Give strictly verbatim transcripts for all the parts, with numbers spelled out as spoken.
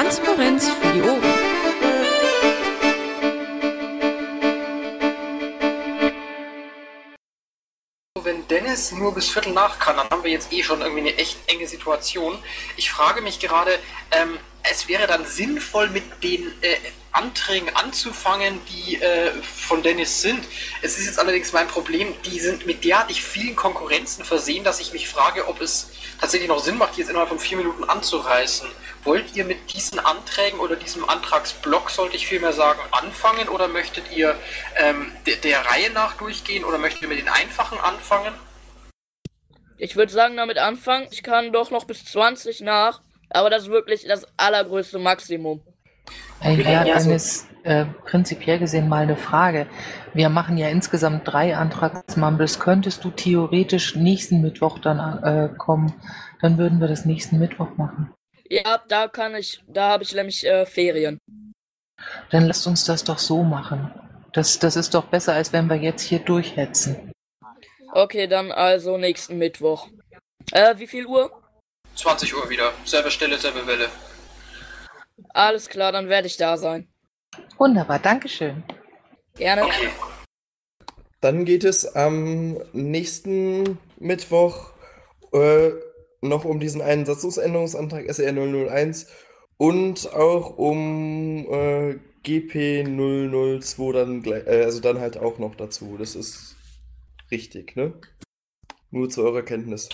Transparenz für die Ohren. Wenn Dennis nur bis Viertel nach kann, dann haben wir jetzt eh schon irgendwie eine echt enge Situation. Ich frage mich gerade, ähm, es wäre dann sinnvoll, mit den äh, Anträgen anzufangen, die äh, von Dennis sind. Es ist jetzt allerdings mein Problem, die sind mit derartig vielen Konkurrenzen versehen, dass ich mich frage, ob es tatsächlich noch Sinn macht, die jetzt innerhalb von vier Minuten anzureißen. Wollt ihr mit diesen Anträgen oder diesem Antragsblock, sollte ich vielmehr sagen, anfangen, oder möchtet ihr ähm, de- der Reihe nach durchgehen, oder möchtet ihr mit den einfachen anfangen? Ich würde sagen, damit anfangen. Ich kann doch noch bis zwanzig nach, aber das ist wirklich das allergrößte Maximum. Hey, ja, Ja, also- Dennis, äh, prinzipiell gesehen mal eine Frage. Wir machen ja insgesamt drei Antragsmumbles. Könntest du theoretisch nächsten Mittwoch dann äh, kommen? Dann würden wir das nächsten Mittwoch machen. Ja, da kann ich, da habe ich nämlich äh, Ferien. Dann lasst uns das doch so machen. Das, das ist doch besser, als wenn wir jetzt hier durchhetzen. Okay, dann also nächsten Mittwoch. Äh, wie viel Uhr? zwanzig Uhr wieder. Selbe Stelle, selbe Welle. Alles klar, dann werde ich da sein. Wunderbar, Dankeschön. Gerne. Okay. Dann geht es am nächsten Mittwoch äh, noch um diesen einen Satzungsänderungsantrag S R null null eins und auch um äh, G P null null zwei dann gleich, äh, also dann halt auch noch dazu. Das ist richtig, ne? Nur zu eurer Kenntnis.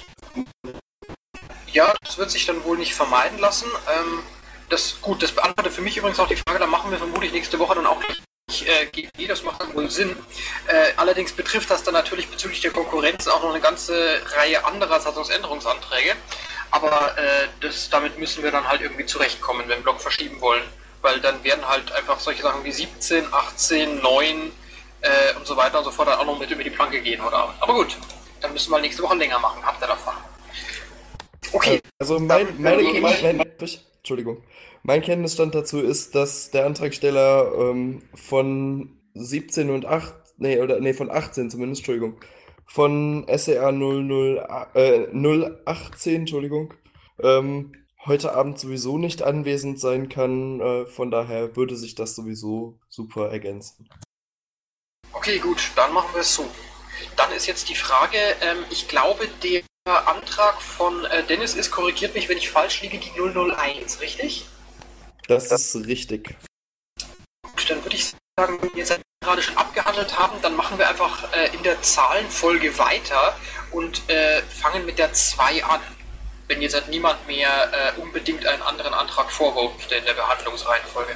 Ja, das wird sich dann wohl nicht vermeiden lassen. Ähm, das, gut, das beantwortet für mich übrigens auch die Frage, da machen wir vermutlich nächste Woche dann auch äh, G P, das macht dann wohl Sinn. Äh, allerdings betrifft das dann natürlich bezüglich der Konkurrenz auch noch eine ganze Reihe anderer Satzungsänderungsanträge. Aber äh, das, damit müssen wir dann halt irgendwie zurechtkommen, wenn wir den Block verschieben wollen. Weil dann werden halt einfach solche Sachen wie siebzehn, achtzehn, neun äh, und so weiter und so fort dann auch noch mit über die Planke gehen heute Abend. Aber gut, dann müssen wir nächste Woche länger machen, habt ihr davon. Okay. Also mein, Dann, meine, äh, mein, mein, Entschuldigung. Mein Kenntnisstand dazu ist, dass der Antragsteller ähm, von siebzehn und acht, nee, oder nee, von achtzehn zumindest, Entschuldigung, von S R null null, äh, null achtzehn, Entschuldigung, ähm, heute Abend sowieso nicht anwesend sein kann. Äh, von daher würde sich das sowieso super ergänzen. Okay, gut, dann machen wir es so. Dann ist jetzt die Frage, ähm, ich glaube, der Antrag von äh, Dennis ist, korrigiert mich, wenn ich falsch liege, die null null eins, richtig? Das ist richtig. Gut, dann würde ich sagen, wenn wir jetzt gerade schon abgehandelt haben, dann machen wir einfach äh, in der Zahlenfolge weiter und äh, fangen mit der zwei an. Wenn jetzt halt niemand mehr äh, unbedingt einen anderen Antrag vorwirft in der Behandlungsreihenfolge.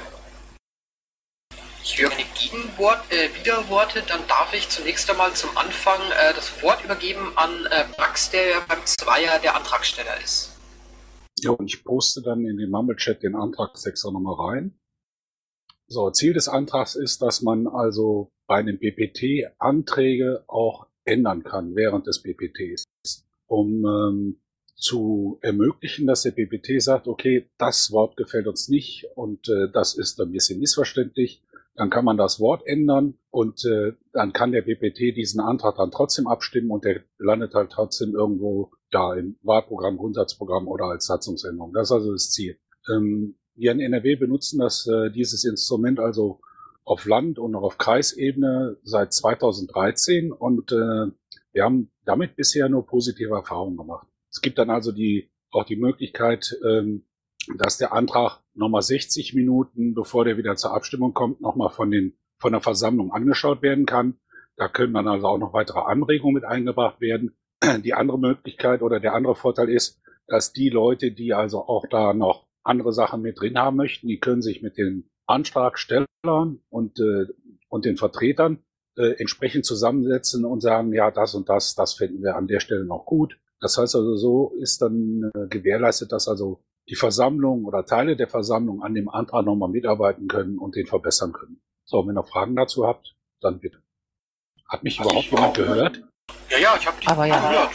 Ich höre keine Gegenwort, äh, Widerworte, dann darf ich zunächst einmal zum Anfang äh, das Wort übergeben an äh, Max, der ja beim Zweier der Antragsteller ist. Ja, und ich poste dann in den Mumble-Chat den Antragstext auch nochmal rein. So, Ziel des Antrags ist, dass man also bei einem B P T Anträge auch ändern kann während des B P Ts, um ähm, zu ermöglichen, dass der B P T sagt, okay, das Wort gefällt uns nicht und äh, das ist ein bisschen missverständlich. Dann kann man das Wort ändern und äh, dann kann der B P T diesen Antrag dann trotzdem abstimmen und der landet halt trotzdem irgendwo da im Wahlprogramm, Grundsatzprogramm oder als Satzungsänderung. Das ist also das Ziel. Ähm, wir in N R W benutzen das, äh, dieses Instrument also auf Land- und auch auf Kreisebene seit zweitausenddreizehn und äh, wir haben damit bisher nur positive Erfahrungen gemacht. Es gibt dann also die auch die Möglichkeit, ähm, dass der Antrag nochmal sechzig Minuten, bevor der wieder zur Abstimmung kommt, nochmal von den von der Versammlung angeschaut werden kann. Da können dann also auch noch weitere Anregungen mit eingebracht werden. Die andere Möglichkeit oder der andere Vorteil ist, dass die Leute, die also auch da noch andere Sachen mit drin haben möchten, die können sich mit den Antragstellern und äh, und den Vertretern äh, entsprechend zusammensetzen und sagen, ja, das und das, das finden wir an der Stelle noch gut. Das heißt also, so ist dann äh, gewährleistet, dass also die Versammlung oder Teile der Versammlung an dem Antrag nochmal mitarbeiten können und den verbessern können. So, wenn ihr Fragen dazu habt, dann bitte. Hat mich überhaupt jemand gehört? Ja, ja, ich habe die Aber ja. gehört.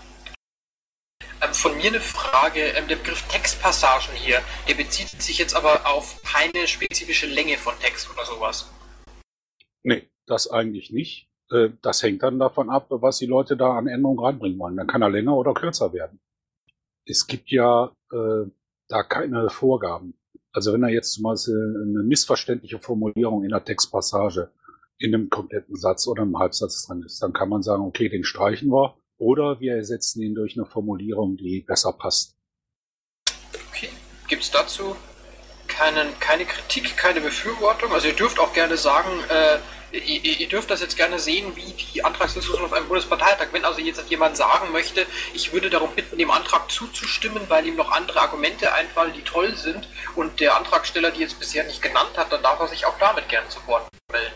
Ähm, von mir eine Frage, ähm, der Begriff Textpassagen hier, der bezieht sich jetzt aber auf keine spezifische Länge von Text oder sowas. Nee, das eigentlich nicht. Äh, das hängt dann davon ab, was die Leute da an Änderungen reinbringen wollen. Dann kann er länger oder kürzer werden. Es gibt ja äh, da keine Vorgaben. Also wenn da jetzt zum Beispiel eine missverständliche Formulierung in der Textpassage in einem kompletten Satz oder einem Halbsatz drin ist, dann kann man sagen, okay, den streichen wir oder wir ersetzen ihn durch eine Formulierung, die besser passt. Okay. Gibt es dazu keinen, keine Kritik, keine Befürwortung? Also ihr dürft auch gerne sagen, äh, ihr, ihr dürft das jetzt gerne sehen, wie die Antragsdiskussion auf einem Bundesparteitag. Wenn also jetzt jemand sagen möchte, ich würde darum bitten, dem Antrag zuzustimmen, weil ihm noch andere Argumente einfallen, die toll sind, und der Antragsteller die jetzt bisher nicht genannt hat, dann darf er sich auch damit gerne zu Wort melden.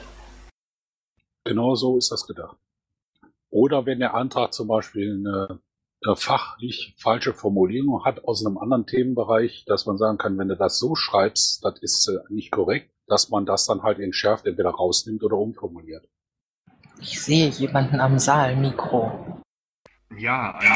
Genau so ist das gedacht. Oder wenn der Antrag zum Beispiel eine, eine fachlich falsche Formulierung hat aus einem anderen Themenbereich, dass man sagen kann, wenn du das so schreibst, das ist äh, nicht korrekt, dass man das dann halt entschärft, entweder rausnimmt oder umformuliert. Ich sehe jemanden am Saalmikro. Ja, eine,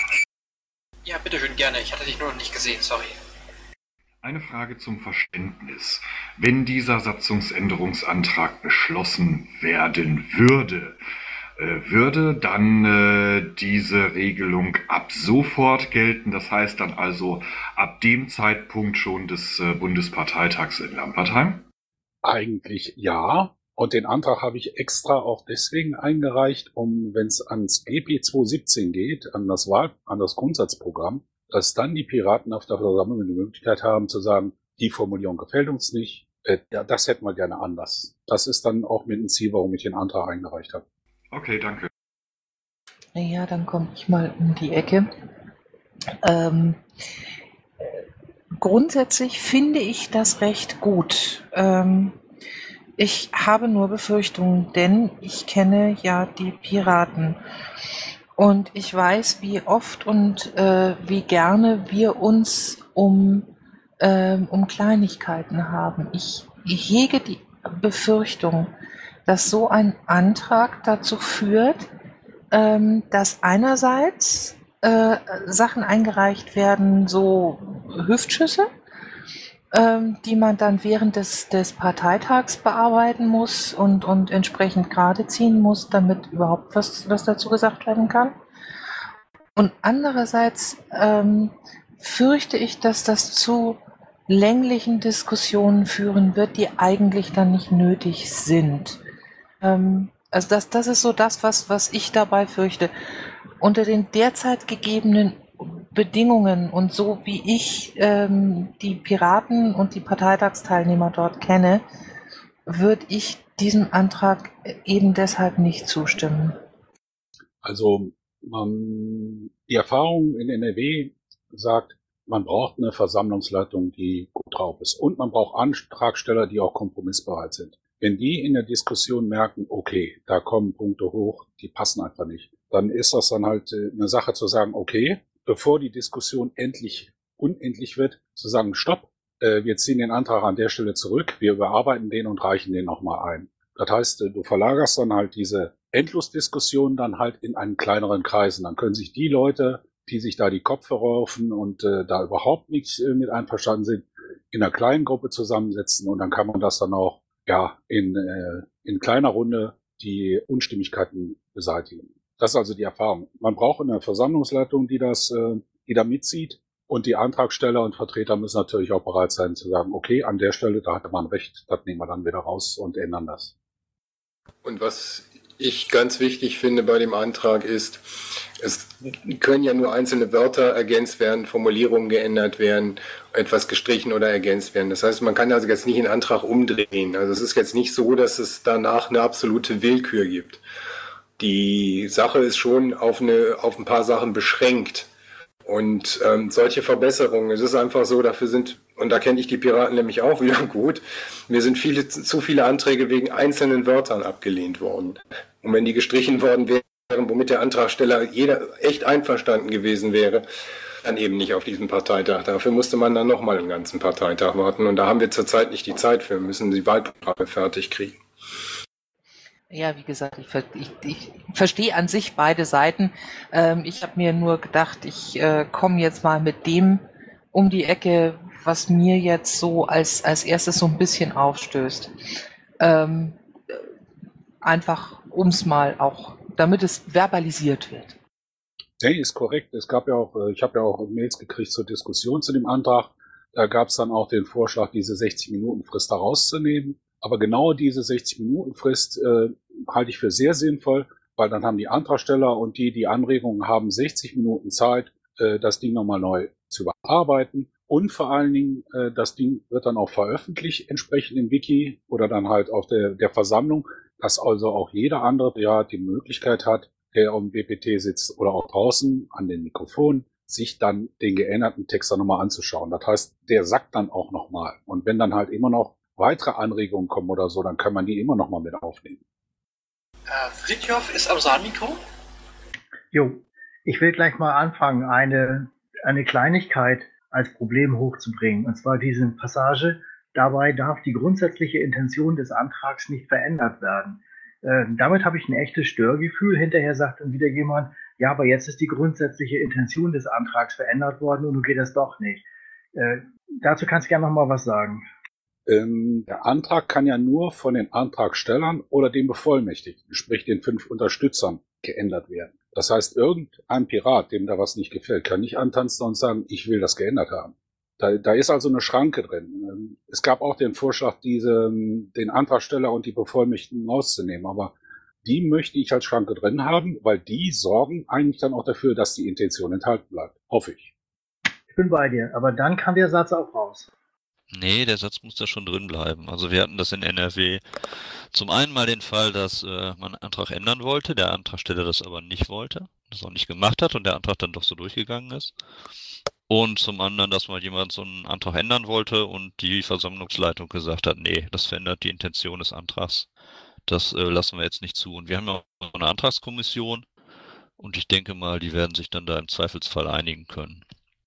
Ja, bitteschön, gerne. Ich hatte dich nur noch nicht gesehen, sorry. eine Frage zum Verständnis. Wenn dieser Satzungsänderungsantrag beschlossen werden würde, äh, würde dann äh, diese Regelung ab sofort gelten? Das heißt dann also ab dem Zeitpunkt schon des äh, Bundesparteitags in Lampertheim? Eigentlich ja. Und den Antrag habe ich extra auch deswegen eingereicht, um, wenn es ans G P zweihundertsiebzehn geht, an das Wahl, an das Grundsatzprogramm, dass dann die Piraten auf der Versammlung die Möglichkeit haben zu sagen, die Formulierung gefällt uns nicht, äh, ja, das hätten wir gerne anders. Das ist dann auch mit dem Ziel, warum ich den Antrag eingereicht habe. Okay, danke. Ja, dann komme ich mal um die Ecke. Ähm, grundsätzlich finde ich das recht gut. Ähm, ich habe nur Befürchtungen, denn ich kenne ja die Piraten. Und ich weiß, wie oft und äh, wie gerne wir uns um, ähm, um Kleinigkeiten haben. Ich, ich hege die Befürchtung, dass so ein Antrag dazu führt, ähm, dass einerseits äh, Sachen eingereicht werden, so Hüftschüsse, ähm, die man dann während des, des Parteitags bearbeiten muss und, und entsprechend gerade ziehen muss, damit überhaupt was, was dazu gesagt werden kann. Und andererseits ähm, fürchte ich, dass das zu länglichen Diskussionen führen wird, die eigentlich dann nicht nötig sind. Ähm, also das, das ist so das, was, was ich dabei fürchte. Unter den derzeit gegebenen Bedingungen und so wie ich ähm, die Piraten und die Parteitagsteilnehmer dort kenne, würde ich diesem Antrag eben deshalb nicht zustimmen. Also man, die Erfahrung in N R W sagt, man braucht eine Versammlungsleitung, die gut drauf ist. Und man braucht Antragsteller, die auch kompromissbereit sind. Wenn die in der Diskussion merken, okay, da kommen Punkte hoch, die passen einfach nicht, dann ist das dann halt eine Sache zu sagen, okay, bevor die Diskussion endlich unendlich wird, zu sagen, stopp, äh, wir ziehen den Antrag an der Stelle zurück, wir überarbeiten den und reichen den nochmal ein. Das heißt, du verlagerst dann halt diese Endlosdiskussion dann halt in einen kleineren Kreis. Und dann können sich die Leute, die sich da die Kopfhörer raufen und äh, da überhaupt nicht äh, mit einverstanden sind, in einer kleinen Gruppe zusammensetzen und dann kann man das dann auch ja in, äh, in kleiner Runde die Unstimmigkeiten beseitigen. Das ist also die Erfahrung. Man braucht eine Versammlungsleitung, die das, äh, die da mitzieht. Und die Antragsteller und Vertreter müssen natürlich auch bereit sein zu sagen, okay, an der Stelle, da hatte man recht, das nehmen wir dann wieder raus und ändern das. Und was ich ganz wichtig finde bei dem Antrag ist, es können ja nur einzelne Wörter ergänzt werden, Formulierungen geändert werden, etwas gestrichen oder ergänzt werden. Das heißt, man kann also jetzt nicht einen Antrag umdrehen. Also es ist jetzt nicht so, dass es danach eine absolute Willkür gibt. Die Sache ist schon auf, eine, auf ein paar Sachen beschränkt. Und ähm, solche Verbesserungen, es ist einfach so, dafür sind, und da kenne ich die Piraten nämlich auch wieder gut, mir sind viele, zu viele Anträge wegen einzelnen Wörtern abgelehnt worden. Und wenn die gestrichen worden wären, womit der Antragsteller jeder echt einverstanden gewesen wäre, dann eben nicht auf diesen Parteitag. Dafür musste man dann nochmal einen ganzen Parteitag warten. Und da haben wir zurzeit nicht die Zeit für, wir müssen die Wahlprogramme fertig kriegen. Ja, wie gesagt, ich, ich, ich verstehe an sich beide Seiten. Ähm, ich habe mir nur gedacht, ich äh, komme jetzt mal mit dem um die Ecke, was mir jetzt so als, als erstes so ein bisschen aufstößt. Ähm, einfach, ums mal auch, damit es verbalisiert wird. Nee, ist korrekt. Es gab ja auch, ich habe ja auch Mails gekriegt zur Diskussion zu dem Antrag. Da gab es dann auch den Vorschlag, diese sechzig-Minuten-Frist da rauszunehmen. Aber genau diese sechzig-Minuten-Frist äh, halte ich für sehr sinnvoll, weil dann haben die Antragsteller und die, die Anregungen haben, sechzig Minuten Zeit, äh, das Ding nochmal neu zu überarbeiten. Und vor allen Dingen, äh, das Ding wird dann auch veröffentlicht, entsprechend im Wiki oder dann halt auf der, der Versammlung, dass also auch jeder andere, der die Möglichkeit hat, der am B P T sitzt oder auch draußen an den Mikrofonen, sich dann den geänderten Text dann nochmal anzuschauen. Das heißt, der sagt dann auch nochmal. Und wenn dann halt immer noch weitere Anregungen kommen oder so, dann kann man die immer nochmal mit aufnehmen. Äh, Fritjof ist am Saalmikro. Jo, ich will gleich mal anfangen, eine, eine Kleinigkeit als Problem hochzubringen. Und zwar diese Passage, dabei darf die grundsätzliche Intention des Antrags nicht verändert werden. Äh, damit habe ich ein echtes Störgefühl. Hinterher sagt dann wieder jemand, ja, aber jetzt ist die grundsätzliche Intention des Antrags verändert worden und nun geht das doch nicht. Äh, dazu kannst du gerne noch mal was sagen. Ähm, der Antrag kann ja nur von den Antragstellern oder den Bevollmächtigten, sprich den fünf Unterstützern, geändert werden. Das heißt, irgendein Pirat, dem da was nicht gefällt, kann nicht antanzen und sagen, ich will das geändert haben. Da, da ist also eine Schranke drin. Es gab auch den Vorschlag, diese, den Antragsteller und die Bevollmächtigten rauszunehmen, aber die möchte ich als Schranke drin haben, weil die sorgen eigentlich dann auch dafür, dass die Intention enthalten bleibt. Hoffe ich. Ich bin bei dir, aber dann kann der Satz auch raus. Nee, der Satz muss da schon drin bleiben. Also wir hatten das in N R W zum einen mal den Fall, dass äh, man einen Antrag ändern wollte, der Antragsteller das aber nicht wollte, das auch nicht gemacht hat und der Antrag dann doch so durchgegangen ist. Und zum anderen, dass mal jemand so einen Antrag ändern wollte und die Versammlungsleitung gesagt hat, nee, das verändert die Intention des Antrags. Das äh, lassen wir jetzt nicht zu. Und wir haben ja auch eine Antragskommission und ich denke mal, die werden sich dann da im Zweifelsfall einigen können.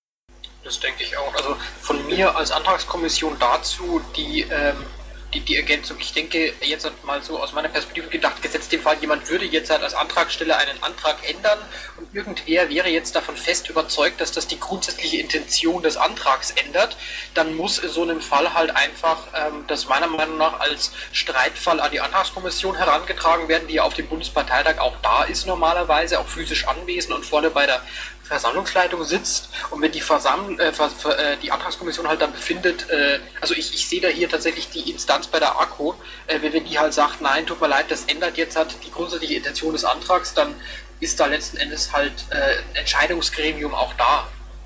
Das denke ich auch. Also von mir als Antragskommission dazu die, ähm, die, die Ergänzung. Ich denke, jetzt halt mal so aus meiner Perspektive gedacht, gesetzt dem Fall, jemand würde jetzt halt als Antragsteller einen Antrag ändern und irgendwer wäre jetzt davon fest überzeugt, dass das die grundsätzliche Intention des Antrags ändert, dann muss in so einem Fall halt einfach ähm, das meiner Meinung nach als Streitfall an die Antragskommission herangetragen werden, die ja auf dem Bundesparteitag auch da ist normalerweise, auch physisch anwesend und vorne bei der Versammlungsleitung sitzt und wenn die Versamml äh, ver äh, die Antragskommission halt dann befindet, äh, also ich, ich sehe da hier tatsächlich die Instanz bei der A K O, äh, wenn die halt sagt, nein, tut mir leid, das ändert jetzt halt die grundsätzliche Intention des Antrags, dann ist da letzten Endes halt äh, ein Entscheidungsgremium auch da.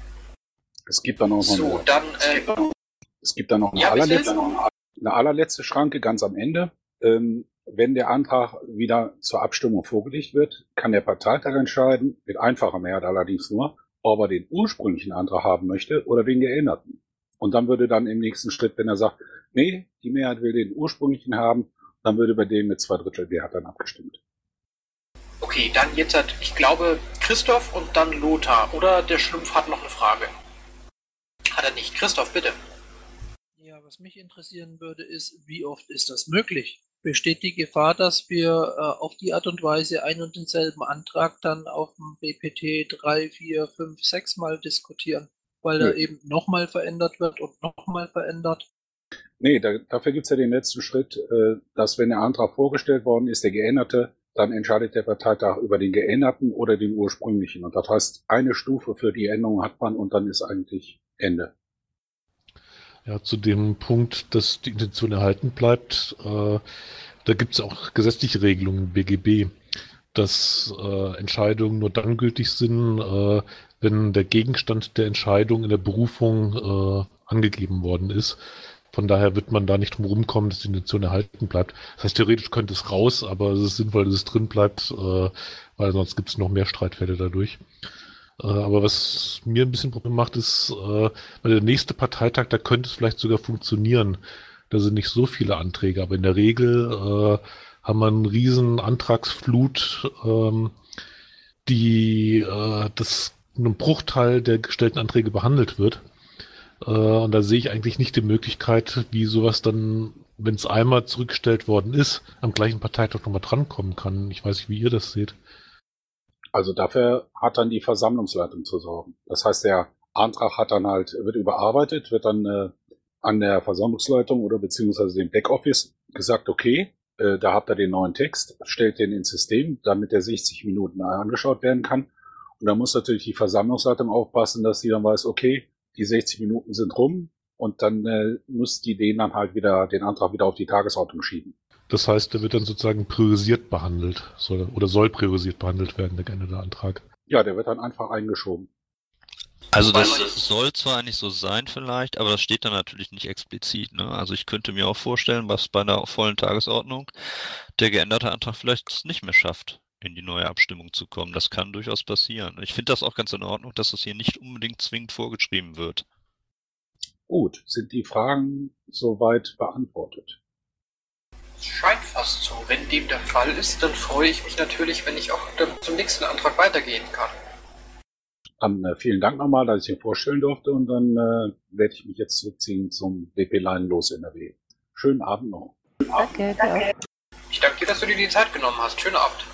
Es gibt dann auch noch so, eine, dann, äh, es gibt dann noch eine, ja, allerletzte, eine allerletzte Schranke ganz am Ende. Ähm, Wenn der Antrag wieder zur Abstimmung vorgelegt wird, kann der Parteitag entscheiden, mit einfacher Mehrheit allerdings nur, ob er den ursprünglichen Antrag haben möchte oder den geänderten. Und dann würde dann im nächsten Schritt, wenn er sagt, nee, die Mehrheit will den ursprünglichen haben, dann würde bei dem mit zwei Drittel Mehrheit dann abgestimmt. Okay, dann jetzt hat, ich glaube, Christoph und dann Lothar. Oder der Schlumpf hat noch eine Frage. Hat er nicht. Christoph, bitte. Ja, was mich interessieren würde, ist, wie oft ist das möglich? Besteht die Gefahr, dass wir äh, auf die Art und Weise einen und denselben Antrag dann auf dem B P T drei, vier, fünf, sechs Mal diskutieren, weil Nee. er eben nochmal verändert wird und nochmal verändert? Nee, da, dafür gibt's ja den letzten Schritt, äh, dass wenn der Antrag vorgestellt worden ist, der geänderte, dann entscheidet der Parteitag über den geänderten oder den ursprünglichen. Und das heißt, eine Stufe für die Änderung hat man und dann ist eigentlich Ende. Ja, zu dem Punkt, dass die Intention erhalten bleibt, äh, da gibt es auch gesetzliche Regelungen im B G B, dass äh, Entscheidungen nur dann gültig sind, äh, wenn der Gegenstand der Entscheidung in der Berufung äh, angegeben worden ist. Von daher wird man da nicht drum rumkommen, dass die Intention erhalten bleibt. Das heißt, theoretisch könnte es raus, aber es ist sinnvoll, dass es drin bleibt, äh, weil sonst gibt es noch mehr Streitfälle dadurch. Äh, aber was mir ein bisschen Problem macht, ist, äh, der nächste Parteitag, da könnte es vielleicht sogar funktionieren. Da sind nicht so viele Anträge, aber in der Regel äh, haben wir einen riesen Antragsflut, ähm, die äh, das nur ein Bruchteil der gestellten Anträge behandelt wird. Äh, und da sehe ich eigentlich nicht die Möglichkeit, wie sowas dann, wenn es einmal zurückgestellt worden ist, am gleichen Parteitag nochmal drankommen kann. Ich weiß nicht, wie ihr das seht. Also dafür hat dann die Versammlungsleitung zu sorgen. Das heißt, der Antrag hat dann halt, wird überarbeitet, wird dann äh, an der Versammlungsleitung oder beziehungsweise dem Backoffice gesagt, okay, äh, da habt ihr den neuen Text, stellt den ins System, damit der sechzig Minuten angeschaut werden kann. Und da muss natürlich die Versammlungsleitung aufpassen, dass sie dann weiß, okay, die sechzig Minuten sind rum, und dann äh, muss die den dann halt wieder, den Antrag wieder auf die Tagesordnung schieben. Das heißt, der wird dann sozusagen priorisiert behandelt soll, oder soll priorisiert behandelt werden, der geänderte Antrag. Ja, der wird dann einfach eingeschoben. Also das soll zwar nicht so sein vielleicht, aber das steht dann natürlich nicht explizit. Ne? Also ich könnte mir auch vorstellen, was bei einer vollen Tagesordnung der geänderte Antrag vielleicht es nicht mehr schafft, in die neue Abstimmung zu kommen. Das kann durchaus passieren. Ich finde das auch ganz in Ordnung, dass das hier nicht unbedingt zwingend vorgeschrieben wird. Gut, sind die Fragen soweit beantwortet? Es scheint fast so. Wenn dem der Fall ist, dann freue ich mich natürlich, wenn ich auch dann zum nächsten Antrag weitergehen kann. Dann äh, vielen Dank nochmal, dass ich ihn vorstellen durfte und dann äh, werde ich mich jetzt zurückziehen zum W P Line los N R W. Schönen Abend noch. Danke, danke. Ich danke dir, dass du dir die Zeit genommen hast. Schönen Abend.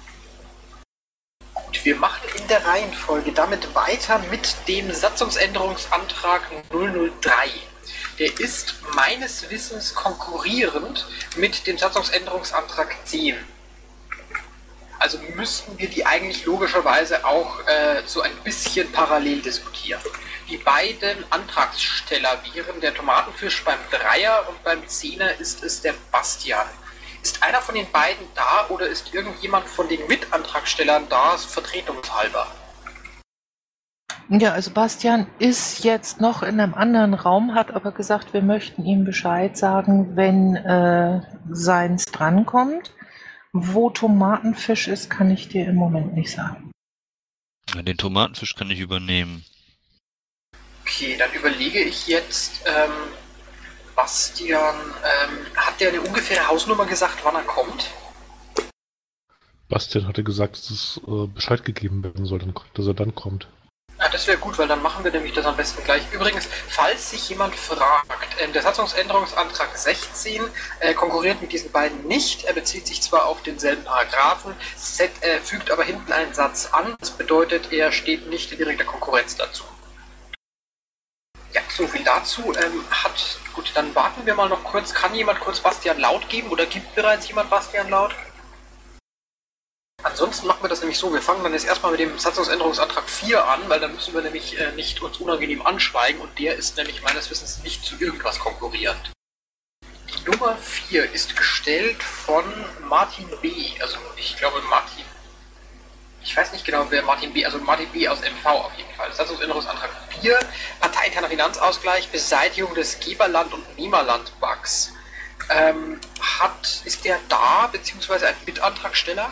Gut, wir machen in der Reihenfolge damit weiter mit dem Satzungsänderungsantrag null null drei. Der ist meines Wissens konkurrierend mit dem Satzungsänderungsantrag zehn. Also müssten wir die eigentlich logischerweise auch äh, so ein bisschen parallel diskutieren. Die beiden Antragsteller wären der Tomatenfisch beim Dreier und beim Zehner ist es der Bastian. Ist einer von den beiden da oder ist irgendjemand von den Mitantragstellern da, vertretungshalber? Ja, also Bastian ist jetzt noch in einem anderen Raum, hat aber gesagt, wir möchten ihm Bescheid sagen, wenn äh, seins drankommt. Wo Tomatenfisch ist, kann ich dir im Moment nicht sagen. Den Tomatenfisch kann ich übernehmen. Okay, dann überlege ich jetzt, ähm, Bastian, ähm, hat der eine ungefähre Hausnummer gesagt, wann er kommt? Bastian hatte gesagt, dass es äh, Bescheid gegeben werden soll, dass er dann kommt. Ja, das wäre gut, weil dann machen wir nämlich das am besten gleich. Übrigens, falls sich jemand fragt, äh, der Satzungsänderungsantrag sechzehn äh, konkurriert mit diesen beiden nicht. Er bezieht sich zwar auf denselben Paragraphen, set, äh, fügt aber hinten einen Satz an. Das bedeutet, er steht nicht in direkter Konkurrenz dazu. Ja, so viel dazu. Ähm, hat gut, dann warten wir mal noch kurz. Kann jemand kurz Bastian laut geben oder gibt bereits jemand Bastian laut? Ansonsten machen wir das nämlich so, wir fangen dann jetzt erstmal mit dem Satzungsänderungsantrag vier an, weil dann müssen wir nämlich äh, nicht uns unangenehm anschweigen und der ist nämlich meines Wissens nicht zu irgendwas konkurrierend. Die Nummer vier ist gestellt von Martin B., also ich glaube Martin, ich weiß nicht genau wer Martin B., also Martin B. aus M V auf jeden Fall. Satzungsänderungsantrag vier, parteiinterner Finanzausgleich, Beseitigung des Geberland- und Nehmerland-Bugs. Ähm, hat, ist der da, beziehungsweise ein Mitantragsteller?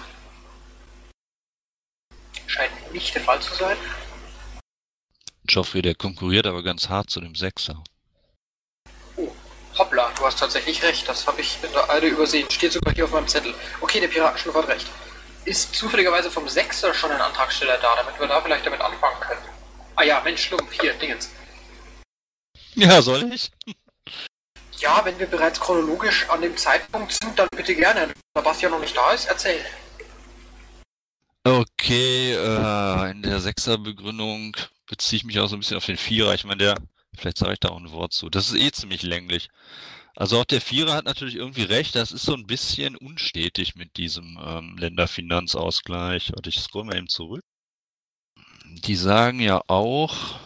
Scheint nicht der Fall zu sein. Geoffrey, der konkurriert aber ganz hart zu dem Sechser. Oh, hoppla, du hast tatsächlich recht. Das habe ich in der Eile übersehen. Steht sogar hier auf meinem Zettel. Okay, der Piratenschnupper hat recht. Ist zufälligerweise vom Sechser schon ein Antragsteller da, damit wir da vielleicht damit anfangen können? Ah ja, Mensch, Schlumpf, hier, Dingens. Ja, soll ich? Ja, wenn wir bereits chronologisch an dem Zeitpunkt sind, dann bitte gerne. Da Bastian noch nicht da ist, erzähl. Okay, äh, in der Sechser-Begründung beziehe ich mich auch so ein bisschen auf den Vierer. Ich meine, der, vielleicht sage ich da auch ein Wort zu. Das ist eh ziemlich länglich. Also auch der Vierer hat natürlich irgendwie recht, das ist so ein bisschen unstetig mit diesem ähm, Länderfinanzausgleich. Warte, ich scroll mal eben zurück. Die sagen ja auch,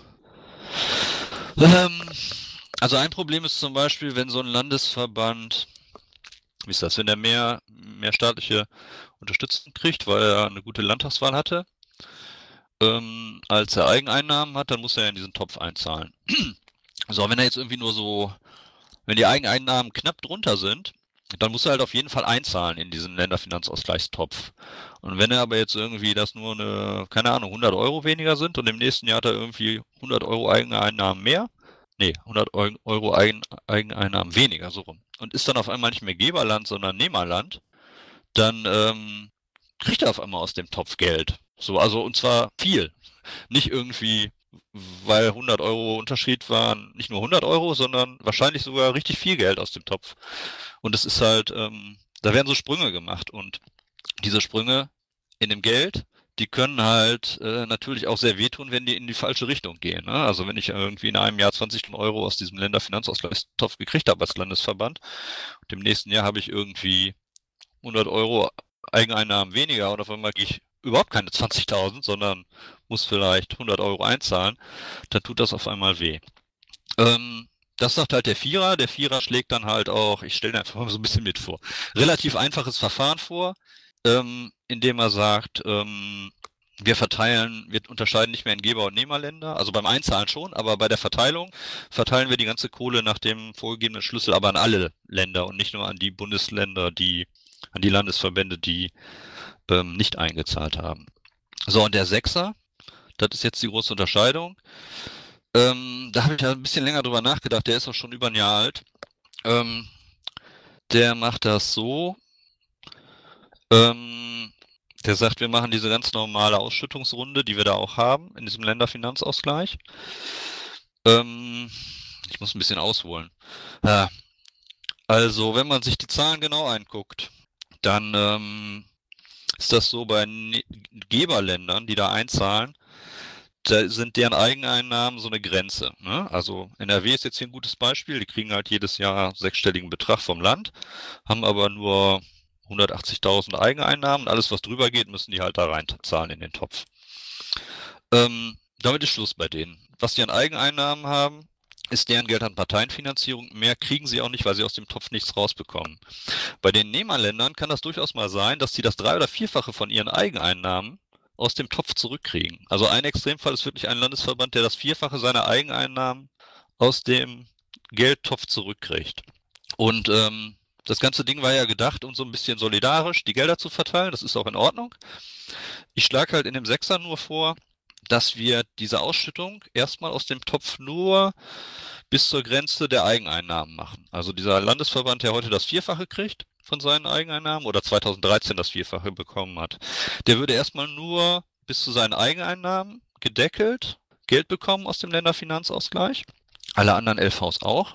ähm, also ein Problem ist zum Beispiel, wenn so ein Landesverband, wie ist das, wenn er mehr, mehr staatliche Unterstützung kriegt, weil er eine gute Landtagswahl hatte, ähm, als er Eigeneinnahmen hat, dann muss er in diesen Topf einzahlen. So, wenn er jetzt irgendwie nur so, wenn die Eigeneinnahmen knapp drunter sind, dann muss er halt auf jeden Fall einzahlen in diesen Länderfinanzausgleichstopf. Und wenn er aber jetzt irgendwie das nur eine, keine Ahnung, hundert Euro weniger sind und im nächsten Jahr hat er irgendwie hundert Euro Eigeneinnahmen mehr, nee, hundert Euro Eigen, Eigeneinnahmen weniger, so rum, und ist dann auf einmal nicht mehr Geberland, sondern Nehmerland, dann ähm, kriegt er auf einmal aus dem Topf Geld. So, also und zwar viel. Nicht irgendwie, weil hundert Euro Unterschied waren, nicht nur hundert Euro, sondern wahrscheinlich sogar richtig viel Geld aus dem Topf. Und es ist halt, ähm, da werden so Sprünge gemacht und diese Sprünge in dem Geld, die können halt äh, natürlich auch sehr wehtun, wenn die in die falsche Richtung gehen. Ne? Also wenn ich irgendwie in einem Jahr zwanzig Euro aus diesem Länderfinanzausgleichstopf gekriegt habe als Landesverband und im nächsten Jahr habe ich irgendwie hundert Euro Eigeneinnahmen weniger und auf einmal gehe ich überhaupt keine zwanzigtausend, sondern muss vielleicht hundert Euro einzahlen, dann tut das auf einmal weh. Ähm, das sagt halt der Vierer. Der Vierer schlägt dann halt auch, ich stelle einfach mal so ein bisschen mit vor, relativ einfaches Verfahren vor, ähm, indem er sagt, ähm, wir verteilen, wir unterscheiden nicht mehr in Geber- und Nehmerländer, also beim Einzahlen schon, aber bei der Verteilung verteilen wir die ganze Kohle nach dem vorgegebenen Schlüssel, aber an alle Länder und nicht nur an die Bundesländer, die, an die Landesverbände, die ähm, nicht eingezahlt haben. So, und der Sechser, das ist jetzt die große Unterscheidung. Ähm, da habe ich ja ein bisschen länger drüber nachgedacht, der ist auch schon über ein Jahr alt. Ähm, der macht das so, ähm, der sagt, wir machen diese ganz normale Ausschüttungsrunde, die wir da auch haben, in diesem Länderfinanzausgleich. Ähm, ich muss ein bisschen ausholen. Ja, also, wenn man sich die Zahlen genau anguckt, dann ähm, ist das so bei ne Geberländern, die da einzahlen, da sind deren Eigeneinnahmen so eine Grenze. Ne? Also N R W ist jetzt hier ein gutes Beispiel, die kriegen halt jedes Jahr sechsstelligen Betrag vom Land, haben aber nur hundertachtzigtausend Eigeneinnahmen. Alles, was drüber geht, müssen die halt da reinzahlen in den Topf. Ähm, damit ist Schluss bei denen. Was die an Eigeneinnahmen haben, ist deren Geld an Parteienfinanzierung. Mehr kriegen sie auch nicht, weil sie aus dem Topf nichts rausbekommen. Bei den Nehmerländern kann das durchaus mal sein, dass sie das drei- oder vierfache von ihren Eigeneinnahmen aus dem Topf zurückkriegen. Also ein Extremfall ist wirklich ein Landesverband, der das Vierfache seiner Eigeneinnahmen aus dem Geldtopf zurückkriegt. Und ähm, das ganze Ding war ja gedacht, um so ein bisschen solidarisch die Gelder zu verteilen. Das ist auch in Ordnung. Ich schlage halt in dem Sechser nur vor, dass wir diese Ausschüttung erstmal aus dem Topf nur bis zur Grenze der Eigeneinnahmen machen. Also dieser Landesverband, der heute das Vierfache kriegt von seinen Eigeneinnahmen oder zweitausenddreizehn das Vierfache bekommen hat, der würde erstmal nur bis zu seinen Eigeneinnahmen gedeckelt Geld bekommen aus dem Länderfinanzausgleich. Alle anderen L Vs auch.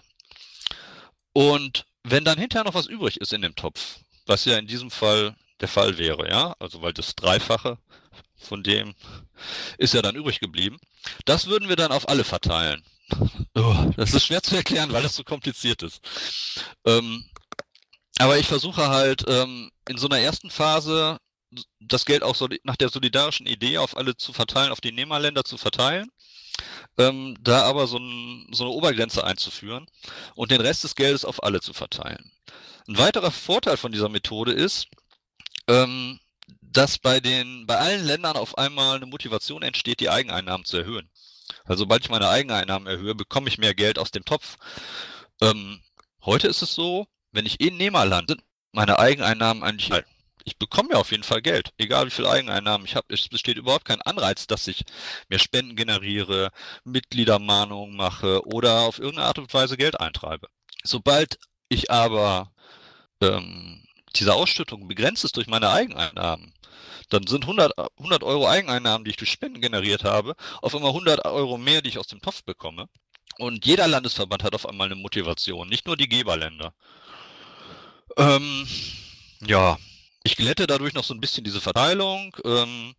Und wenn dann hinterher noch was übrig ist in dem Topf, was ja in diesem Fall der Fall wäre, ja, also weil das Dreifache von dem ist ja dann übrig geblieben, das würden wir dann auf alle verteilen. Oh, das ist schwer zu erklären, weil das so kompliziert ist. Ähm, aber ich versuche halt ähm, in so einer ersten Phase das Geld auch so nach der solidarischen Idee auf alle zu verteilen, auf die Nehmerländer zu verteilen. Ähm, da aber so, ein, so eine Obergrenze einzuführen und den Rest des Geldes auf alle zu verteilen. Ein weiterer Vorteil von dieser Methode ist, ähm, dass bei den bei allen Ländern auf einmal eine Motivation entsteht, die Eigeneinnahmen zu erhöhen. Also sobald ich meine Eigeneinnahmen erhöhe, bekomme ich mehr Geld aus dem Topf. Ähm, heute ist es so, wenn ich eh ein Nehmerland bin, meine Eigeneinnahmen eigentlich halt. Ich bekomme ja auf jeden Fall Geld, egal wie viel Eigeneinnahmen ich habe. Es besteht überhaupt kein Anreiz, dass ich mehr Spenden generiere, Mitgliedermahnungen mache oder auf irgendeine Art und Weise Geld eintreibe. Sobald ich aber ähm, diese Ausschüttung begrenzt ist durch meine Eigeneinnahmen, dann sind hundert, hundert Euro Eigeneinnahmen, die ich durch Spenden generiert habe, auf einmal hundert Euro mehr, die ich aus dem Topf bekomme. Und jeder Landesverband hat auf einmal eine Motivation, nicht nur die Geberländer. Ähm, ja, ich glätte dadurch noch so ein bisschen diese Verteilung ähm,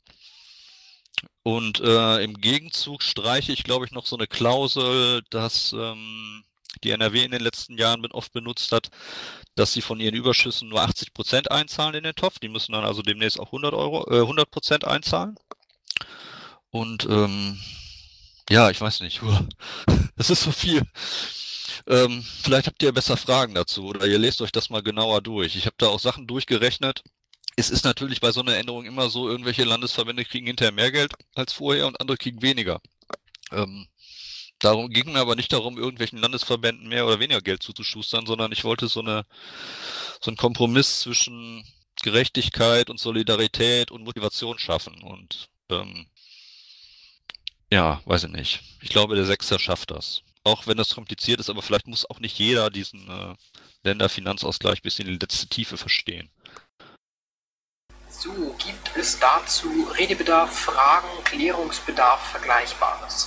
und äh, im Gegenzug streiche ich, glaube ich, noch so eine Klausel, dass ähm, die N R W in den letzten Jahren oft benutzt hat, dass sie von ihren Überschüssen nur achtzig Prozent einzahlen in den Topf. Die müssen dann also demnächst auch hundert Euro, äh, hundert Prozent einzahlen. Und ähm, ja, ich weiß nicht. Das ist so viel. Ähm, vielleicht habt ihr besser Fragen dazu oder ihr lest euch das mal genauer durch. Ich habe da auch Sachen durchgerechnet. Es ist natürlich bei so einer Änderung immer so, irgendwelche Landesverbände kriegen hinterher mehr Geld als vorher und andere kriegen weniger. Ähm, darum ging mir aber nicht darum, irgendwelchen Landesverbänden mehr oder weniger Geld zuzuschustern, sondern ich wollte so eine so einen Kompromiss zwischen Gerechtigkeit und Solidarität und Motivation schaffen. Und ähm, ja, weiß ich nicht. Ich glaube, der Sechser schafft das. Auch wenn das kompliziert ist, aber vielleicht muss auch nicht jeder diesen äh, Länderfinanzausgleich bis in die letzte Tiefe verstehen. So, gibt es dazu Redebedarf, Fragen, Klärungsbedarf, Vergleichbares?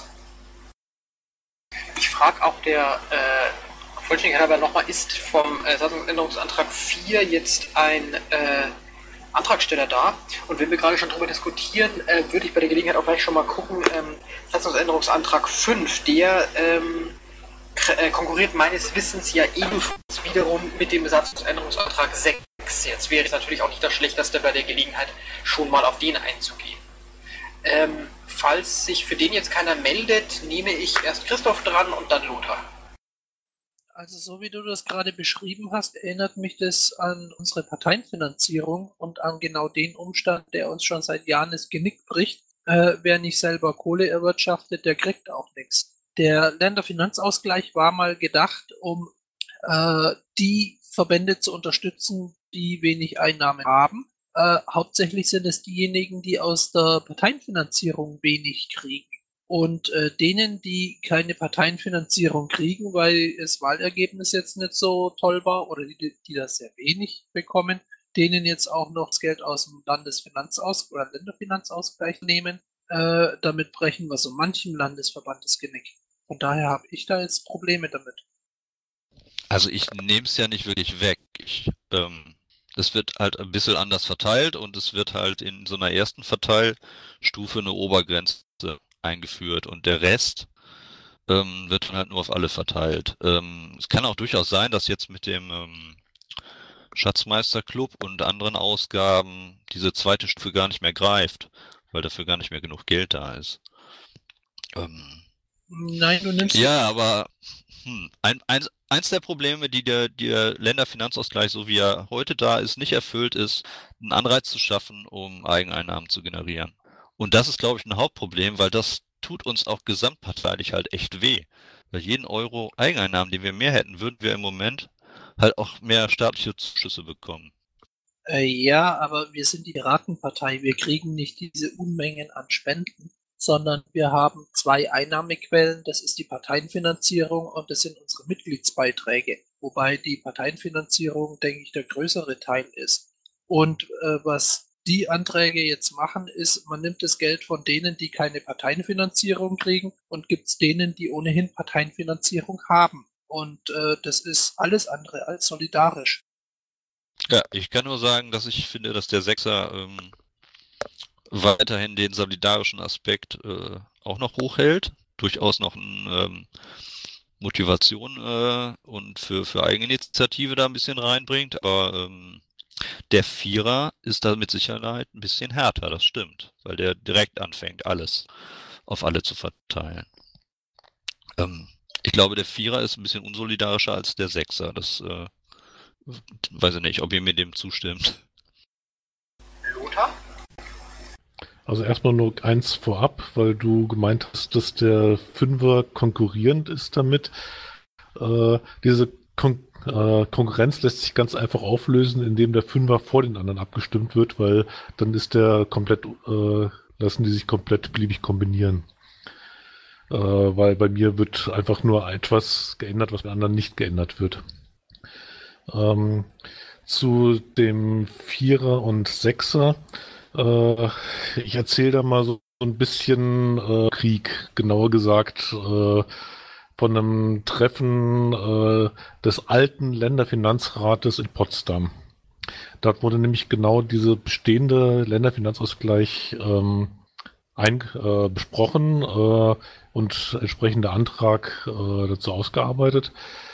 Ich frage auch der äh, Vollständigkeit halber nochmal, ist vom äh, Satzungsänderungsantrag vier jetzt ein äh, Antragsteller da? Und wenn wir gerade schon darüber diskutieren, äh, würde ich bei der Gelegenheit auch gleich schon mal gucken, ähm, Satzungsänderungsantrag fünf, der ähm, äh, konkurriert meines Wissens ja ebenfalls wiederum mit dem Satzungsänderungsantrag sechs. Jetzt wäre es natürlich auch nicht das Schlechteste bei der Gelegenheit, schon mal auf den einzugehen. Ähm, falls sich für den jetzt keiner meldet, nehme ich erst Christoph dran und dann Lothar. Also so wie du das gerade beschrieben hast, erinnert mich das an unsere Parteienfinanzierung und an genau den Umstand, der uns schon seit Jahren das Genick bricht. Äh, wer nicht selber Kohle erwirtschaftet, der kriegt auch nichts. Der Länderfinanzausgleich war mal gedacht, um äh, die Verbände zu unterstützen, die wenig Einnahmen haben. Äh, hauptsächlich sind es diejenigen, die aus der Parteienfinanzierung wenig kriegen. Und äh, denen, die keine Parteienfinanzierung kriegen, weil das Wahlergebnis jetzt nicht so toll war oder die, die das sehr wenig bekommen, denen jetzt auch noch das Geld aus dem Landesfinanzausgleich oder Länderfinanzausgleich nehmen, äh, damit brechen wir so manchem Landesverband das Genick. Von daher habe ich da jetzt Probleme damit. Also ich nehme es ja nicht wirklich weg. Ich, ähm, es wird halt ein bisschen anders verteilt und es wird halt in so einer ersten Verteilstufe eine Obergrenze eingeführt und der Rest ähm, wird dann halt nur auf alle verteilt. Ähm, es kann auch durchaus sein, dass jetzt mit dem ähm, Schatzmeisterclub und anderen Ausgaben diese zweite Stufe gar nicht mehr greift, weil dafür gar nicht mehr genug Geld da ist. Ähm, Nein, du nimmst... Ja, aber hm, ein, eins, eins der Probleme, die der, die der Länderfinanzausgleich, so wie er heute da ist, nicht erfüllt, ist, einen Anreiz zu schaffen, um Eigeneinnahmen zu generieren. Und das ist, glaube ich, ein Hauptproblem, weil das tut uns auch gesamtparteilich halt echt weh. Bei jeden Euro Eigeneinnahmen, den wir mehr hätten, würden wir im Moment halt auch mehr staatliche Zuschüsse bekommen. Äh, ja, aber wir sind die Piratenpartei. Wir kriegen nicht diese Unmengen an Spenden, sondern wir haben zwei Einnahmequellen. Das ist die Parteienfinanzierung und das sind unsere Mitgliedsbeiträge. Wobei die Parteienfinanzierung, denke ich, der größere Teil ist. Und äh, was die Anträge jetzt machen, ist, man nimmt das Geld von denen, die keine Parteienfinanzierung kriegen und gibt es denen, die ohnehin Parteienfinanzierung haben. Und äh, das ist alles andere als solidarisch. Ja, ich kann nur sagen, dass ich finde, dass der Sechser ähm, weiterhin den solidarischen Aspekt äh, auch noch hochhält. Durchaus noch eine ähm, Motivation äh, und für, für Eigeninitiative da ein bisschen reinbringt, aber ähm, der Vierer ist da mit Sicherheit ein bisschen härter, das stimmt, weil der direkt anfängt, alles auf alle zu verteilen. Ähm, ich glaube, der Vierer ist ein bisschen unsolidarischer als der Sechser. Das äh, weiß ich nicht, ob ihr mir dem zustimmt. Lothar? Also erstmal nur eins vorab, weil du gemeint hast, dass der Fünfer konkurrierend ist damit. Äh, diese Kon äh, Konkurrenz lässt sich ganz einfach auflösen, indem der Fünfer vor den anderen abgestimmt wird, weil dann ist der komplett, äh, lassen die sich komplett beliebig kombinieren. Äh, weil bei mir wird einfach nur etwas geändert, was bei anderen nicht geändert wird. Ähm, zu dem Vierer und Sechser. Äh, ich erzähle da mal so ein bisschen äh, Krieg, genauer gesagt äh, von einem Treffen äh, des alten Länderfinanzrates in Potsdam. Dort wurde nämlich genau diese bestehende Länderfinanzausgleich ähm, ein, äh, besprochen äh, und entsprechender Antrag äh, dazu ausgearbeitet.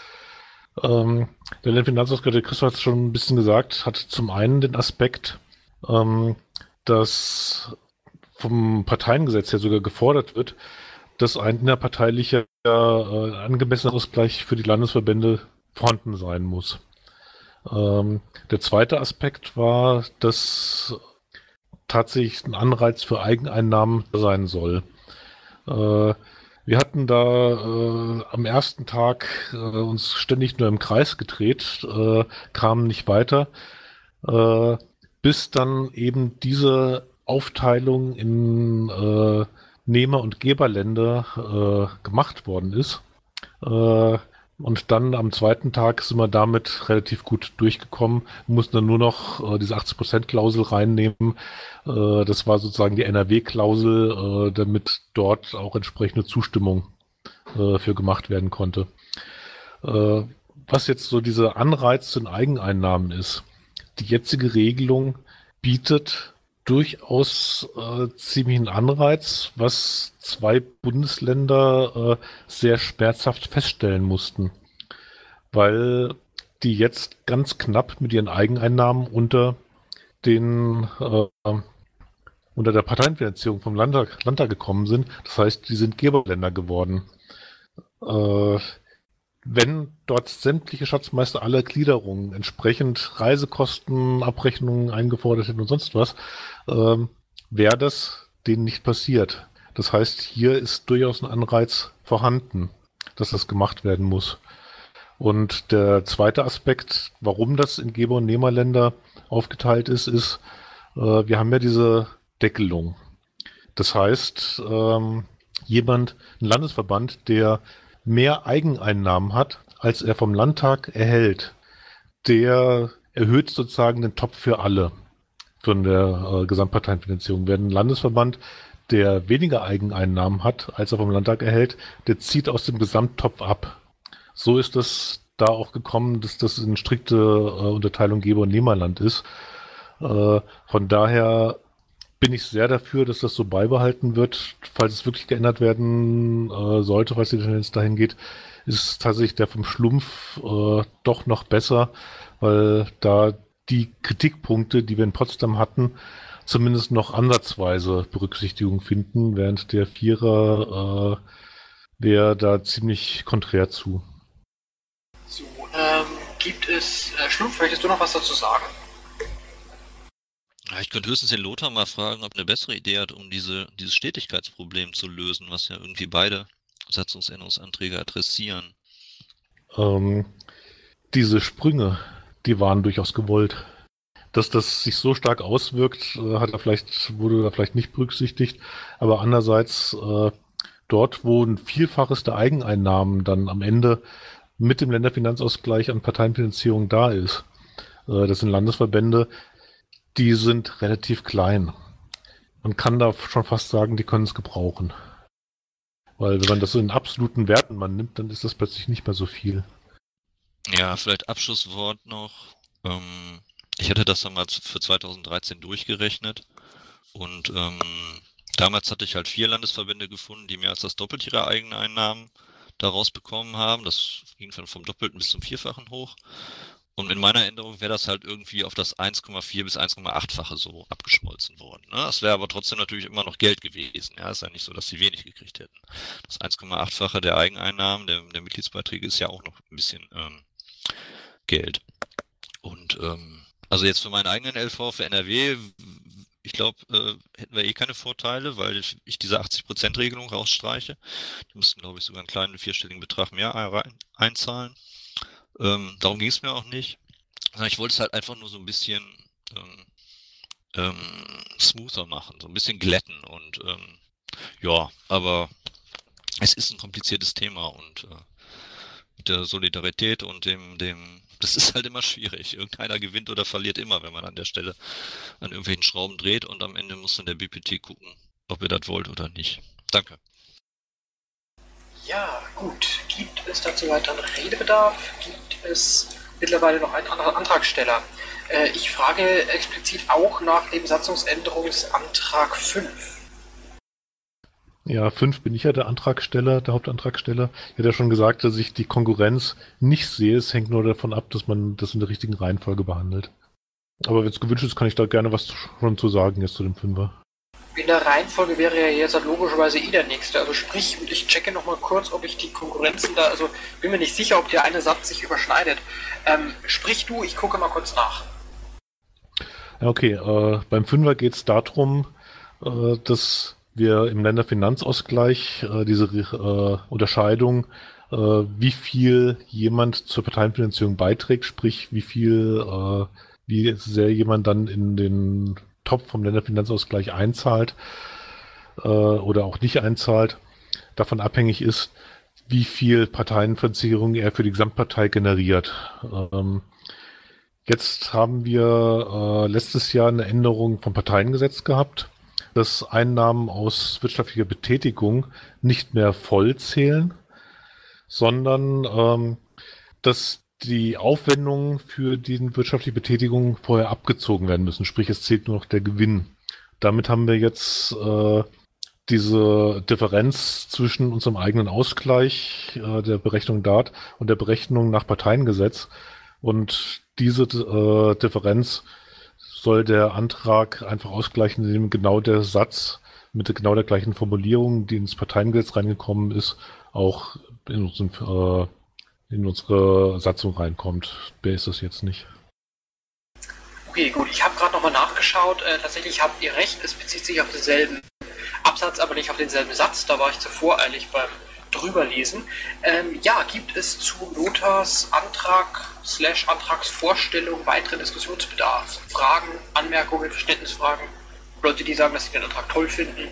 Ähm, der Länderfinanzausgleich, der Christoph hat es schon ein bisschen gesagt, hat zum einen den Aspekt, ähm, dass vom Parteiengesetz her sogar gefordert wird, dass ein innerparteilicher äh, angemessener Ausgleich für die Landesverbände vorhanden sein muss. Ähm, der zweite Aspekt war, dass tatsächlich ein Anreiz für Eigeneinnahmen sein soll. Äh, wir hatten da äh, am ersten Tag äh, uns ständig nur im Kreis gedreht, äh, kamen nicht weiter, äh, bis dann eben diese Aufteilung in äh, Nehmer- und Geberländer äh, gemacht worden ist. Äh, und dann am zweiten Tag sind wir damit relativ gut durchgekommen. Wir mussten dann nur noch äh, diese achtzig Prozent Klausel reinnehmen. Äh, das war sozusagen die N R W-Klausel, äh, damit dort auch entsprechende Zustimmung äh, für gemacht werden konnte. Äh, was jetzt so dieser Anreiz zu den Eigeneinnahmen ist, die jetzige Regelung bietet durchaus äh, ziemlichen Anreiz, was zwei Bundesländer äh, sehr schmerzhaft feststellen mussten, weil die jetzt ganz knapp mit ihren Eigeneinnahmen unter den äh, unter der Parteienfinanzierung vom Landtag, Landtag gekommen sind. Das heißt, die sind Geberländer geworden. Äh, wenn dort sämtliche Schatzmeister aller Gliederungen entsprechend Reisekosten, Abrechnungen eingefordert hätten und sonst was, ähm, wäre das denen nicht passiert. Das heißt, hier ist durchaus ein Anreiz vorhanden, dass das gemacht werden muss. Und der zweite Aspekt, warum das in Geber- und Nehmerländer aufgeteilt ist, ist, äh, wir haben ja diese Deckelung. Das heißt, ähm, jemand, ein Landesverband, der mehr Eigeneinnahmen hat, als er vom Landtag erhält, der erhöht sozusagen den Topf für alle von der äh, Gesamtparteienfinanzierung. Während ein Landesverband, der weniger Eigeneinnahmen hat, als er vom Landtag erhält, der zieht aus dem Gesamttopf ab. So ist das da auch gekommen, dass das eine strikte äh, Unterteilung Geber- und Nehmerland ist. Äh, von daher bin ich sehr dafür, dass das so beibehalten wird. Falls es wirklich geändert werden äh, sollte, falls die Tendenz dahin geht, ist tatsächlich der vom Schlumpf äh, doch noch besser, weil da die Kritikpunkte, die wir in Potsdam hatten, zumindest noch ansatzweise Berücksichtigung finden, während der Vierer äh, wäre da ziemlich konträr zu. So, ähm, gibt es, äh, Schlumpf, möchtest du noch was dazu sagen? Ja, ich könnte höchstens den Lothar mal fragen, ob er eine bessere Idee hat, um diese, dieses Stetigkeitsproblem zu lösen, was ja irgendwie beide Satzungsänderungsanträge adressieren. Ähm, diese Sprünge, die waren durchaus gewollt. Dass das sich so stark auswirkt, äh, hat er vielleicht, wurde da vielleicht nicht berücksichtigt. Aber andererseits, äh, dort, wo ein Vielfaches der Eigeneinnahmen dann am Ende mit dem Länderfinanzausgleich an Parteienfinanzierung da ist, äh, das sind Landesverbände, die sind relativ klein. Man kann da schon fast sagen, die können es gebrauchen. Weil wenn man das so in absoluten Werten man nimmt, dann ist das plötzlich nicht mehr so viel. Ja, vielleicht Abschlusswort noch. Ähm, ich hätte das dann mal für zweitausenddreizehn durchgerechnet und ähm, damals hatte ich halt vier Landesverbände gefunden, die mehr als das Doppelte ihrer eigenen Einnahmen daraus bekommen haben. Das ging dann vom Doppelten bis zum Vierfachen hoch. Und in meiner Änderung wäre das halt irgendwie auf das eins Komma vier bis eins Komma acht-fache so abgeschmolzen worden. Ne? Das wäre aber trotzdem natürlich immer noch Geld gewesen. Ja, ist ja nicht so, dass sie wenig gekriegt hätten. Das eins Komma acht-fache der Eigeneinnahmen, der, der Mitgliedsbeiträge ist ja auch noch ein bisschen ähm, Geld. Und ähm, also jetzt für meinen eigenen L V, für N R W, ich glaube, äh, hätten wir eh keine Vorteile, weil ich, ich diese achtzig Prozent Regelung rausstreiche. Die müssten, glaube ich, sogar einen kleinen vierstelligen Betrag mehr ein, einzahlen. Ähm, darum ging es mir auch nicht. Ich wollte es halt einfach nur so ein bisschen ähm, ähm, smoother machen, so ein bisschen glätten und ähm, ja, aber es ist ein kompliziertes Thema und äh, mit der Solidarität und dem, dem, das ist halt immer schwierig. Irgendeiner gewinnt oder verliert immer, wenn man an der Stelle an irgendwelchen Schrauben dreht und am Ende muss dann der B P T gucken, ob ihr das wollt oder nicht. Danke. Ja, gut. Gibt es dazu weiteren Redebedarf? Gibt es mittlerweile noch einen anderen Antragsteller? Äh, ich frage explizit auch nach dem Satzungsänderungsantrag fünf. Ja, fünf bin ich ja der Antragsteller, der Hauptantragsteller. Ich hatte ja schon gesagt, dass ich die Konkurrenz nicht sehe. Es hängt nur davon ab, dass man das in der richtigen Reihenfolge behandelt. Aber wenn es gewünscht ist, kann ich da gerne was schon zu sagen jetzt zu dem Fünfer. In der Reihenfolge wäre ja jetzt halt logischerweise eh der nächste. Also sprich, und ich checke nochmal kurz, ob ich die Konkurrenzen da, also bin mir nicht sicher, ob der eine Satz sich überschneidet. Ähm, sprich du, ich gucke mal kurz nach. Ja, okay. Äh, beim Fünfer geht es darum, äh, dass wir im Länderfinanzausgleich äh, diese äh, Unterscheidung, äh, wie viel jemand zur Parteienfinanzierung beiträgt, sprich wie viel, äh, wie sehr jemand dann in den Topf vom Länderfinanzausgleich einzahlt äh, oder auch nicht einzahlt, davon abhängig ist, wie viel Parteienfinanzierung er für die Gesamtpartei generiert. Ähm, jetzt haben wir äh, letztes Jahr eine Änderung vom Parteiengesetz gehabt, dass Einnahmen aus wirtschaftlicher Betätigung nicht mehr voll zählen, sondern ähm, dass die Aufwendungen für die wirtschaftliche Betätigung vorher abgezogen werden müssen. Sprich, es zählt nur noch der Gewinn. Damit haben wir jetzt äh, diese Differenz zwischen unserem eigenen Ausgleich, äh, der Berechnung D A T und der Berechnung nach Parteiengesetz. Und diese äh, Differenz soll der Antrag einfach ausgleichen, indem genau der Satz mit genau der gleichen Formulierung, die ins Parteiengesetz reingekommen ist, auch in unserem äh, in unsere Satzung reinkommt. Wer ist das jetzt nicht? Okay, gut. Ich habe gerade nochmal nachgeschaut. Äh, tatsächlich habt ihr recht. Es bezieht sich auf denselben Absatz, aber nicht auf denselben Satz. Da war ich zu voreilig beim Drüberlesen. Ähm, ja, gibt es zu Lothars Antrag slash Antragsvorstellung weiteren Diskussionsbedarf? Fragen, Anmerkungen, Verständnisfragen? Leute, die sagen, dass sie den Antrag toll finden?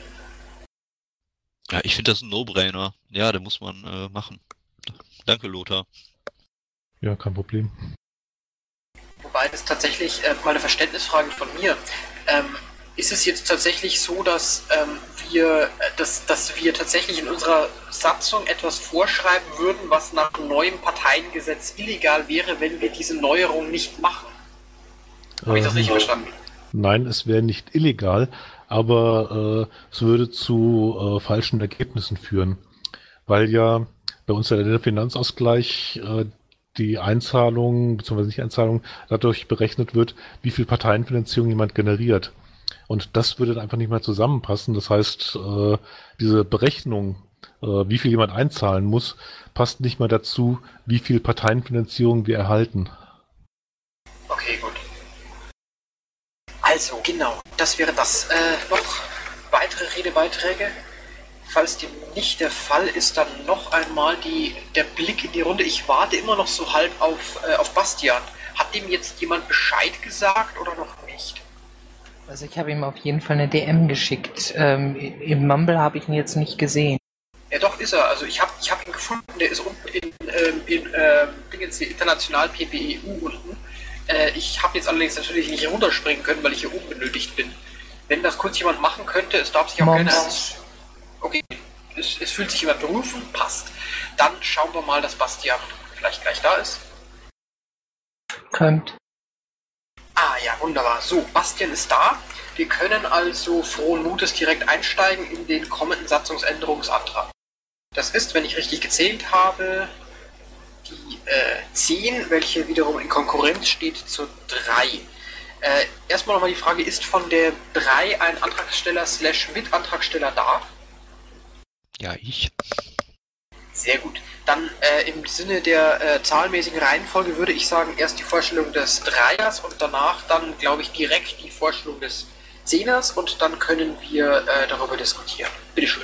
Ja, ich finde das ein No-Brainer. Ja, den muss man äh, machen. Danke, Lothar. Ja, kein Problem. Wobei das tatsächlich äh, mal eine Verständnisfrage von mir. Ähm, ist es jetzt tatsächlich so, dass ähm, wir, dass, dass wir tatsächlich in unserer Satzung etwas vorschreiben würden, was nach neuem Parteiengesetz illegal wäre, wenn wir diese Neuerung nicht machen? Habe ich das richtig verstanden? Nein, es wäre nicht illegal, aber äh, es würde zu äh, falschen Ergebnissen führen, weil ja bei uns der Finanzausgleich äh, die Einzahlung, beziehungsweise nicht Einzahlung, dadurch berechnet wird, wie viel Parteienfinanzierung jemand generiert. Und das würde dann einfach nicht mehr zusammenpassen. Das heißt, äh, diese Berechnung, äh, wie viel jemand einzahlen muss, passt nicht mehr dazu, wie viel Parteienfinanzierung wir erhalten. Okay, gut. Also, genau, das wäre das. Äh, noch weitere Redebeiträge? Falls dem nicht der Fall ist, dann noch einmal die, der Blick in die Runde. Ich warte immer noch so halb auf, äh, auf Bastian. Hat dem jetzt jemand Bescheid gesagt oder noch nicht? Also ich habe ihm auf jeden Fall eine D M geschickt. Ähm, Im Mumble habe ich ihn jetzt nicht gesehen. Ja doch, ist er. Also ich habe ich hab ihn gefunden. Der ist unten in, ähm, in ähm, Dingens hier, international P P E U unten. Äh, ich habe jetzt allerdings natürlich nicht runterspringen können, weil ich hier oben benötigt bin. Wenn das kurz jemand machen könnte, es darf sich auch gerne... Okay, es, es fühlt sich jemand berufen, passt. Dann schauen wir mal, dass Bastian vielleicht gleich da ist. Könnt. Ah ja, wunderbar. So, Bastian ist da. Wir können also frohen Mutes direkt einsteigen in den kommenden Satzungsänderungsantrag. Das ist, wenn ich richtig gezählt habe, die äh, zehn, welche wiederum in Konkurrenz steht zur drei. Äh, erstmal nochmal die Frage, ist von der drei ein Antragsteller slash Mitantragsteller da? Ja, ich. Sehr gut. Dann äh, im Sinne der äh, zahlenmäßigen Reihenfolge würde ich sagen, erst die Vorstellung des Dreiers und danach dann, glaube ich, direkt die Vorstellung des Zehners und dann können wir äh, darüber diskutieren. Bitteschön.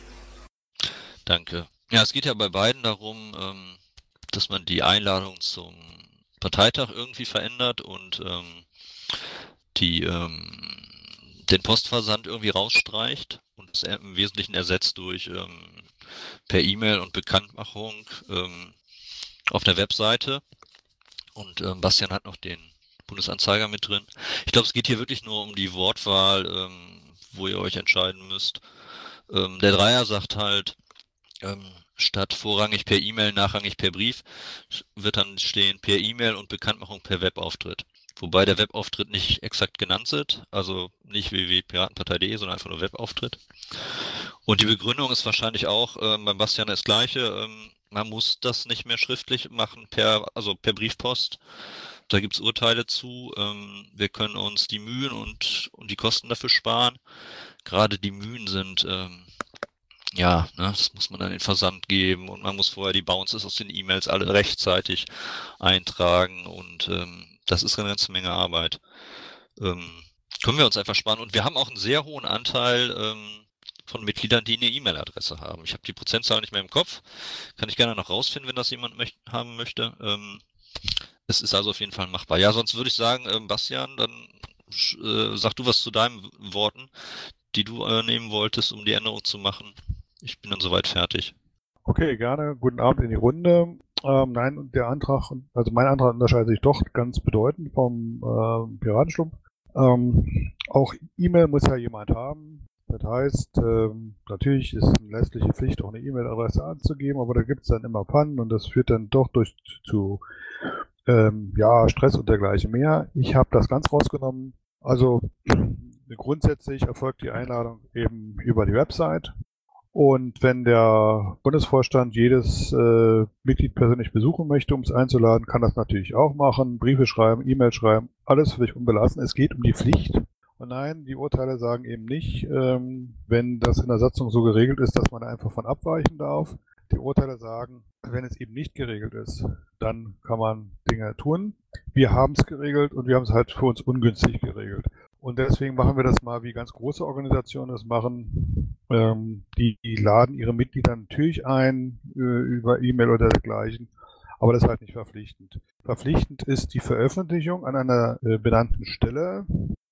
Danke. Ja, es geht ja bei beiden darum, ähm, dass man die Einladung zum Parteitag irgendwie verändert und ähm, die, ähm, den Postversand irgendwie rausstreicht und es im Wesentlichen ersetzt durch ähm, per E-Mail und Bekanntmachung ähm, auf der Webseite. Und ähm, Bastian hat noch den Bundesanzeiger mit drin. Ich glaube, es geht hier wirklich nur um die Wortwahl, ähm, wo ihr euch entscheiden müsst. Ähm, der Dreier sagt halt, ähm, statt vorrangig per E-Mail, nachrangig per Brief, wird dann stehen per E-Mail und Bekanntmachung per Webauftritt. Wobei der Webauftritt nicht exakt genannt wird, also nicht w w w punkt piratenpartei punkt de, sondern einfach nur Webauftritt. Und die Begründung ist wahrscheinlich auch ähm, beim Bastian das gleiche. Ähm, man muss das nicht mehr schriftlich machen, per, also per Briefpost. Da gibt es Urteile zu. Ähm, wir können uns die Mühen und, und die Kosten dafür sparen. Gerade die Mühen sind, ähm, ja, ne, das muss man dann in den Versand geben und man muss vorher die Bounces aus den E-Mails alle rechtzeitig eintragen und ähm, das ist eine ganze Menge Arbeit. Ähm, können wir uns einfach sparen. Und wir haben auch einen sehr hohen Anteil ähm, von Mitgliedern, die eine E-Mail-Adresse haben. Ich habe die Prozentzahl nicht mehr im Kopf. Kann ich gerne noch rausfinden, wenn das jemand möcht- haben möchte. Ähm, es ist also auf jeden Fall machbar. Ja, sonst würde ich sagen, ähm, Bastian, dann äh, sag du was zu deinen Worten, die du äh, nehmen wolltest, um die Änderung zu machen. Ich bin dann soweit fertig. Okay, gerne. Guten Abend in die Runde. Ähm, nein, der Antrag, also mein Antrag unterscheidet sich doch ganz bedeutend vom äh, Piratenschlumpf. Ähm, auch E-Mail muss ja jemand haben. Das heißt, ähm, natürlich ist eine letztliche Pflicht, auch eine E-Mail-Adresse anzugeben, aber da gibt es dann immer Pannen und das führt dann doch durch zu ähm, ja, Stress und dergleichen mehr. Ich habe das ganz rausgenommen. Also grundsätzlich erfolgt die Einladung eben über die Website. Und wenn der Bundesvorstand jedes äh, Mitglied persönlich besuchen möchte, um es einzuladen, kann das natürlich auch machen. Briefe schreiben, E-Mail schreiben, alles völlig unbelassen. Es geht um die Pflicht. Und nein, die Urteile sagen eben nicht, ähm, wenn das in der Satzung so geregelt ist, dass man einfach von abweichen darf. Die Urteile sagen, wenn es eben nicht geregelt ist, dann kann man Dinge tun. Wir haben es geregelt und wir haben es halt für uns ungünstig geregelt. Und deswegen machen wir das mal, wie ganz große Organisationen das machen. Ähm, die, die laden ihre Mitglieder natürlich ein äh, über E-Mail oder dergleichen, aber das ist halt nicht verpflichtend. Verpflichtend ist die Veröffentlichung an einer äh, benannten Stelle.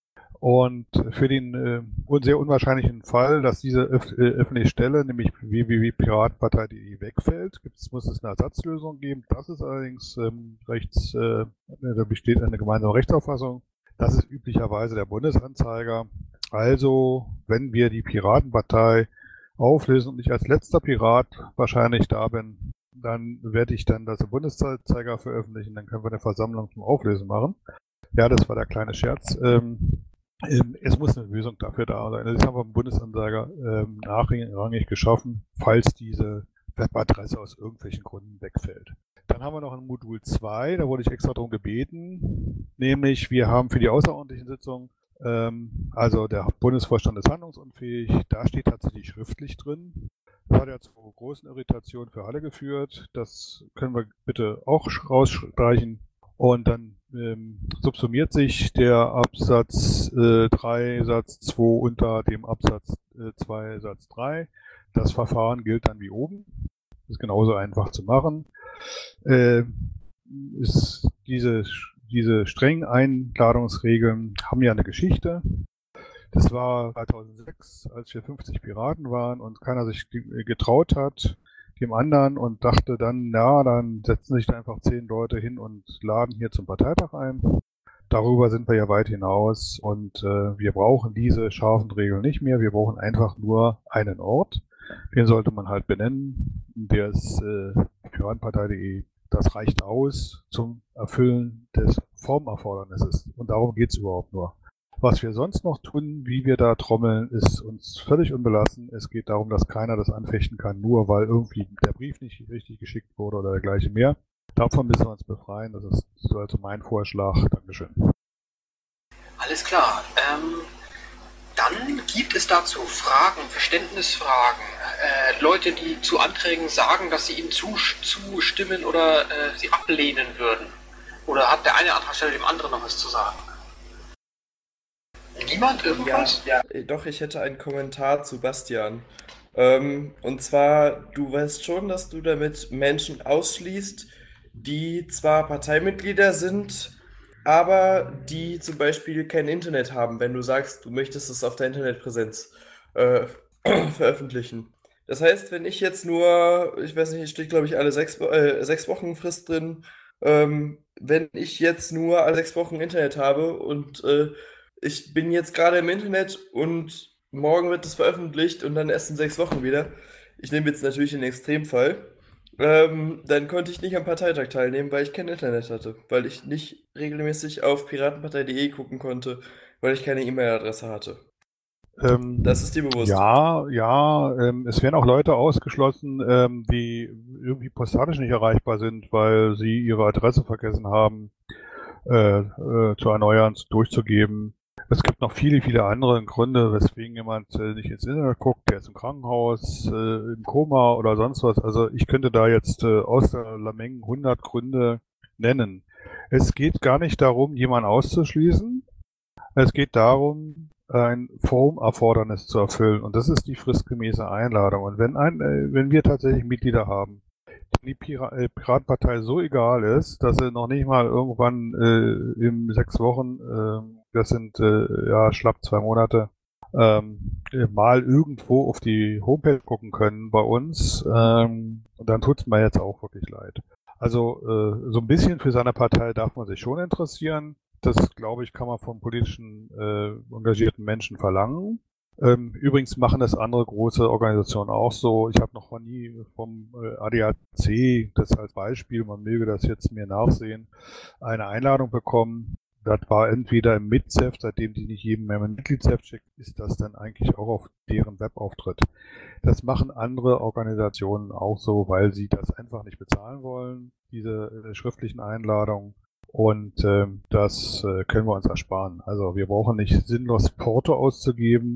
Und für den äh, sehr unwahrscheinlichen Fall, dass diese öf äh, öffentliche Stelle, nämlich w w w punkt piratenpartei punkt de wegfällt, gibt's, muss es eine Ersatzlösung geben. Das ist allerdings ähm, rechts, äh, da besteht eine gemeinsame Rechtsauffassung. Das ist üblicherweise der Bundesanzeiger. Also, wenn wir die Piratenpartei auflösen und ich als letzter Pirat wahrscheinlich da bin, dann werde ich dann das im Bundesanzeiger veröffentlichen, dann können wir eine Versammlung zum Auflösen machen. Ja, das war der kleine Scherz. Ähm, ähm, es muss eine Lösung dafür da sein. Das haben wir im Bundesanzeiger ähm, nachrangig geschaffen, falls diese Webadresse aus irgendwelchen Gründen wegfällt. Dann haben wir noch ein Modul zwei, da wurde ich extra darum gebeten, nämlich wir haben für die außerordentlichen Sitzungen, ähm, also der Bundesvorstand ist handlungsunfähig, da steht tatsächlich schriftlich drin. Das hat ja zu großen Irritationen für alle geführt, das können wir bitte auch rausstreichen. Und dann ähm, subsumiert sich der Absatz äh, drei Satz zwei unter dem Absatz äh, zwei Satz drei. Das Verfahren gilt dann wie oben. Das ist genauso einfach zu machen. Äh, ist diese, diese strengen Einladungsregeln haben ja eine Geschichte. Das war zweitausendsechs, als wir fünfzig Piraten waren und keiner sich getraut hat, dem anderen und dachte dann, na, dann setzen sich da einfach zehn Leute hin und laden hier zum Parteitag ein. Darüber sind wir ja weit hinaus und äh, wir brauchen diese scharfen Regeln nicht mehr. Wir brauchen einfach nur einen Ort. Den sollte man halt benennen. Der ist äh, piratenpartei punkt de. Das reicht aus zum Erfüllen des Formerfordernisses. Und darum geht's überhaupt nur. Was wir sonst noch tun, wie wir da trommeln, ist uns völlig unbelassen. Es geht darum, dass keiner das anfechten kann, nur weil irgendwie der Brief nicht richtig geschickt wurde oder dergleichen mehr. Davon müssen wir uns befreien. Das ist also mein Vorschlag. Dankeschön. Alles klar. Ähm, dann gibt es dazu Fragen, Verständnisfragen. Äh, Leute, die zu Anträgen sagen, dass sie ihnen zustimmen oder äh, sie ablehnen würden. Oder hat der eine Antragsteller dem anderen noch was zu sagen? Niemand irgendwas? Ja, ja. Doch, ich hätte einen Kommentar zu Bastian. Ähm, und zwar, du weißt schon, dass du damit Menschen ausschließt, die zwar Parteimitglieder sind, aber die zum Beispiel kein Internet haben, wenn du sagst, du möchtest es auf der Internetpräsenz äh, veröffentlichen. Das heißt, wenn ich jetzt nur, ich weiß nicht, es steht glaube ich alle sechs, äh, sechs Wochen Frist drin, ähm, wenn ich jetzt nur alle sechs Wochen Internet habe und äh, ich bin jetzt gerade im Internet und morgen wird es veröffentlicht und dann erst in sechs Wochen wieder. Ich nehme jetzt natürlich den Extremfall. Ähm, dann konnte ich nicht am Parteitag teilnehmen, weil ich kein Internet hatte. Weil ich nicht regelmäßig auf piratenpartei punkt de gucken konnte, weil ich keine E-Mail-Adresse hatte. Ähm, Das ist dir bewusst. Ja, ja, ähm, es werden auch Leute ausgeschlossen, ähm, die irgendwie postalisch nicht erreichbar sind, weil sie ihre Adresse vergessen haben, äh, äh, zu erneuern, durchzugeben. Es gibt noch viele, viele andere Gründe, weswegen jemand äh, nicht ins Internet guckt, der ist im Krankenhaus, äh, im Koma oder sonst was. Also ich könnte da jetzt äh, aus der Lameng hundert Gründe nennen. Es geht gar nicht darum, jemanden auszuschließen. Es geht darum, ein Formerfordernis zu erfüllen. Und das ist die fristgemäße Einladung. Und wenn, ein, äh, wenn wir tatsächlich Mitglieder haben, die Pira äh, Piratenpartei so egal ist, dass sie noch nicht mal irgendwann äh, in sechs Wochen, äh, das sind äh, ja schlapp zwei Monate, ähm, mal irgendwo auf die Homepage gucken können bei uns, ähm, dann tut's mir jetzt auch wirklich leid. Also äh, so ein bisschen für seine Partei darf man sich schon interessieren. Das, glaube ich, kann man von politischen äh, engagierten Menschen verlangen. Ähm, übrigens machen das andere große Organisationen auch so. Ich habe noch nie vom äh, A D A C, das als Beispiel, man möge das jetzt mir nachsehen, eine Einladung bekommen. Das war entweder im Mitzef, seitdem die nicht jedem mehr ein Mitgliedsheft schickt, ist das dann eigentlich auch auf deren Webauftritt. Das machen andere Organisationen auch so, weil sie das einfach nicht bezahlen wollen, diese äh, schriftlichen Einladungen. Und ähm, das äh, können wir uns ersparen. Also wir brauchen nicht sinnlos Porto auszugeben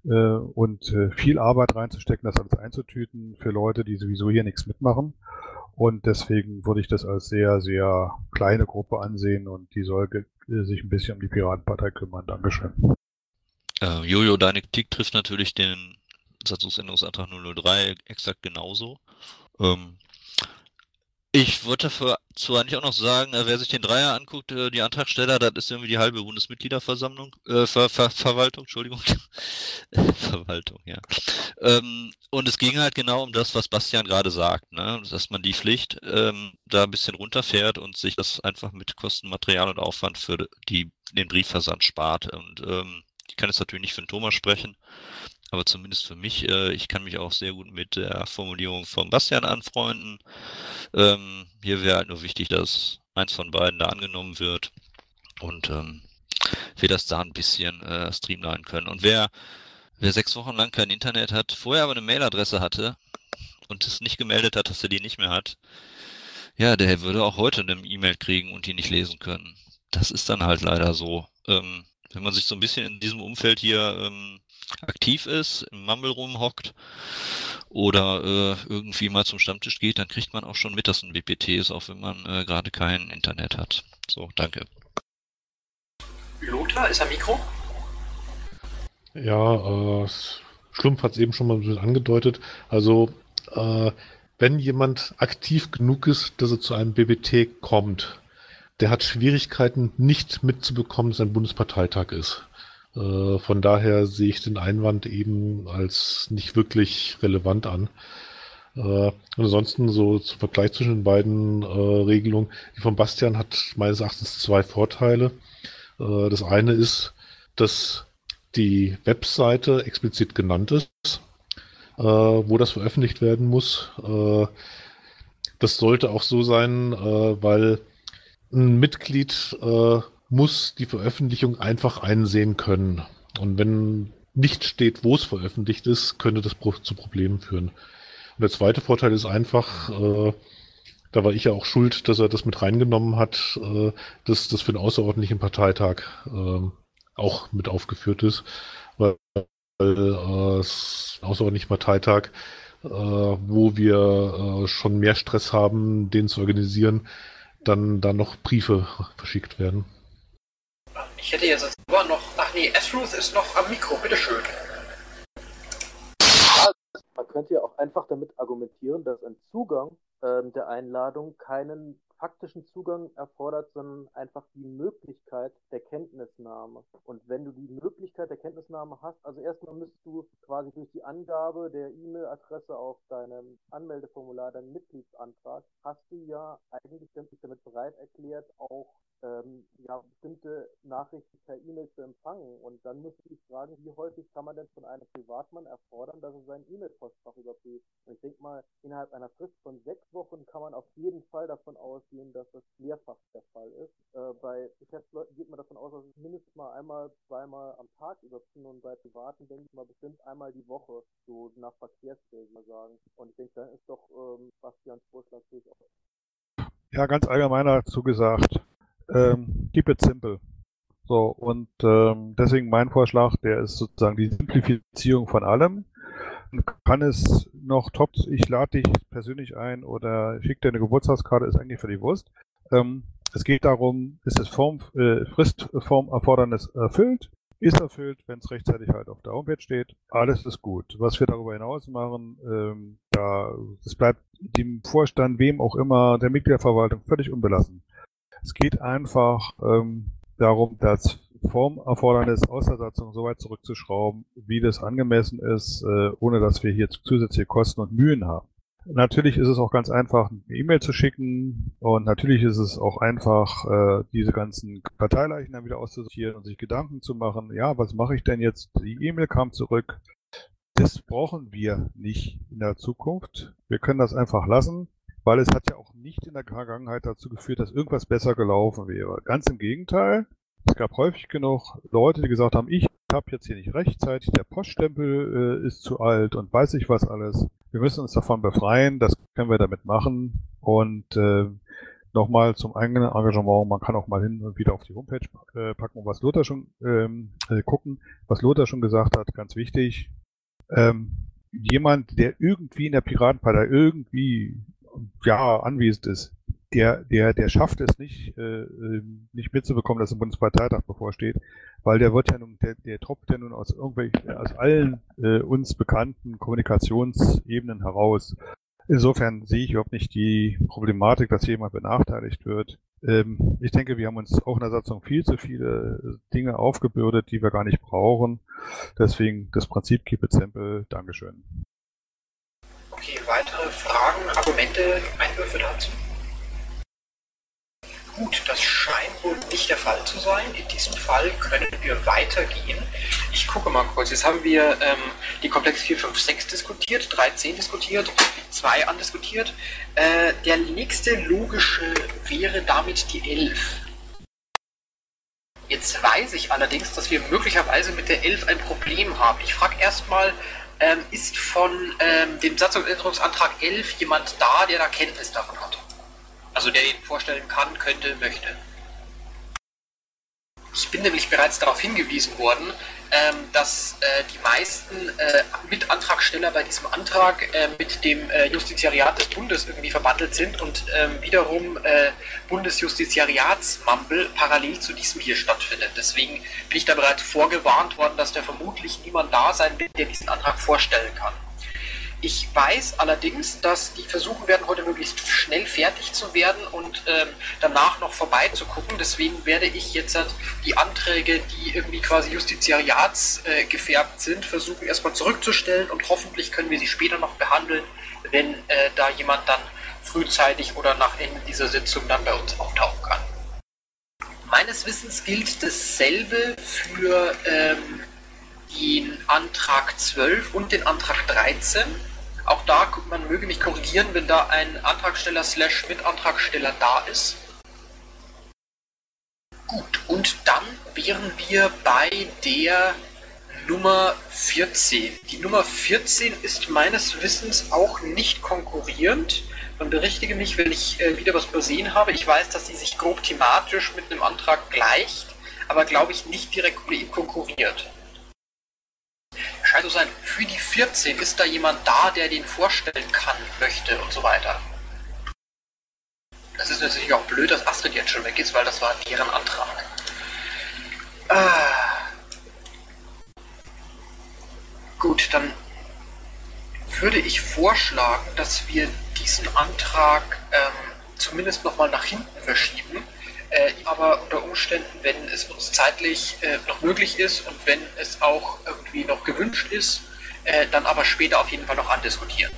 äh, und äh, viel Arbeit reinzustecken, das alles einzutüten für Leute, die sowieso hier nichts mitmachen. Und deswegen würde ich das als sehr, sehr kleine Gruppe ansehen und die soll äh, sich ein bisschen um die Piratenpartei kümmern. Dankeschön. Äh, Jojo, deine Kritik trifft natürlich den Satzungsänderungsantrag null null drei exakt genauso. Ähm, ich wollte dazu eigentlich auch noch sagen, äh, wer sich den Dreier anguckt, äh, die Antragsteller, das ist irgendwie die halbe Bundesmitgliederversammlung, äh, Ver Ver Verwaltung, Entschuldigung. Verwaltung, ja. Ähm, und es ging halt genau um das, was Bastian gerade sagt, ne? Dass man die Pflicht ähm, da ein bisschen runterfährt und sich das einfach mit Kosten, Material und Aufwand für die, den Briefversand spart. Und ähm, ich kann jetzt natürlich nicht für den Thomas sprechen, aber zumindest für mich, äh, ich kann mich auch sehr gut mit der Formulierung von Bastian anfreunden. Ähm, hier wäre halt nur wichtig, dass eins von beiden da angenommen wird und ähm, wir das da ein bisschen äh, streamlinen können. Und wer, wer sechs Wochen lang kein Internet hat, vorher aber eine Mailadresse hatte und es nicht gemeldet hat, dass er die nicht mehr hat, ja, der würde auch heute eine E-Mail kriegen und die nicht lesen können. Das ist dann halt leider so. Ähm, wenn man sich so ein bisschen in diesem Umfeld hier ähm, aktiv ist, im Mumble rumhockt oder äh, irgendwie mal zum Stammtisch geht, dann kriegt man auch schon mit, dass ein B P T ist, auch wenn man äh, gerade kein Internet hat. So, danke. Lothar, ist am Mikro? Ja, äh, Schlumpf hat es eben schon mal ein bisschen angedeutet. Also, äh, wenn jemand aktiv genug ist, dass er zu einem B B T kommt, der hat Schwierigkeiten, nicht mitzubekommen, dass ein Bundesparteitag ist. Äh, von daher sehe ich den Einwand eben als nicht wirklich relevant an. Äh, und ansonsten so zum Vergleich zwischen den beiden äh, Regelungen. Die von Bastian hat meines Erachtens zwei Vorteile. Äh, das eine ist, dass die Webseite explizit genannt ist, äh, wo das veröffentlicht werden muss. Äh, das sollte auch so sein, äh, weil ein Mitglied äh, muss die Veröffentlichung einfach einsehen können. Und wenn nicht steht, wo es veröffentlicht ist, könnte das zu Problemen führen. Und der zweite Vorteil ist einfach, äh, da war ich ja auch schuld, dass er das mit reingenommen hat, äh, dass das für den außerordentlichen Parteitag äh, auch mit aufgeführt ist, weil äh, es ein außerordentlicher Parteitag, äh, wo wir äh, schon mehr Stress haben, den zu organisieren, dann da noch Briefe verschickt werden. Ich hätte jetzt aber noch... Ach nee, S-Ruth ist noch am Mikro, bitteschön. Man könnte ja auch einfach damit argumentieren, dass ein Zugang ähm, der Einladung keinen faktischen Zugang erfordert, sondern einfach die Möglichkeit der Kenntnisnahme. Und wenn du die Möglichkeit der Kenntnisnahme hast, also erstmal müsstest du quasi durch die Angabe der E-Mail-Adresse auf deinem Anmeldeformular, deinem Mitgliedsantrag, hast du ja eigentlich damit bereit erklärt, auch ähm, ja, bestimmte Nachrichten per E-Mail zu empfangen. Und dann müsste ich fragen, wie häufig kann man denn von einem Privatmann erfordern, dass er sein E-Mail-Postfach überprüft? Und ich denke mal, innerhalb einer Frist von sechs Wochen kann man auf jeden Fall davon ausgehen, dass das mehrfach der Fall ist. Äh, bei Geschäftsleuten geht man davon aus, dass es mindestens mal einmal, zweimal am Tag überprüfen, und bei Privaten denke ich mal bestimmt einmal die Woche, so nach Verkehrsregeln sagen. Und ich denke, dann ist doch ähm, Bastians Vorschlag durchaus. Ja, ganz allgemein dazu gesagt, ähm, keep it simple. So, und ähm, deswegen mein Vorschlag, der ist sozusagen die Simplifizierung von allem. Man kann es noch top, ich lade dich persönlich ein oder schick dir eine Geburtstagskarte, ist eigentlich für die Wurst. Ähm, es geht darum, ist das Form, äh, Fristformerfordernis erfüllt? Ist erfüllt, wenn es rechtzeitig halt auf der Homepage steht. Alles ist gut. Was wir darüber hinaus machen, ähm, da, das bleibt dem Vorstand, wem auch immer, der Mitgliederverwaltung völlig unbelassen. Es geht einfach ähm, darum, das Formerfordernis aus der Satzung so weit zurückzuschrauben, wie das angemessen ist, äh, ohne dass wir hier zusätzliche Kosten und Mühen haben. Natürlich ist es auch ganz einfach, eine E-Mail zu schicken, und natürlich ist es auch einfach, äh, diese ganzen Parteileichen dann wieder auszusortieren und sich Gedanken zu machen, ja, was mache ich denn jetzt? Die E-Mail kam zurück. Das brauchen wir nicht in der Zukunft. Wir können das einfach lassen, weil es hat ja auch nicht in der Vergangenheit dazu geführt, dass irgendwas besser gelaufen wäre. Ganz im Gegenteil. Es gab häufig genug Leute, die gesagt haben, ich habe jetzt hier nicht rechtzeitig, der Poststempel äh, ist zu alt und weiß ich was alles. Wir müssen uns davon befreien, das können wir damit machen. Und äh, Nochmal zum eigenen Engagement, man kann auch mal hin und wieder auf die Homepage äh, packen und was Lothar schon ähm, äh, gucken, was Lothar schon gesagt hat, ganz wichtig. Ähm, jemand, der irgendwie in der Piratenpartei irgendwie ja anwesend ist, der, der, der schafft es nicht, äh, nicht mitzubekommen, dass ein Bundesparteitag bevorsteht, weil der wird ja nun, der, der tropft ja nun aus irgendwelchen, aus allen äh, uns bekannten Kommunikationsebenen heraus. Insofern sehe ich überhaupt nicht die Problematik, dass jemand benachteiligt wird. Ähm, ich denke, wir haben uns auch in der Satzung viel zu viele Dinge aufgebürdet, die wir gar nicht brauchen. Deswegen das Prinzip Keep it simple. Dankeschön. Okay, weitere Fragen, Argumente, Einwürfe dazu? Gut, das scheint wohl nicht der Fall zu sein. In diesem Fall können wir weitergehen. Ich gucke mal kurz. Jetzt haben wir ähm, die Komplex vier, fünf, sechs diskutiert, drei, zehn diskutiert, zwei andiskutiert. Äh, der nächste logische wäre damit die elf. Jetzt weiß ich allerdings, dass wir möglicherweise mit der elf ein Problem haben. Ich frage erstmal, ähm, ist von ähm, dem Satzungsänderungsantrag elf jemand da, der da Kenntnis davon hat? Also der ihn vorstellen kann, könnte, möchte. Ich bin nämlich bereits darauf hingewiesen worden, ähm, dass äh, die meisten äh, Mitantragsteller bei diesem Antrag äh, mit dem äh, Justiziariat des Bundes irgendwie verbandelt sind und ähm, wiederum äh, Bundesjustiziariatsmumble parallel zu diesem hier stattfindet. Deswegen bin ich da bereits vorgewarnt worden, dass da vermutlich niemand da sein wird, der diesen Antrag vorstellen kann. Ich weiß allerdings, dass die versuchen werden, heute möglichst schnell fertig zu werden und ähm, danach noch vorbeizugucken. Deswegen werde ich jetzt halt die Anträge, die irgendwie quasi justiziariatsgefärbt äh, gefärbt sind, versuchen erstmal zurückzustellen und hoffentlich können wir sie später noch behandeln, wenn äh, da jemand dann frühzeitig oder nach Ende dieser Sitzung dann bei uns auftauchen kann. Meines Wissens gilt dasselbe für ähm, den Antrag zwölf und den Antrag dreizehn. Auch da, man möge mich korrigieren, wenn da ein Antragsteller slash Mitantragsteller da ist. Gut, und dann wären wir bei der Nummer vierzehn. Die Nummer vierzehn ist meines Wissens auch nicht konkurrierend. Man berichtige mich, wenn ich äh, wieder was übersehen habe. Ich weiß, dass sie sich grob thematisch mit einem Antrag gleicht, aber glaube ich nicht direkt mit ihm konkurriert. Scheint so sein, für die vierzehn ist da jemand da, der den vorstellen kann, möchte und so weiter. Das ist natürlich auch blöd, dass Astrid jetzt schon weg ist, weil das war deren Antrag. Ah. Gut, dann würde ich vorschlagen, dass wir diesen Antrag ähm, zumindest nochmal nach hinten verschieben. Äh, aber unter Umständen, wenn es uns zeitlich äh, noch möglich ist und wenn es auch irgendwie noch gewünscht ist, äh, dann aber später auf jeden Fall noch andiskutieren.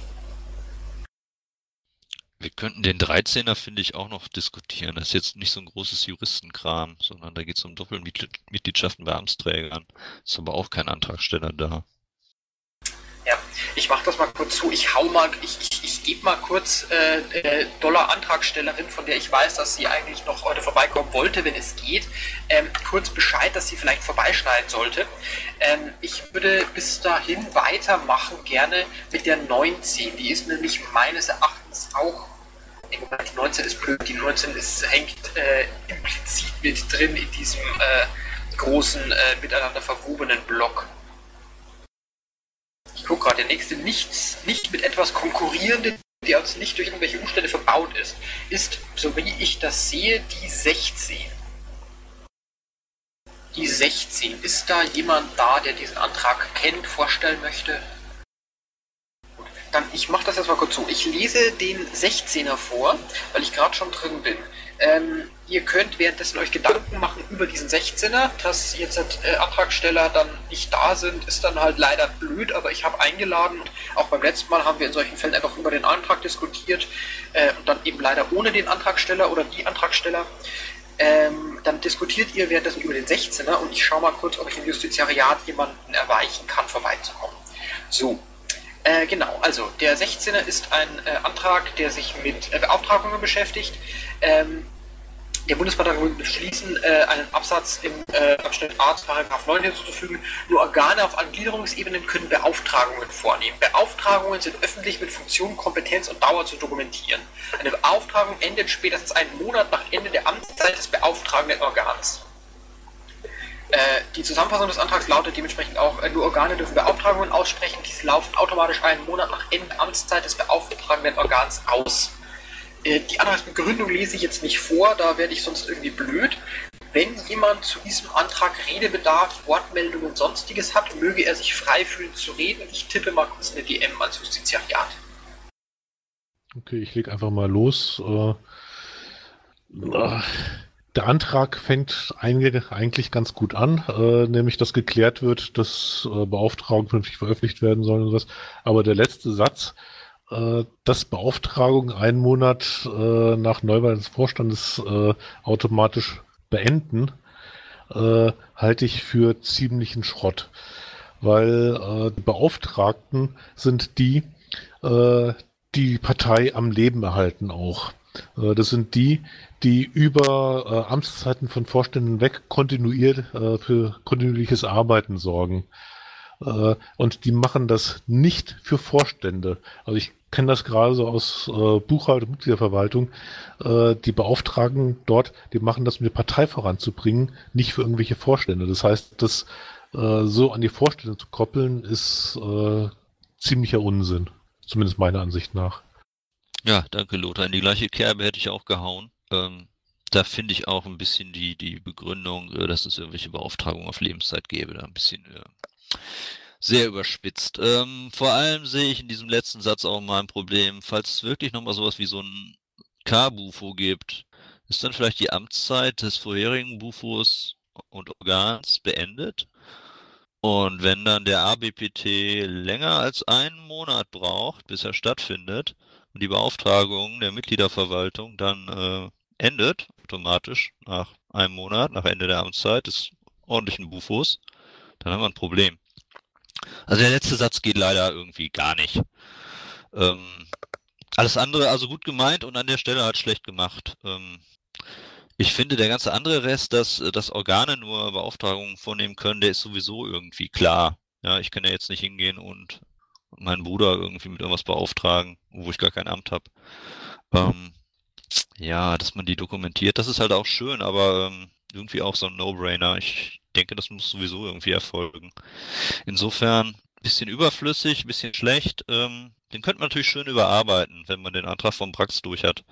Wir könnten den dreizehner, finde ich, auch noch diskutieren. Das ist jetzt nicht so ein großes Juristenkram, sondern da geht es um Doppelmitgliedschaften bei Amtsträgern. Ist aber auch kein Antragsteller da. Ja, ich mache das mal kurz zu. Ich hau mal, ich, ich, ich gebe mal kurz äh, äh, Dollar-Antragstellerin, von der ich weiß, dass sie eigentlich noch heute vorbeikommen wollte, wenn es geht, ähm, kurz Bescheid, dass sie vielleicht vorbeischneiden sollte. Ähm, ich würde bis dahin weitermachen, gerne mit der neunzehn. Die ist nämlich meines Erachtens auch, die neunzehn ist blöd, die neunzehn ist, hängt äh, implizit mit drin in diesem äh, großen, äh, miteinander verwobenen Block. Ich gucke gerade, der nächste nichts, nicht mit etwas konkurrierende, der uns nicht durch irgendwelche Umstände verbaut ist, ist, so wie ich das sehe, die sechzehn. Die sechzehn. Ist da jemand da, der diesen Antrag kennt, vorstellen möchte? Gut, dann, ich mache das jetzt mal kurz so. Ich lese den sechzehner vor, weil ich gerade schon drin bin. Ähm, ihr könnt währenddessen euch Gedanken machen über diesen sechzehner, dass jetzt äh, Antragsteller dann nicht da sind, ist dann halt leider blöd, aber ich habe eingeladen, auch beim letzten Mal haben wir in solchen Fällen einfach über den Antrag diskutiert äh, und dann eben leider ohne den Antragsteller oder die Antragsteller. Ähm, dann diskutiert ihr währenddessen über den sechzehner und ich schaue mal kurz, ob ich im Justiziariat jemanden erweichen kann, vorbeizukommen. So. Äh, genau, also der sechzehner ist ein äh, Antrag, der sich mit äh, Beauftragungen beschäftigt. Ähm, der Bundespartei beschließen, äh, einen Absatz im äh, Abschnitt A zu Paragraph neun hinzuzufügen. Nur Organe auf Angliederungsebenen können Beauftragungen vornehmen. Beauftragungen sind öffentlich mit Funktion, Kompetenz und Dauer zu dokumentieren. Eine Beauftragung endet spätestens einen Monat nach Ende der Amtszeit des beauftragenden Organs. Äh, die Zusammenfassung des Antrags lautet dementsprechend auch, äh, nur Organe dürfen Beauftragungen aussprechen. Diese laufen automatisch einen Monat nach Ende der Amtszeit des beauftragenden Organs aus. Die Antragsbegründung lese ich jetzt nicht vor, da werde ich sonst irgendwie blöd. Wenn jemand zu diesem Antrag Redebedarf, Wortmeldungen, sonstiges hat, möge er sich frei fühlen zu reden. Ich tippe mal kurz eine D M ans Justiziariat. Okay, ich lege einfach mal los. Äh, der Antrag fängt eigentlich ganz gut an, äh, nämlich dass geklärt wird, dass äh, Beauftragungen künftig veröffentlicht werden sollen und was. Aber der letzte Satz, dass Beauftragungen einen Monat äh, nach Neuwahl des Vorstandes äh, automatisch beenden, äh, halte ich für ziemlichen Schrott. Weil äh, die Beauftragten sind die, äh, die Partei am Leben erhalten auch. Äh, das sind die, die über äh, Amtszeiten von Vorständen weg kontinuiert äh, für kontinuierliches Arbeiten sorgen. Äh, und die machen das nicht für Vorstände. Also ich kenne das gerade so aus äh, Buchhaltung und Mitgliederverwaltung. Äh, die Beauftragen dort, die machen das, um die Partei voranzubringen, nicht für irgendwelche Vorstände. Das heißt, das äh, so an die Vorstände zu koppeln, ist äh, ziemlicher Unsinn. Zumindest meiner Ansicht nach. Ja, danke Lothar. In die gleiche Kerbe hätte ich auch gehauen. Ähm, da finde ich auch ein bisschen die, die Begründung, äh, dass es irgendwelche Beauftragungen auf Lebenszeit gäbe, da ein bisschen äh, sehr überspitzt. Ähm, vor allem sehe ich in diesem letzten Satz auch mal ein Problem. Falls es wirklich nochmal sowas wie so ein K-Bufo gibt, ist dann vielleicht die Amtszeit des vorherigen Bufos und Organs beendet? Und wenn dann der A B P T länger als einen Monat braucht, bis er stattfindet, und die Beauftragung der Mitgliederverwaltung dann äh, endet, automatisch nach einem Monat, nach Ende der Amtszeit des ordentlichen Bufos, dann haben wir ein Problem. Also der letzte Satz geht leider irgendwie gar nicht. Ähm, alles andere also gut gemeint und an der Stelle halt schlecht gemacht. Ähm, ich finde, der ganze andere Rest, dass, dass Organe nur Beauftragungen vornehmen können, der ist sowieso irgendwie klar. Ja, ich kann ja jetzt nicht hingehen und, und meinen Bruder irgendwie mit irgendwas beauftragen, wo ich gar kein Amt habe. Ähm, ja, dass man die dokumentiert, das ist halt auch schön, aber ähm, irgendwie auch so ein No-Brainer. Ich denke, das muss sowieso irgendwie erfolgen. Insofern ein bisschen überflüssig, ein bisschen schlecht. Ähm, den könnte man natürlich schön überarbeiten, wenn man den Antrag vom Brax durch hat.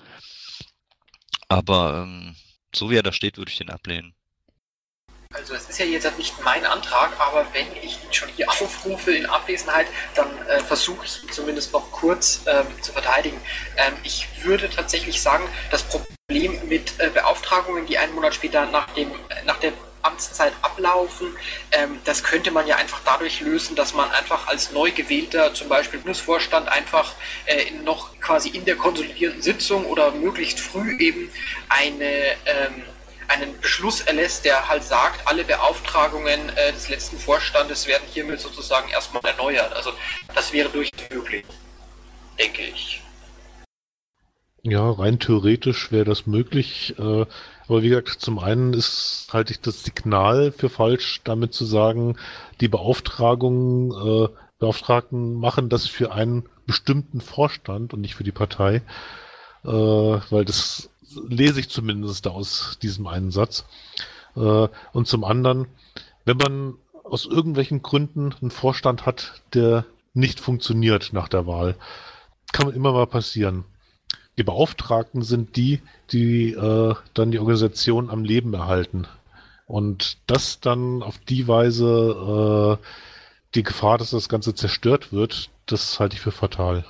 Aber ähm, so wie er da steht, würde ich den ablehnen. Also es ist ja jetzt nicht mein Antrag, aber wenn ich ihn schon hier aufrufe in Abwesenheit, dann äh, versuche ich ihn zumindest noch kurz ähm, zu verteidigen. Ähm, ich würde tatsächlich sagen, das Problem mit äh, Beauftragungen, die einen Monat später nach, dem, äh, nach der Amtszeit ablaufen, ähm, das könnte man ja einfach dadurch lösen, dass man einfach als neu gewählter, zum Beispiel Bundesvorstand, einfach äh, noch quasi in der konsolidierten Sitzung oder möglichst früh eben eine ähm, einen Beschluss erlässt, der halt sagt, alle Beauftragungen äh, des letzten Vorstandes werden hiermit sozusagen erstmal erneuert. Also das wäre durchaus möglich, denke ich. Ja, rein theoretisch wäre das möglich. Äh, aber wie gesagt, zum einen ist halte ich das Signal für falsch, damit zu sagen, die Beauftragungen, äh, Beauftragten machen das für einen bestimmten Vorstand und nicht für die Partei. Äh, weil das lese ich zumindest aus diesem einen Satz. Äh, und zum anderen, wenn man aus irgendwelchen Gründen einen Vorstand hat, der nicht funktioniert nach der Wahl, kann man immer mal passieren. Die Beauftragten sind die, die äh, dann die Organisation am Leben erhalten. Und das dann auf die Weise äh, die Gefahr, dass das Ganze zerstört wird, das halte ich für fatal.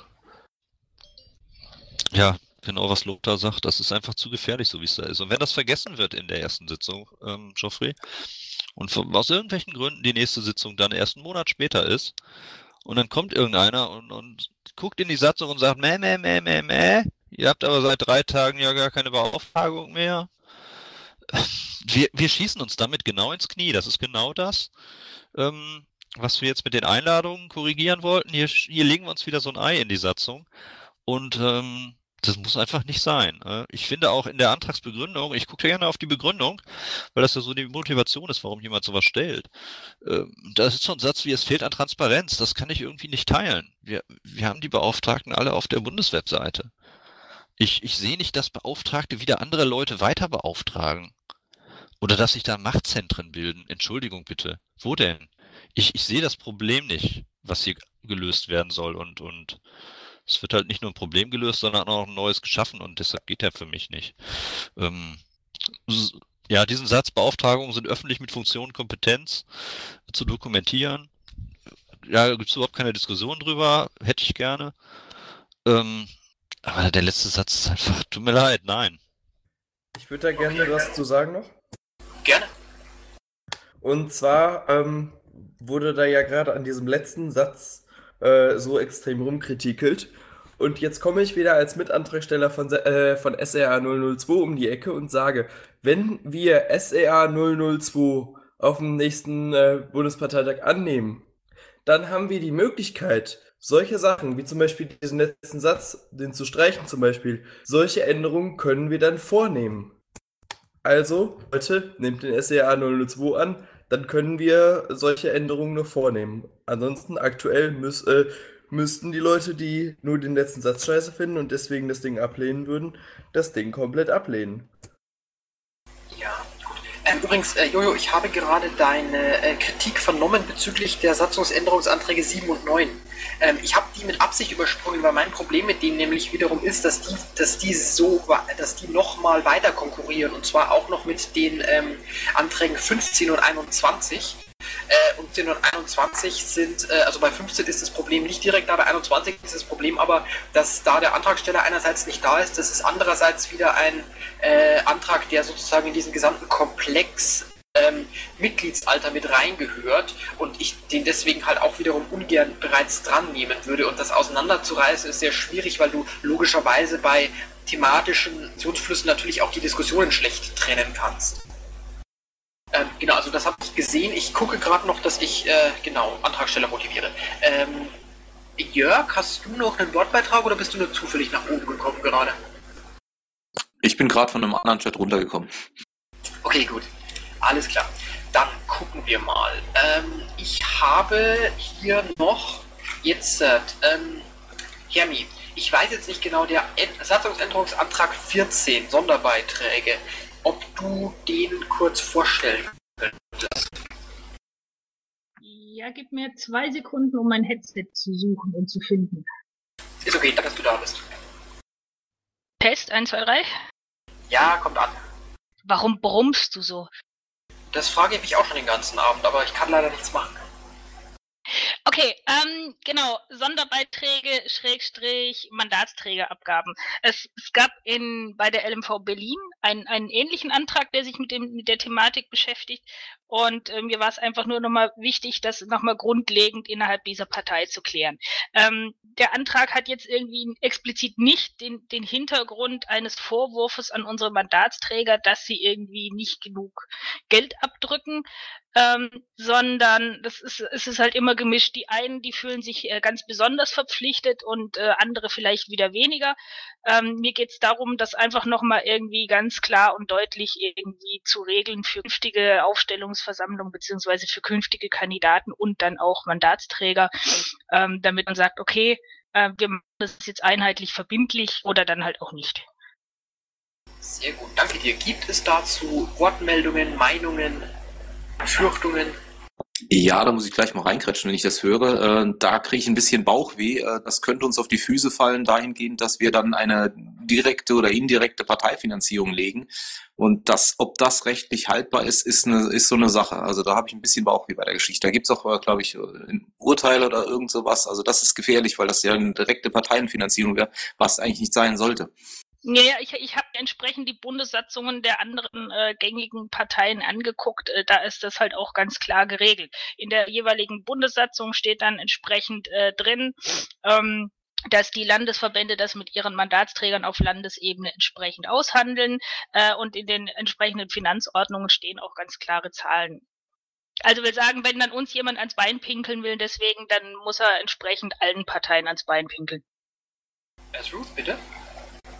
Ja, genau, was Lothar sagt, das ist einfach zu gefährlich, so wie es da ist. Und wenn das vergessen wird in der ersten Sitzung, ähm, Geoffrey, und von, aus irgendwelchen Gründen die nächste Sitzung dann erst einen Monat später ist, und dann kommt irgendeiner und, und guckt in die Satzung und sagt, meh, meh, meh, meh, meh, ihr habt aber seit drei Tagen ja gar keine Beauftragung mehr. Wir, wir schießen uns damit genau ins Knie. Das ist genau das, ähm, was wir jetzt mit den Einladungen korrigieren wollten. Hier, hier legen wir uns wieder so ein Ei in die Satzung. Und ähm, Das muss einfach nicht sein. äh. Ich finde auch in der Antragsbegründung, ich gucke gerne auf die Begründung, weil das ja so die Motivation ist, warum jemand sowas stellt. Ähm, Da ist so ein Satz wie, es fehlt an Transparenz. Das kann ich irgendwie nicht teilen. Wir, wir haben die Beauftragten alle auf der Bundeswebseite. Ich, ich sehe nicht, dass Beauftragte wieder andere Leute weiter beauftragen. Oder dass sich da Machtzentren bilden. Entschuldigung bitte. Wo denn? Ich, ich sehe das Problem nicht, was hier gelöst werden soll. Und, und es wird halt nicht nur ein Problem gelöst, sondern auch ein neues geschaffen. Und deshalb geht der für mich nicht. Ähm, s- ja, diesen Satz, Beauftragungen sind öffentlich mit Funktion und Kompetenz zu dokumentieren. Ja, da gibt es überhaupt keine Diskussion drüber. Hätte ich gerne. Ähm, aber der letzte Satz ist einfach, tut mir leid, nein. Ich würde da gerne was zu sagen noch. Gerne. Und zwar ähm, wurde da ja gerade an diesem letzten Satz äh, so extrem rumkritikelt. Und jetzt komme ich wieder als Mitantragsteller von, Se- äh, von S R A null null zwei um die Ecke und sage, wenn wir S R A null null zwei auf dem nächsten äh, Bundesparteitag annehmen, dann haben wir die Möglichkeit, solche Sachen, wie zum Beispiel diesen letzten Satz, den zu streichen zum Beispiel, solche Änderungen können wir dann vornehmen. Also, Leute, nehmt den S R A null null zwei an, dann können wir solche Änderungen noch vornehmen. Ansonsten aktuell müß, äh, müssten die Leute, die nur den letzten Satz scheiße finden und deswegen das Ding ablehnen würden, das Ding komplett ablehnen. Ja, gut. Ähm, übrigens, äh, Jojo, ich habe gerade deine äh, Kritik vernommen bezüglich der Satzungsänderungsanträge sieben und neun. Ähm, ich habe die mit Absicht übersprungen, weil mein Problem mit denen nämlich wiederum ist, dass die, dass die so, wa- dass die nochmal weiter konkurrieren und zwar auch noch mit den ähm, Anträgen fünfzehn und einundzwanzig. Äh, und fünfzehn und einundzwanzig sind, äh, also bei fünfzehn ist das Problem nicht direkt da, bei einundzwanzig ist das Problem aber, dass da der Antragsteller einerseits nicht da ist, das ist andererseits wieder ein äh, Antrag, der sozusagen in diesen gesamten Komplex ähm, Mitgliedsalter mit reingehört und ich den deswegen halt auch wiederum ungern bereits dran nehmen würde und das auseinanderzureißen ist sehr schwierig, weil du logischerweise bei thematischen Diskussionsflüssen natürlich auch die Diskussionen schlecht trennen kannst. Ähm, genau, also das habe ich gesehen. Ich gucke gerade noch, dass ich, äh, genau, Antragsteller motiviere. Ähm, Jörg, hast du noch einen Wortbeitrag oder bist du nur zufällig nach oben gekommen gerade? Ich bin gerade von einem anderen Chat runtergekommen. Okay, gut. Alles klar. Dann gucken wir mal. Ähm, ich habe hier noch jetzt, äh, ähm, Hermi, ich weiß jetzt nicht genau, der Ent- Satzungsänderungsantrag vierzehn, Sonderbeiträge, ob du den kurz vorstellen könntest. Ja, gib mir zwei Sekunden, um mein Headset zu suchen und zu finden. Ist okay, danke, dass du da bist. Test eins, zwei, drei. Ja, kommt an. Warum brummst du so? Das frage ich mich auch schon den ganzen Abend, aber ich kann leider nichts machen. Okay, ähm, genau, Sonderbeiträge, Schrägstrich, Mandatsträgerabgaben. Es, es gab in, bei der L M V Berlin einen, einen ähnlichen Antrag, der sich mit, dem, mit der Thematik beschäftigt. Und äh, mir war es einfach nur nochmal wichtig, das nochmal grundlegend innerhalb dieser Partei zu klären. Ähm, der Antrag hat jetzt irgendwie explizit nicht den, den Hintergrund eines Vorwurfs an unsere Mandatsträger, dass sie irgendwie nicht genug Geld abdrücken, ähm, sondern das ist, es ist halt immer gemischt. Die einen, die fühlen sich äh, ganz besonders verpflichtet und äh, andere vielleicht wieder weniger. Ähm, mir geht es darum, das einfach nochmal irgendwie ganz klar und deutlich irgendwie zu regeln für künftige Aufstellungsversammlungen beziehungsweise für künftige Kandidaten und dann auch Mandatsträger, ähm, damit man sagt, okay, äh, wir machen das jetzt einheitlich verbindlich oder dann halt auch nicht. Sehr gut, danke dir. Gibt es dazu Wortmeldungen, Meinungen, Befürchtungen? Ja, da muss ich gleich mal reinkretschen, wenn ich das höre. Äh, da kriege ich ein bisschen Bauchweh. Äh, das könnte uns auf die Füße fallen, dahingehend, dass wir dann eine direkte oder indirekte Parteifinanzierung legen. Und das, ob das rechtlich haltbar ist, ist, eine, ist so eine Sache. Also da habe ich ein bisschen Bauchweh bei der Geschichte. Da gibt es auch, glaube ich, ein Urteil oder irgend sowas. Also das ist gefährlich, weil das ja eine direkte Parteienfinanzierung wäre, was eigentlich nicht sein sollte. Ja, ja, ich, ich habe entsprechend die Bundessatzungen der anderen äh, gängigen Parteien angeguckt. Äh, da ist das halt auch ganz klar geregelt. In der jeweiligen Bundessatzung steht dann entsprechend äh, drin, ähm, dass die Landesverbände das mit ihren Mandatsträgern auf Landesebene entsprechend aushandeln. Äh, und in den entsprechenden Finanzordnungen stehen auch ganz klare Zahlen. Also wir sagen, wenn dann uns jemand ans Bein pinkeln will, deswegen, dann muss er entsprechend allen Parteien ans Bein pinkeln. Ruth, bitte.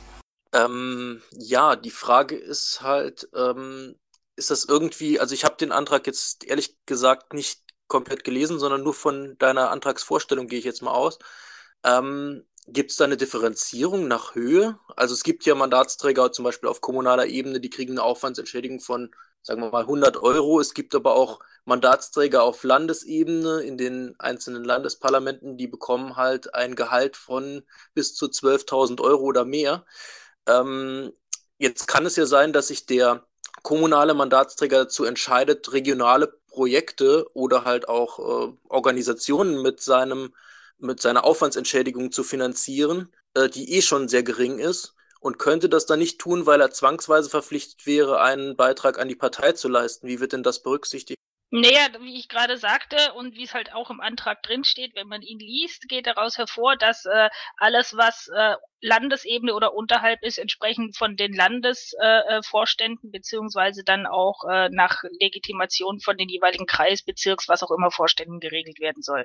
Ähm, ja, die Frage ist halt, ähm, ist das irgendwie, also ich habe den Antrag jetzt ehrlich gesagt nicht komplett gelesen, sondern nur von deiner Antragsvorstellung gehe ich jetzt mal aus. Ähm, gibt es da eine Differenzierung nach Höhe? Also es gibt ja Mandatsträger zum Beispiel auf kommunaler Ebene, die kriegen eine Aufwandsentschädigung von, sagen wir mal, hundert Euro. Es gibt aber auch Mandatsträger auf Landesebene in den einzelnen Landesparlamenten, die bekommen halt ein Gehalt von bis zu zwölftausend Euro oder mehr. Ähm, jetzt kann es ja sein, dass sich der kommunale Mandatsträger dazu entscheidet, regionale Projekte oder halt auch äh, Organisationen mit seinem, mit seiner Aufwandsentschädigung zu finanzieren, äh, die eh schon sehr gering ist, und könnte das dann nicht tun, weil er zwangsweise verpflichtet wäre, einen Beitrag an die Partei zu leisten. Wie wird denn das berücksichtigt? Naja, wie ich gerade sagte und wie es halt auch im Antrag drinsteht, wenn man ihn liest, geht daraus hervor, dass äh, alles, was äh, Landesebene oder unterhalb ist, entsprechend von den Landesvorständen äh, beziehungsweise dann auch äh, nach Legitimation von den jeweiligen Kreis-, Bezirks-, was auch immer Vorständen geregelt werden soll.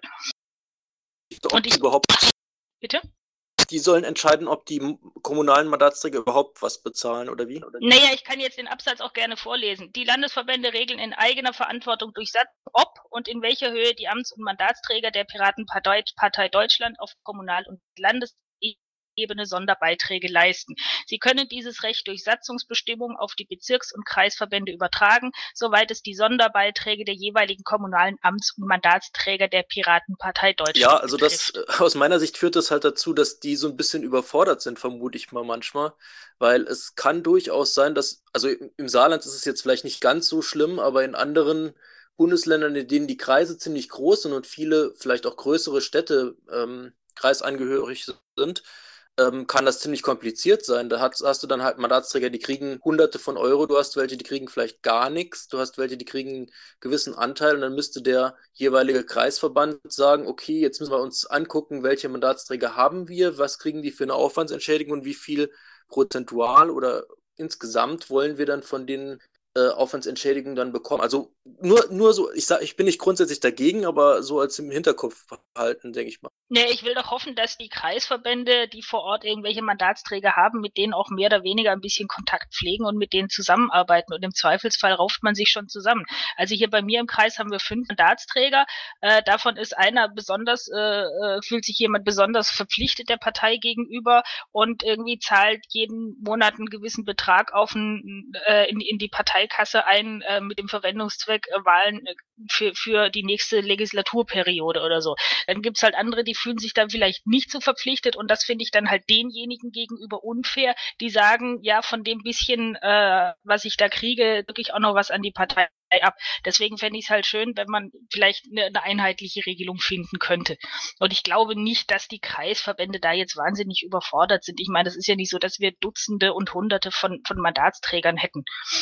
Ob und ich überhaupt. Bitte? Die sollen entscheiden, ob die kommunalen Mandatsträger überhaupt was bezahlen oder wie? Oder naja, ich kann jetzt den Absatz auch gerne vorlesen. Die Landesverbände regeln in eigener Verantwortung durch Satzung, ob und in welcher Höhe die Amts- und Mandatsträger der Piratenpartei Partei Deutschland auf Kommunal- und Landesebene Sonderbeiträge leisten. Sie können dieses Recht durch Satzungsbestimmungen auf die Bezirks- und Kreisverbände übertragen, soweit es die Sonderbeiträge der jeweiligen kommunalen Amts- und Mandatsträger der Piratenpartei Deutschland Ja, also betrifft. das, aus meiner Sicht führt das halt dazu, dass die so ein bisschen überfordert sind, vermute ich mal manchmal, weil es kann durchaus sein, dass, also im Saarland ist es jetzt vielleicht nicht ganz so schlimm, aber in anderen Bundesländern, in denen die Kreise ziemlich groß sind und viele, vielleicht auch größere Städte ähm, kreisangehörig sind, ähm, kann das ziemlich kompliziert sein. Da hast, hast du dann halt Mandatsträger, die kriegen Hunderte von Euro, du hast welche, die kriegen vielleicht gar nichts, du hast welche, die kriegen einen gewissen Anteil, und dann müsste der jeweilige Kreisverband sagen, okay, jetzt müssen wir uns angucken, welche Mandatsträger haben wir, was kriegen die für eine Aufwandsentschädigung und wie viel prozentual oder insgesamt wollen wir dann von den äh, Aufwandsentschädigungen dann bekommen. Also nur, nur so, ich sag, ich bin nicht grundsätzlich dagegen, aber so als im Hinterkopf behalten, denke ich mal. Nee, ich will doch hoffen, dass die Kreisverbände, die vor Ort irgendwelche Mandatsträger haben, mit denen auch mehr oder weniger ein bisschen Kontakt pflegen und mit denen zusammenarbeiten. Und im Zweifelsfall rauft man sich schon zusammen. Also hier bei mir im Kreis haben wir fünf Mandatsträger. Äh, davon ist einer besonders, äh, fühlt sich jemand besonders verpflichtet der Partei gegenüber und irgendwie zahlt jeden Monat einen gewissen Betrag auf ein, äh, in, in die Parteikasse ein äh, mit dem Verwendungszweck äh, Wahlen äh, für, für die nächste Legislaturperiode oder so. Dann gibt's halt andere, die fühlen sich dann vielleicht nicht so verpflichtet, und das finde ich dann halt denjenigen gegenüber unfair, die sagen, ja, von dem bisschen, äh, was ich da kriege, drücke ich auch noch was an die Partei ab. Deswegen fände ich es halt schön, wenn man vielleicht eine, eine einheitliche Regelung finden könnte. Und ich glaube nicht, dass die Kreisverbände da jetzt wahnsinnig überfordert sind. Ich meine, das ist ja nicht so, dass wir Dutzende und Hunderte von, von Mandatsträgern hätten.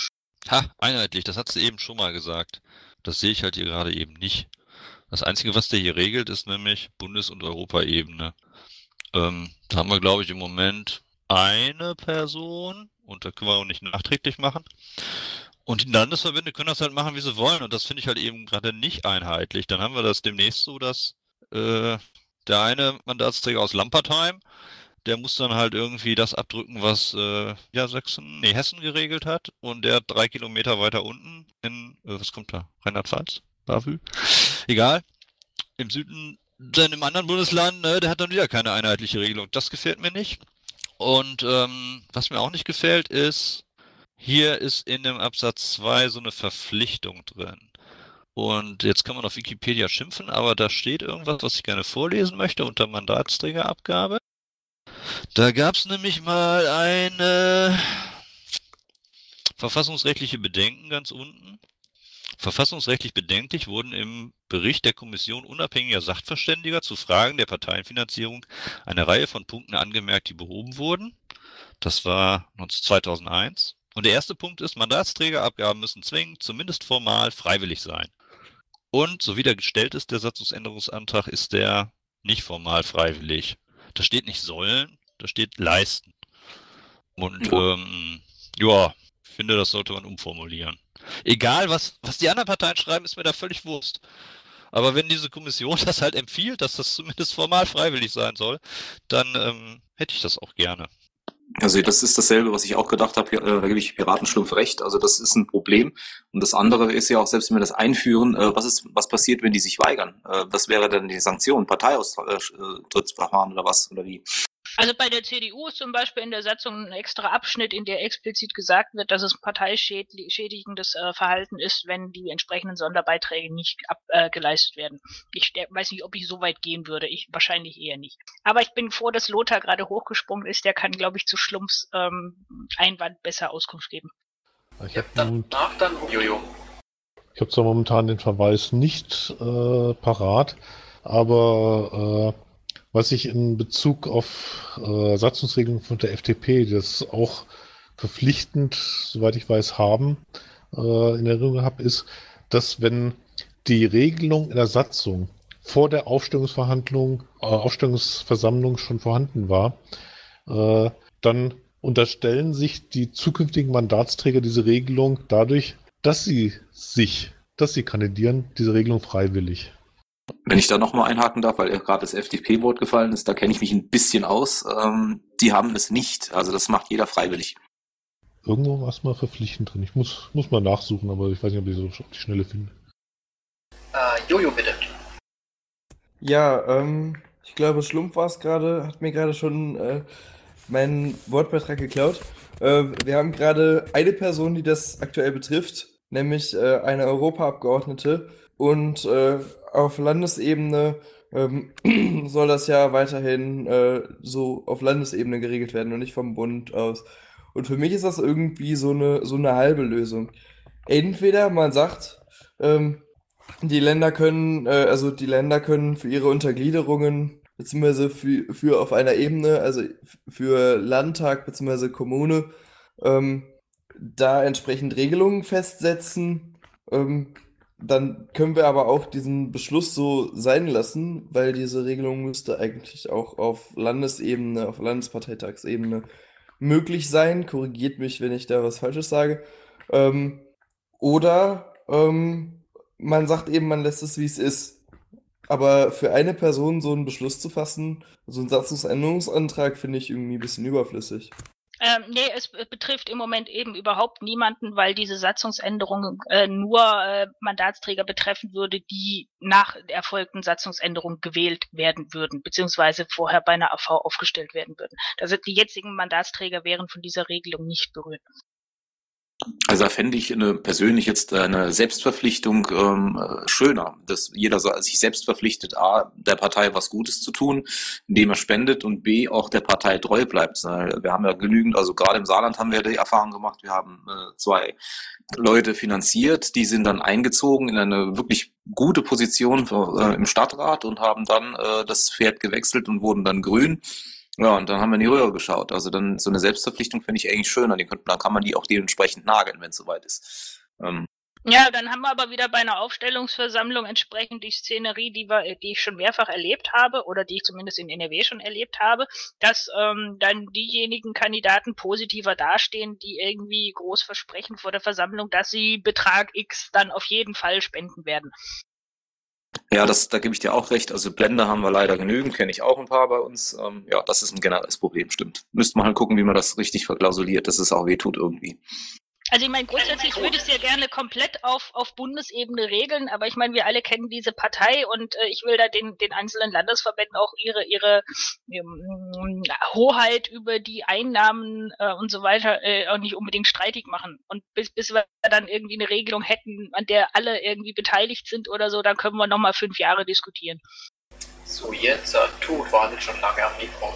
Ha, einheitlich, das hat sie eben schon mal gesagt. Das sehe ich halt hier gerade eben nicht. Das Einzige, was der hier regelt, ist nämlich Bundes- und Europaebene. Ähm, da haben wir, glaube ich, im Moment eine Person, und da können wir auch nicht nachträglich machen. Und die Landesverbände können das halt machen, wie sie wollen, und das finde ich halt eben gerade nicht einheitlich. Dann haben wir das demnächst so, dass äh, der eine Mandatsträger aus Lampertheim, der muss dann halt irgendwie das abdrücken, was äh, ja Sachsen, nee, Hessen geregelt hat, und der drei Kilometer weiter unten in, äh, was kommt da, Rheinland-Pfalz? Bavü? Egal. Im Süden, dann im anderen Bundesland, ne, der hat dann wieder keine einheitliche Regelung. Das gefällt mir nicht. Und ähm, was mir auch nicht gefällt, ist, hier ist in dem Absatz zwei so eine Verpflichtung drin. Und jetzt kann man auf Wikipedia schimpfen, aber da steht irgendwas, was ich gerne vorlesen möchte unter Mandatsträgerabgabe. Da gab es nämlich mal eine verfassungsrechtliche Bedenken ganz unten. Verfassungsrechtlich bedenklich wurden im Bericht der Kommission unabhängiger Sachverständiger zu Fragen der Parteienfinanzierung eine Reihe von Punkten angemerkt, die behoben wurden. Das war zweitausendeins. Und der erste Punkt ist, Mandatsträgerabgaben müssen zwingend, zumindest formal, freiwillig sein. Und, so wie der gestellt ist, der Satzungsänderungsantrag, ist der nicht formal freiwillig. Da steht nicht sollen, da steht leisten. Und, ähm, ja, ich finde, das sollte man umformulieren. Egal, was, was die anderen Parteien schreiben, ist mir da völlig Wurst. Aber wenn diese Kommission das halt empfiehlt, dass das zumindest formal freiwillig sein soll, dann ähm, hätte ich das auch gerne. Also das ist dasselbe, was ich auch gedacht habe, da gebe ich Piratenschlumpf recht, also das ist ein Problem. Und das andere ist ja auch, selbst wenn wir das einführen, was ist, was passiert, wenn die sich weigern? Was wäre denn die Sanktion? Parteiaustrittsverfahren oder was, oder wie? Also bei der C D U ist zum Beispiel in der Satzung ein extra Abschnitt, in der explizit gesagt wird, dass es parteischädigendes äh, Verhalten ist, wenn die entsprechenden Sonderbeiträge nicht ab, äh, geleistet werden. Ich äh, weiß nicht, ob ich so weit gehen würde. Ich wahrscheinlich eher nicht. Aber ich bin froh, dass Lothar gerade hochgesprungen ist. Der kann, glaube ich, zu Schlumpfs ähm, Einwand besser Auskunft geben. Ich habe Danach dann Jojo. Ich habe zwar momentan den Verweis nicht äh, parat, aber äh, was ich in Bezug auf äh, Satzungsregelungen von der F D P, die das auch verpflichtend, soweit ich weiß, haben, äh, in Erinnerung habe, ist, dass wenn die Regelung in der Satzung vor der Aufstellungsverhandlung, äh, Aufstellungsversammlung schon vorhanden war, äh, dann unterstellen sich die zukünftigen Mandatsträger diese Regelung dadurch, dass sie sich, dass sie kandidieren, diese Regelung freiwillig. Wenn ich da nochmal einhaken darf, weil gerade das F D P-Wort gefallen ist, da kenne ich mich ein bisschen aus. Ähm, die haben es nicht. Also das macht jeder freiwillig. Irgendwo war es mal verpflichtend drin. Ich muss, muss mal nachsuchen, aber ich weiß nicht, ob ich so auf die Schnelle finde. Äh, Jojo, bitte. Ja, ähm, ich glaube, Schlumpf war es gerade, hat mir gerade schon äh, meinen Wortbeitrag geklaut. Äh, wir haben gerade eine Person, die das aktuell betrifft, nämlich äh, eine Europaabgeordnete. Und äh, auf Landesebene ähm, soll das ja weiterhin äh, so auf Landesebene geregelt werden und nicht vom Bund aus. Und für mich ist das irgendwie so eine, so eine halbe Lösung. Entweder man sagt, ähm, die Länder können, äh, also die Länder können für ihre Untergliederungen beziehungsweise für, für auf einer Ebene, also für Landtag beziehungsweise Kommune, ähm, da entsprechend Regelungen festsetzen. Ähm, Dann können wir aber auch diesen Beschluss so sein lassen, weil diese Regelung müsste eigentlich auch auf Landesebene, auf Landesparteitagsebene möglich sein. Korrigiert mich, wenn ich da was Falsches sage. Ähm, oder ähm, man sagt eben, man lässt es, wie es ist. Aber für eine Person so einen Beschluss zu fassen, so einen Satzungsänderungsantrag, finde ich irgendwie ein bisschen überflüssig. Ähm, nee, es betrifft im Moment eben überhaupt niemanden, weil diese Satzungsänderung äh, nur äh, Mandatsträger betreffen würde, die nach der erfolgten Satzungsänderung gewählt werden würden, beziehungsweise vorher bei einer A V aufgestellt werden würden. Also die jetzigen Mandatsträger wären von dieser Regelung nicht berührt. Also da fände ich eine, persönlich jetzt eine Selbstverpflichtung ähm, schöner, dass jeder sich selbst verpflichtet, A, der Partei was Gutes zu tun, indem er spendet, und B, auch der Partei treu bleibt. Wir haben ja genügend, also gerade im Saarland haben wir die Erfahrung gemacht, wir haben äh, zwei Leute finanziert, die sind dann eingezogen in eine wirklich gute Position äh, im Stadtrat und haben dann äh, das Pferd gewechselt und wurden dann grün. Ja, und dann haben wir in die Röhre geschaut. Also dann so eine Selbstverpflichtung finde ich eigentlich schöner. Die könnten, dann kann man die auch dementsprechend nageln, wenn es soweit ist. Ähm. Ja, dann haben wir aber wieder bei einer Aufstellungsversammlung entsprechend die Szenerie, die wir, die ich schon mehrfach erlebt habe oder die ich zumindest in N R W schon erlebt habe, dass ähm, dann diejenigen Kandidaten positiver dastehen, die irgendwie groß versprechen vor der Versammlung, dass sie Betrag X dann auf jeden Fall spenden werden. Ja, das, da gebe ich dir auch recht. Also Blender haben wir leider genügend, kenne ich auch ein paar bei uns. Ähm, ja, das ist ein generelles Problem, stimmt. Müsste man halt gucken, wie man das richtig verklausuliert, dass es auch wehtut irgendwie. Also ich meine, grundsätzlich würde ich es ja gerne komplett auf, auf Bundesebene regeln, aber ich meine, wir alle kennen diese Partei und äh, ich will da den, den einzelnen Landesverbänden auch ihre, ihre ähm, Hoheit über die Einnahmen äh, und so weiter äh, auch nicht unbedingt streitig machen. Und bis, bis wir dann irgendwie eine Regelung hätten, an der alle irgendwie beteiligt sind oder so, dann können wir nochmal fünf Jahre diskutieren. So, jetzt, äh, Tut wartet schon lange am Mikro.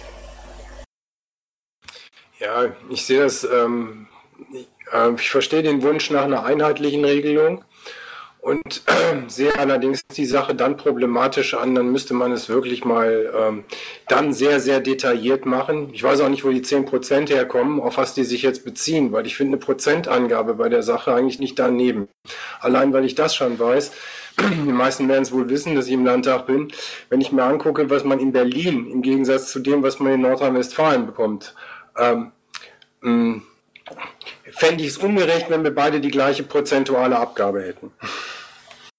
Ja, ich sehe das, ähm, ich, äh, ich verstehe den Wunsch nach einer einheitlichen Regelung und äh, sehe allerdings die Sache dann problematisch an, dann müsste man es wirklich mal ähm, dann sehr, sehr detailliert machen. Ich weiß auch nicht, wo die zehn Prozent herkommen, auf was die sich jetzt beziehen, weil ich finde eine Prozentangabe bei der Sache eigentlich nicht daneben. Allein, weil ich das schon weiß, die meisten werden es wohl wissen, dass ich im Landtag bin, wenn ich mir angucke, was man in Berlin im Gegensatz zu dem, was man in Nordrhein-Westfalen bekommt, ähm, mh, fände ich es ungerecht, wenn wir beide die gleiche prozentuale Abgabe hätten.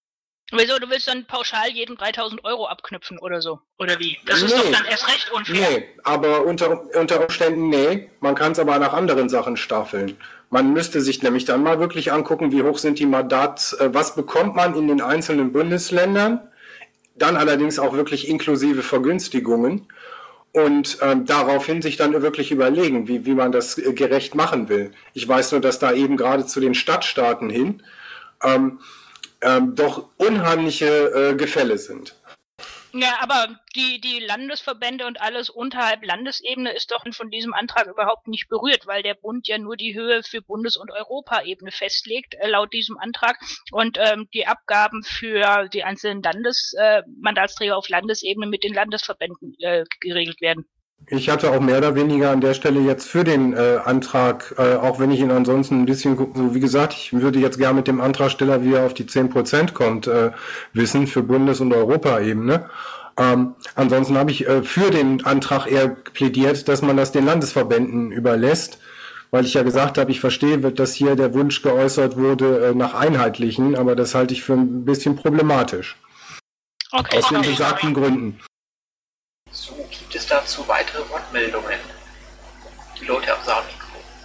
Wieso, du willst dann pauschal jeden dreitausend Euro abknüpfen oder so? Oder wie? Das ist Nee. doch dann erst recht unfair. Nee, aber unter, unter Umständen nee. Man kann es aber nach anderen Sachen staffeln. Man müsste sich nämlich dann mal wirklich angucken, wie hoch sind die Mandats, äh, was bekommt man in den einzelnen Bundesländern, dann allerdings auch wirklich inklusive Vergünstigungen und ähm, daraufhin sich dann wirklich überlegen, wie, wie man das äh, gerecht machen will. Ich weiß nur, dass da eben gerade zu den Stadtstaaten hin ähm, ähm, doch unheimliche äh, Gefälle sind. Ja, aber die, die Landesverbände und alles unterhalb Landesebene ist doch von diesem Antrag überhaupt nicht berührt, weil der Bund ja nur die Höhe für Bundes- und Europaebene festlegt, äh, laut diesem Antrag, und ähm, die Abgaben für die einzelnen Landesmandatsträger äh, Mandatsträger auf Landesebene mit den Landesverbänden äh, geregelt werden. Ich hatte auch mehr oder weniger an der Stelle jetzt für den äh, Antrag, äh, auch wenn ich ihn ansonsten ein bisschen, so wie gesagt, ich würde jetzt gerne mit dem Antragsteller, wie er auf die zehn Prozent kommt, äh, wissen für Bundes- und Europaebene. Ähm, ansonsten habe ich äh, für den Antrag eher plädiert, dass man das den Landesverbänden überlässt, weil ich ja gesagt habe, ich verstehe, dass hier der Wunsch geäußert wurde äh, nach einheitlichen, aber das halte ich für ein bisschen problematisch. Okay, Aus den okay. besagten Gründen. So, gibt es dazu weitere Wortmeldungen? Die Leute am Saalmikro.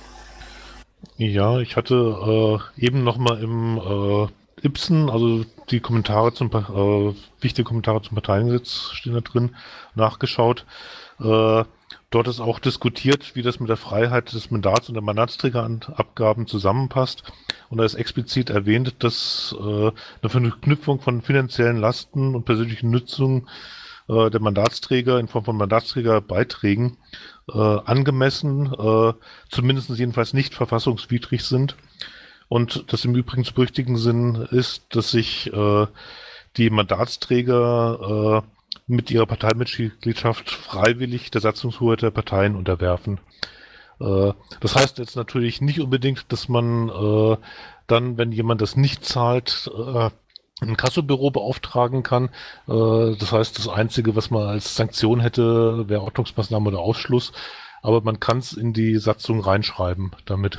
Ja, ich hatte äh, eben nochmal im äh, Ibsen, also die Kommentare zum, äh, wichtige Kommentare zum Parteiengesetz stehen da drin, nachgeschaut. Äh, dort ist auch diskutiert, wie das mit der Freiheit des Mandats und der Mandatsträgerabgaben zusammenpasst. Und da ist explizit erwähnt, dass äh, eine Verknüpfung von finanziellen Lasten und persönlichen Nutzungen äh, der Mandatsträger in Form von Mandatsträgerbeiträgen äh, angemessen, äh, zumindest jedenfalls nicht verfassungswidrig sind. Und das im Übrigen zu berücksichtigen Sinn ist, dass sich äh, die Mandatsträger äh, mit ihrer Parteimitgliedschaft freiwillig der Satzungshoheit der Parteien unterwerfen. Äh, das heißt jetzt natürlich nicht unbedingt, dass man äh, dann, wenn jemand das nicht zahlt, äh, ein Kassobüro beauftragen kann. Äh, das heißt, das Einzige, was man als Sanktion hätte, wäre Ordnungsmaßnahme oder Ausschluss. Aber man kann es in die Satzung reinschreiben damit.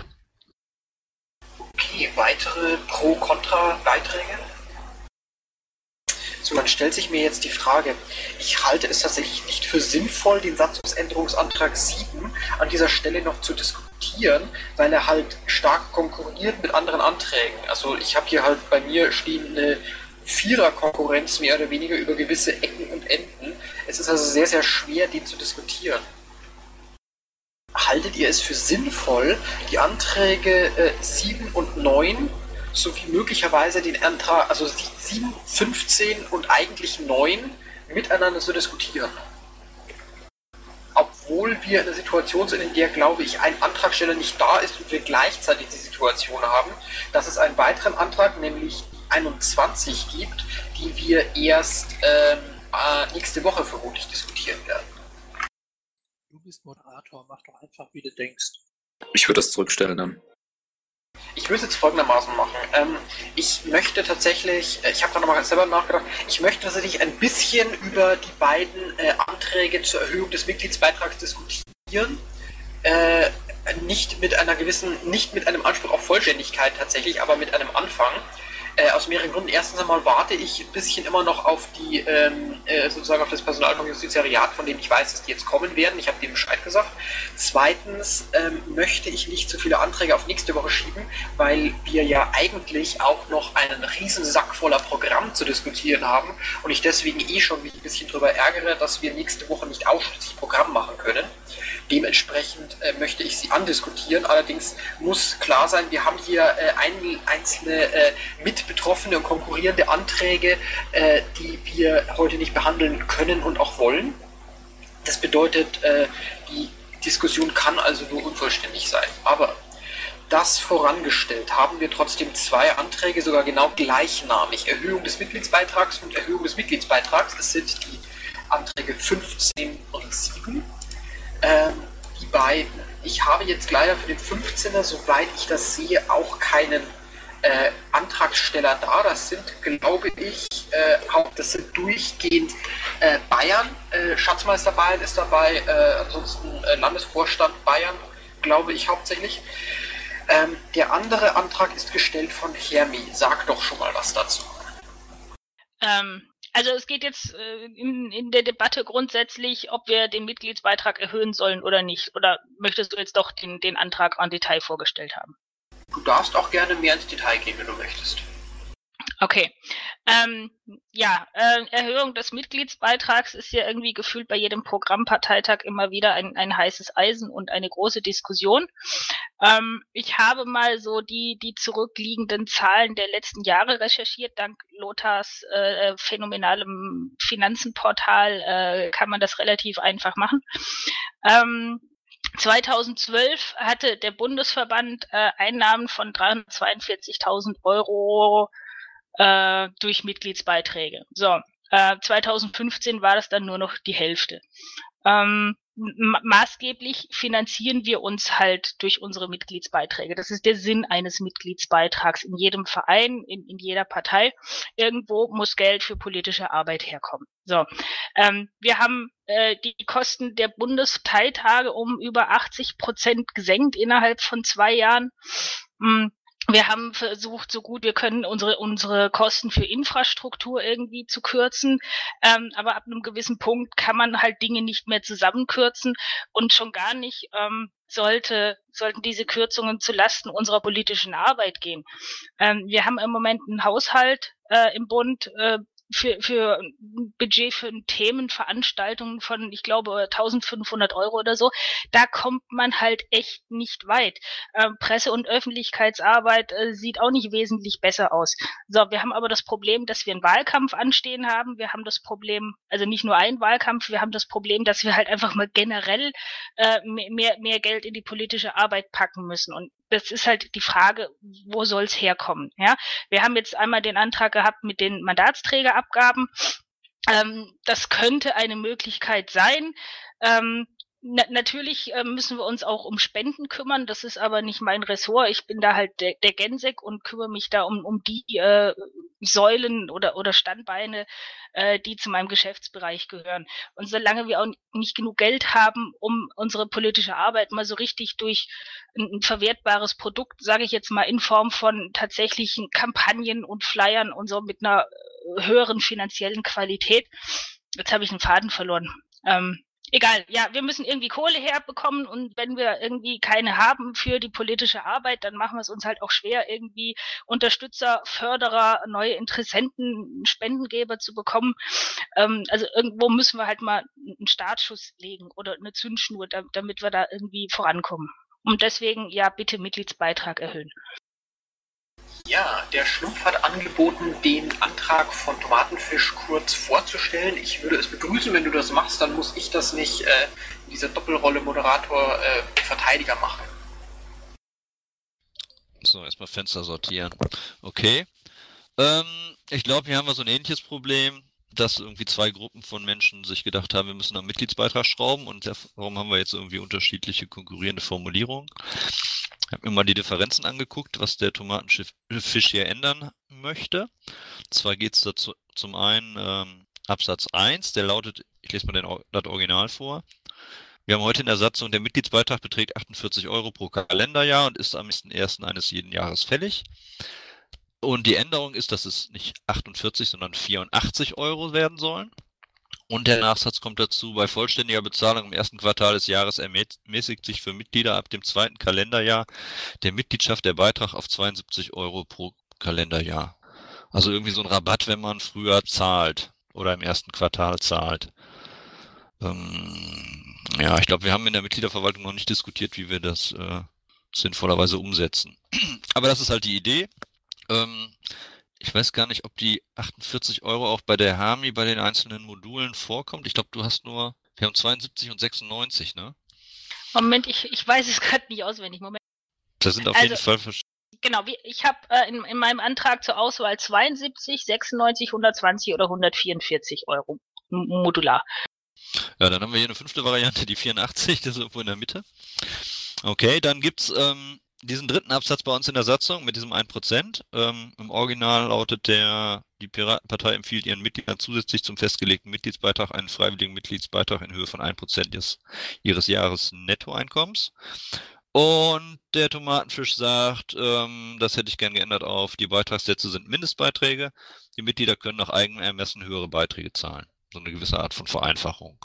Okay, weitere Pro-Kontra-Beiträge? So, dann stellt sich mir jetzt die Frage, ich halte es tatsächlich nicht für sinnvoll, den Satzungsänderungsantrag sieben an dieser Stelle noch zu diskutieren, weil er halt stark konkurriert mit anderen Anträgen. Also ich habe hier halt bei mir stehen eine Vierer-Konkurrenz mehr oder weniger über gewisse Ecken und Enden. Es ist also sehr, sehr schwer, den zu diskutieren. Haltet ihr es für sinnvoll, die Anträge äh, sieben und neun sowie möglicherweise den Antrag, also sieben, fünfzehn und eigentlich neun miteinander zu diskutieren? Obwohl wir in einer Situation sind, in der, glaube ich, ein Antragsteller nicht da ist und wir gleichzeitig die Situation haben, dass es einen weiteren Antrag, nämlich einundzwanzig, gibt, die wir erst ähm, äh, nächste Woche vermutlich diskutieren werden. Du bist Moderator, mach doch einfach, wie du denkst. Ich würde das zurückstellen dann. Ich würde es jetzt folgendermaßen machen. Ähm, ich möchte tatsächlich, ich habe da nochmal selber nachgedacht, ich möchte tatsächlich ein bisschen über die beiden äh, Anträge zur Erhöhung des Mitgliedsbeitrags diskutieren. Äh, nicht mit einer gewissen, nicht mit einem Anspruch auf Vollständigkeit tatsächlich, aber mit einem Anfang. Äh, aus mehreren Gründen. Erstens einmal warte ich ein bisschen immer noch auf die, ähm, äh, sozusagen auf das Personal vom Justiziariat, von dem ich weiß, dass die jetzt kommen werden. Ich habe dem Bescheid gesagt. Zweitens ähm, möchte ich nicht zu viele Anträge auf nächste Woche schieben, weil wir ja eigentlich auch noch einen riesen Sack voller Programm zu diskutieren haben und ich deswegen eh schon mich ein bisschen darüber ärgere, dass wir nächste Woche nicht ausschließlich Programm machen können. Dementsprechend äh, möchte ich sie andiskutieren. Allerdings muss klar sein, wir haben hier äh, ein, einzelne äh, mitbetroffene und konkurrierende Anträge, äh, die wir heute nicht behandeln können und auch wollen. Das bedeutet, äh, die Diskussion kann also nur unvollständig sein. Aber das vorangestellt haben wir trotzdem zwei Anträge, sogar genau gleichnamig. Erhöhung des Mitgliedsbeitrags und Erhöhung des Mitgliedsbeitrags. Das sind die Anträge fünfzehn und sieben. Ähm, die beiden. Ich habe jetzt leider für den fünfzehner, soweit ich das sehe, auch keinen äh, Antragsteller da. Das sind, glaube ich, äh, auch, das sind durchgehend äh, Bayern. Äh, Schatzmeister Bayern ist dabei, äh, ansonsten äh, Landesvorstand Bayern, glaube ich hauptsächlich. Ähm, der andere Antrag ist gestellt von Hermi. Sag doch schon mal was dazu. Ähm, also es geht jetzt äh, in, in der Debatte grundsätzlich, ob wir den Mitgliedsbeitrag erhöhen sollen oder nicht. Oder möchtest du jetzt doch den, den Antrag en Detail vorgestellt haben? Du darfst auch gerne mehr ins Detail gehen, wenn du möchtest. Okay. Ähm, ja, äh, Erhöhung des Mitgliedsbeitrags ist ja irgendwie gefühlt bei jedem Programmparteitag immer wieder ein, ein heißes Eisen und eine große Diskussion. Ähm, ich habe mal so die, die zurückliegenden Zahlen der letzten Jahre recherchiert. Dank Lothars äh, phänomenalem Finanzenportal äh, kann man das relativ einfach machen. Ähm, zweitausendzwölf hatte der Bundesverband äh, Einnahmen von dreihundertzweiundvierzigtausend Euro äh, durch Mitgliedsbeiträge. So, äh, zweitausendfünfzehn war das dann nur noch die Hälfte. Ähm, ma maßgeblich finanzieren wir uns halt durch unsere Mitgliedsbeiträge. Das ist der Sinn eines Mitgliedsbeitrags in jedem Verein, in, in jeder Partei. Irgendwo muss Geld für politische Arbeit herkommen. So, ähm, wir haben äh, die Kosten der Bundesparteitage um über achtzig Prozent gesenkt innerhalb von zwei Jahren. Mm. Wir haben versucht, so gut wir können, unsere unsere Kosten für Infrastruktur irgendwie zu kürzen. Ähm, aber ab einem gewissen Punkt kann man halt Dinge nicht mehr zusammenkürzen und schon gar nicht ähm, sollte sollten diese Kürzungen zu Lasten unserer politischen Arbeit gehen. Ähm, wir haben im Moment einen Haushalt äh, im Bund äh, für für ein Budget für Themenveranstaltungen von, ich glaube, eintausendfünfhundert Euro oder so. Da kommt man halt echt nicht weit. Ähm, Presse- und Öffentlichkeitsarbeit äh, sieht auch nicht wesentlich besser aus. So, wir haben aber das Problem, dass wir einen Wahlkampf anstehen haben. Wir haben das Problem, also nicht nur einen Wahlkampf, wir haben das Problem, dass wir halt einfach mal generell äh, mehr, mehr Geld in die politische Arbeit packen müssen. Und das ist halt die Frage, wo soll es herkommen? Ja, wir haben jetzt einmal den Antrag gehabt mit den Mandatsträgerabgaben. Ähm, das könnte eine Möglichkeit sein. Ähm, na, natürlich äh, müssen wir uns auch um Spenden kümmern. Das ist aber nicht mein Ressort. Ich bin da halt der, der Gensek und kümmere mich da um, um die äh, Säulen oder, oder Standbeine, äh, die zu meinem Geschäftsbereich gehören. Und solange wir auch nicht genug Geld haben, um unsere politische Arbeit mal so richtig durch ein, ein verwertbares Produkt, sage ich jetzt mal, in Form von tatsächlichen Kampagnen und Flyern und so mit einer höheren finanziellen Qualität. Jetzt habe ich den Faden verloren. Ähm, egal, ja, wir müssen irgendwie Kohle herbekommen und wenn wir irgendwie keine haben für die politische Arbeit, dann machen wir es uns halt auch schwer, irgendwie Unterstützer, Förderer, neue Interessenten, Spendengeber zu bekommen. Ähm, also irgendwo müssen wir halt mal einen Startschuss legen oder eine Zündschnur, da, damit wir da irgendwie vorankommen. Und deswegen, ja, bitte Mitgliedsbeitrag erhöhen. Ja, der Schlumpf hat angeboten, den Antrag von Tomatenfisch kurz vorzustellen. Ich würde es begrüßen, wenn du das machst, dann muss ich das nicht äh, in dieser Doppelrolle Moderator äh, Verteidiger machen. So, erstmal Fenster sortieren. Okay. Ähm, ich glaube, hier haben wir so ein ähnliches Problem, dass irgendwie zwei Gruppen von Menschen sich gedacht haben, wir müssen am Mitgliedsbeitrag schrauben und warum haben wir jetzt irgendwie unterschiedliche konkurrierende Formulierungen. Ich habe mir mal die Differenzen angeguckt, was der Tomatenfisch hier ändern möchte. Und zwar geht es dazu zum einen ähm, Absatz eins, der lautet, ich lese mal den, das Original vor. Wir haben heute in der Satzung, der Mitgliedsbeitrag beträgt achtundvierzig Euro pro Kalenderjahr und ist am ersten eines jeden Jahres fällig. Und die Änderung ist, dass es nicht achtundvierzig, sondern vierundachtzig Euro werden sollen. Und der Nachsatz kommt dazu, bei vollständiger Bezahlung im ersten Quartal des Jahres ermäßigt sich für Mitglieder ab dem zweiten Kalenderjahr der Mitgliedschaft der Beitrag auf zweiundsiebzig Euro pro Kalenderjahr. Also irgendwie so ein Rabatt, wenn man früher zahlt oder im ersten Quartal zahlt. Ähm, ja, ich glaube, wir haben in der Mitgliederverwaltung noch nicht diskutiert, wie wir das äh, sinnvollerweise umsetzen. Aber das ist halt die Idee. Ähm, Ich weiß gar nicht, ob die achtundvierzig Euro auch bei der H A M I bei den einzelnen Modulen vorkommt. Ich glaube, du hast nur, wir haben zweiundsiebzig und sechsundneunzig, ne? Moment, ich, ich weiß es gerade nicht auswendig. Moment. Das sind auf Also, jeden Fall verschiedene. Genau, ich habe äh, in, in meinem Antrag zur Auswahl zweiundsiebzig, sechsundneunzig, hundertzwanzig oder hundertvierundvierzig Euro modular. Ja, dann haben wir hier eine fünfte Variante, die vierundachtzig, das ist irgendwo in der Mitte. Okay, dann gibt's ähm, diesen dritten Absatz bei uns in der Satzung mit diesem ein Prozent. Ähm, Im Original lautet der, die Piratenpartei empfiehlt ihren Mitgliedern zusätzlich zum festgelegten Mitgliedsbeitrag einen freiwilligen Mitgliedsbeitrag in Höhe von ein Prozent des, ihres Jahresnettoeinkommens. Und der Tomatenfisch sagt, ähm, das hätte ich gern geändert auf, die Beitragssätze sind Mindestbeiträge. die Mitglieder können nach eigenem Ermessen höhere Beiträge zahlen. So eine gewisse Art von Vereinfachung.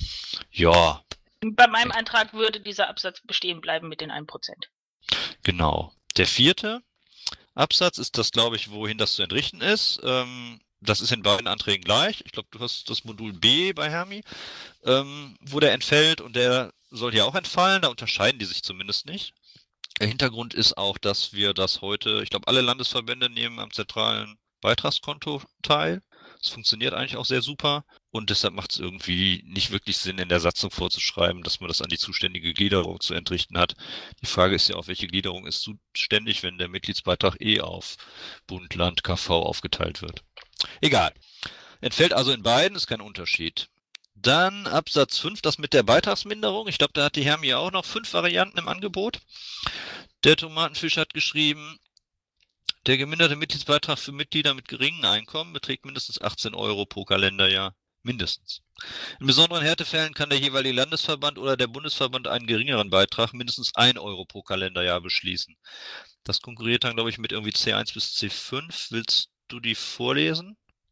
Ja. Bei meinem Antrag würde dieser Absatz bestehen bleiben mit den ein Prozent. Genau. Der vierte Absatz ist das, glaube ich, wohin das zu entrichten ist. Ähm, das ist in beiden Anträgen gleich. Ich glaube, du hast das Modul B bei Hermi, ähm, wo der entfällt und der soll hier auch entfallen. Da unterscheiden die sich zumindest nicht. Der Hintergrund ist auch, dass wir das heute, ich glaube, alle Landesverbände nehmen am zentralen Beitragskonto teil. Das funktioniert eigentlich auch sehr super und deshalb macht es irgendwie nicht wirklich Sinn, in der Satzung vorzuschreiben, dass man das an die zuständige Gliederung zu entrichten hat. Die Frage ist ja auch, welche Gliederung ist zuständig, wenn der Mitgliedsbeitrag eh auf Bund, Land, K V aufgeteilt wird. Egal. Entfällt also in beiden, ist kein Unterschied. Dann Absatz fünf, das mit der Beitragsminderung. Ich glaube, da hat die Hermi auch noch fünf Varianten im Angebot. Der Tomatenfisch hat geschrieben, der geminderte Mitgliedsbeitrag für Mitglieder mit geringem Einkommen beträgt mindestens achtzehn Euro pro Kalenderjahr. Mindestens. In besonderen Härtefällen kann der jeweilige Landesverband oder der Bundesverband einen geringeren Beitrag, mindestens ein Euro pro Kalenderjahr, beschließen. Das konkurriert dann, glaube ich, mit irgendwie C eins bis C fünf. Willst du die vorlesen?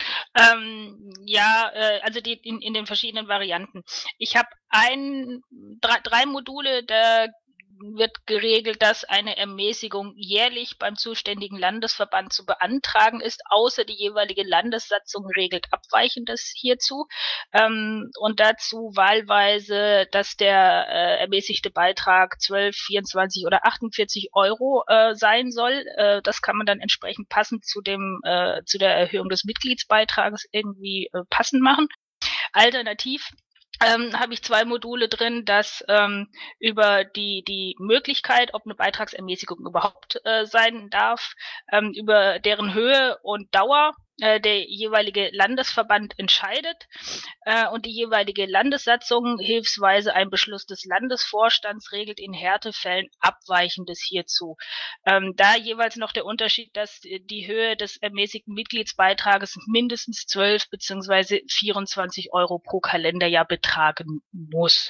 Ähm, ja, äh, also die, in, in den verschiedenen Varianten. Ich habe ein, drei, drei Module, da wird geregelt, dass eine Ermäßigung jährlich beim zuständigen Landesverband zu beantragen ist, außer die jeweilige Landessatzung regelt Abweichendes hierzu. Ähm, und dazu wahlweise, dass der äh, ermäßigte Beitrag zwölf, vierundzwanzig oder achtundvierzig Euro äh, sein soll. Äh, das kann man dann entsprechend passend zu dem äh, zu der Erhöhung des Mitgliedsbeitrages irgendwie äh, passend machen. Alternativ Ähm, habe ich zwei Module drin, dass ähm, über die die Möglichkeit, ob eine Beitragsermäßigung überhaupt äh, sein darf, ähm, über deren Höhe und Dauer äh, der jeweilige Landesverband entscheidet äh, und die jeweilige Landessatzung hilfsweise ein Beschluss des Landesvorstands regelt in Härtefällen Abweichendes hierzu. Ähm, da jeweils noch der Unterschied, dass die Höhe des ermäßigten Mitgliedsbeitrages mindestens zwölf bzw. vierundzwanzig Euro pro Kalenderjahr betragen muss.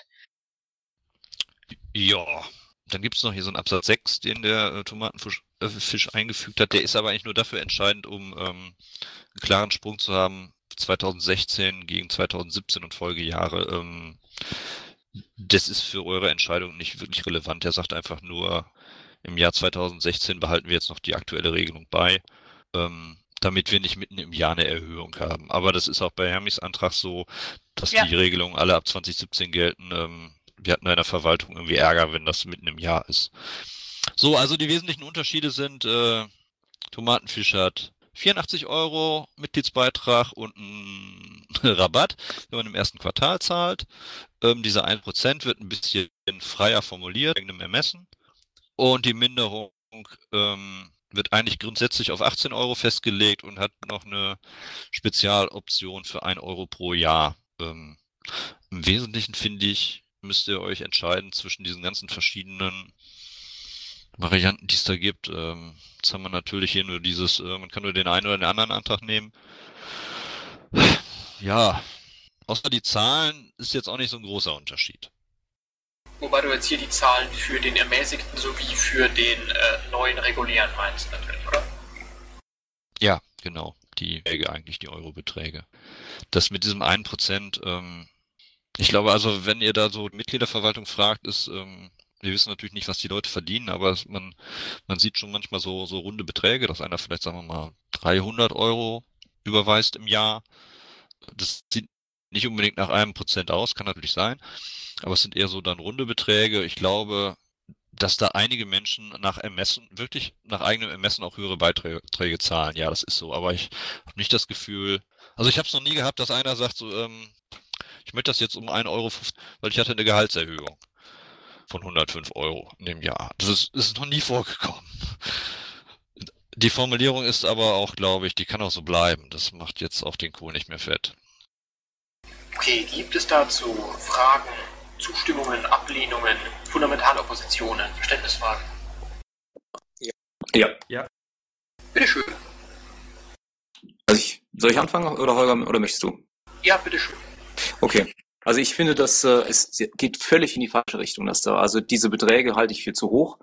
Ja, dann gibt es noch hier so einen Absatz sechs, den der äh, Tomatenfisch äh, Fisch eingefügt hat. Der ist aber eigentlich nur dafür entscheidend, um ähm, einen klaren Sprung zu haben, zweitausendsechzehn gegen zweitausendsiebzehn und Folgejahre. Ähm, das ist für eure Entscheidung nicht wirklich relevant. Er sagt einfach nur, im Jahr zweitausendsechzehn behalten wir jetzt noch die aktuelle Regelung bei, ähm, damit wir nicht mitten im Jahr eine Erhöhung haben. Aber das ist auch bei Hermis Antrag so, dass Ja. die Regelungen alle ab zweitausendsiebzehn gelten. Ähm, wir hatten in der Verwaltung irgendwie Ärger, wenn das mitten im Jahr ist. So, also die wesentlichen Unterschiede sind, äh, Tomatenfisch hat vierundachtzig Euro Mitgliedsbeitrag und einen Rabatt, wenn man im ersten Quartal zahlt. Ähm, dieser ein Prozent wird ein bisschen freier formuliert, wegen dem Ermessen. Und die Minderung ähm, wird eigentlich grundsätzlich auf achtzehn Euro festgelegt und hat noch eine Spezialoption für ein Euro pro Jahr. Ähm, Im Wesentlichen, finde ich, müsst ihr euch entscheiden zwischen diesen ganzen verschiedenen Varianten, die es da gibt. Ähm, jetzt haben wir natürlich hier nur dieses, äh, man kann nur den einen oder den anderen Antrag nehmen. Ja, außer die Zahlen ist jetzt auch nicht so ein großer Unterschied. Wobei du jetzt hier die Zahlen für den ermäßigten sowie für den äh, neuen regulären meinst natürlich, oder? Ja, genau. Die Beträge eigentlich, die Eurobeträge. Das mit diesem ein Prozent, ähm, ich glaube also, wenn ihr da so Mitgliederverwaltung fragt, ist, ähm, wir wissen natürlich nicht, was die Leute verdienen, aber es, man, man sieht schon manchmal so, so runde Beträge, dass einer vielleicht, sagen wir mal, dreihundert Euro überweist im Jahr. Das sieht nicht unbedingt nach einem Prozent aus, kann natürlich sein, aber es sind eher so dann runde Beträge. Ich glaube, dass da einige Menschen nach Ermessen, wirklich nach eigenem Ermessen auch höhere Beiträge zahlen. Ja, das ist so, aber ich habe nicht das Gefühl, also ich habe es noch nie gehabt, dass einer sagt so, ähm, ich möchte das jetzt um ein Euro fünfzig, weil ich hatte eine Gehaltserhöhung von hundertfünf Euro in dem Jahr. Das ist, ist noch nie vorgekommen. Die Formulierung ist aber auch, glaube ich, die kann auch so bleiben. Das macht jetzt auch den Kohl nicht mehr fett. Okay, gibt es dazu Fragen, Zustimmungen, Ablehnungen, Fundamentaloppositionen, Verständnisfragen? Ja. Ja. Bitteschön. Also ich, soll ich anfangen oder Holger, oder möchtest du? Ja, bitteschön. Okay. Also ich finde, dass äh, es geht völlig in die falsche Richtung, dass da, also diese Beträge halte ich für zu hoch.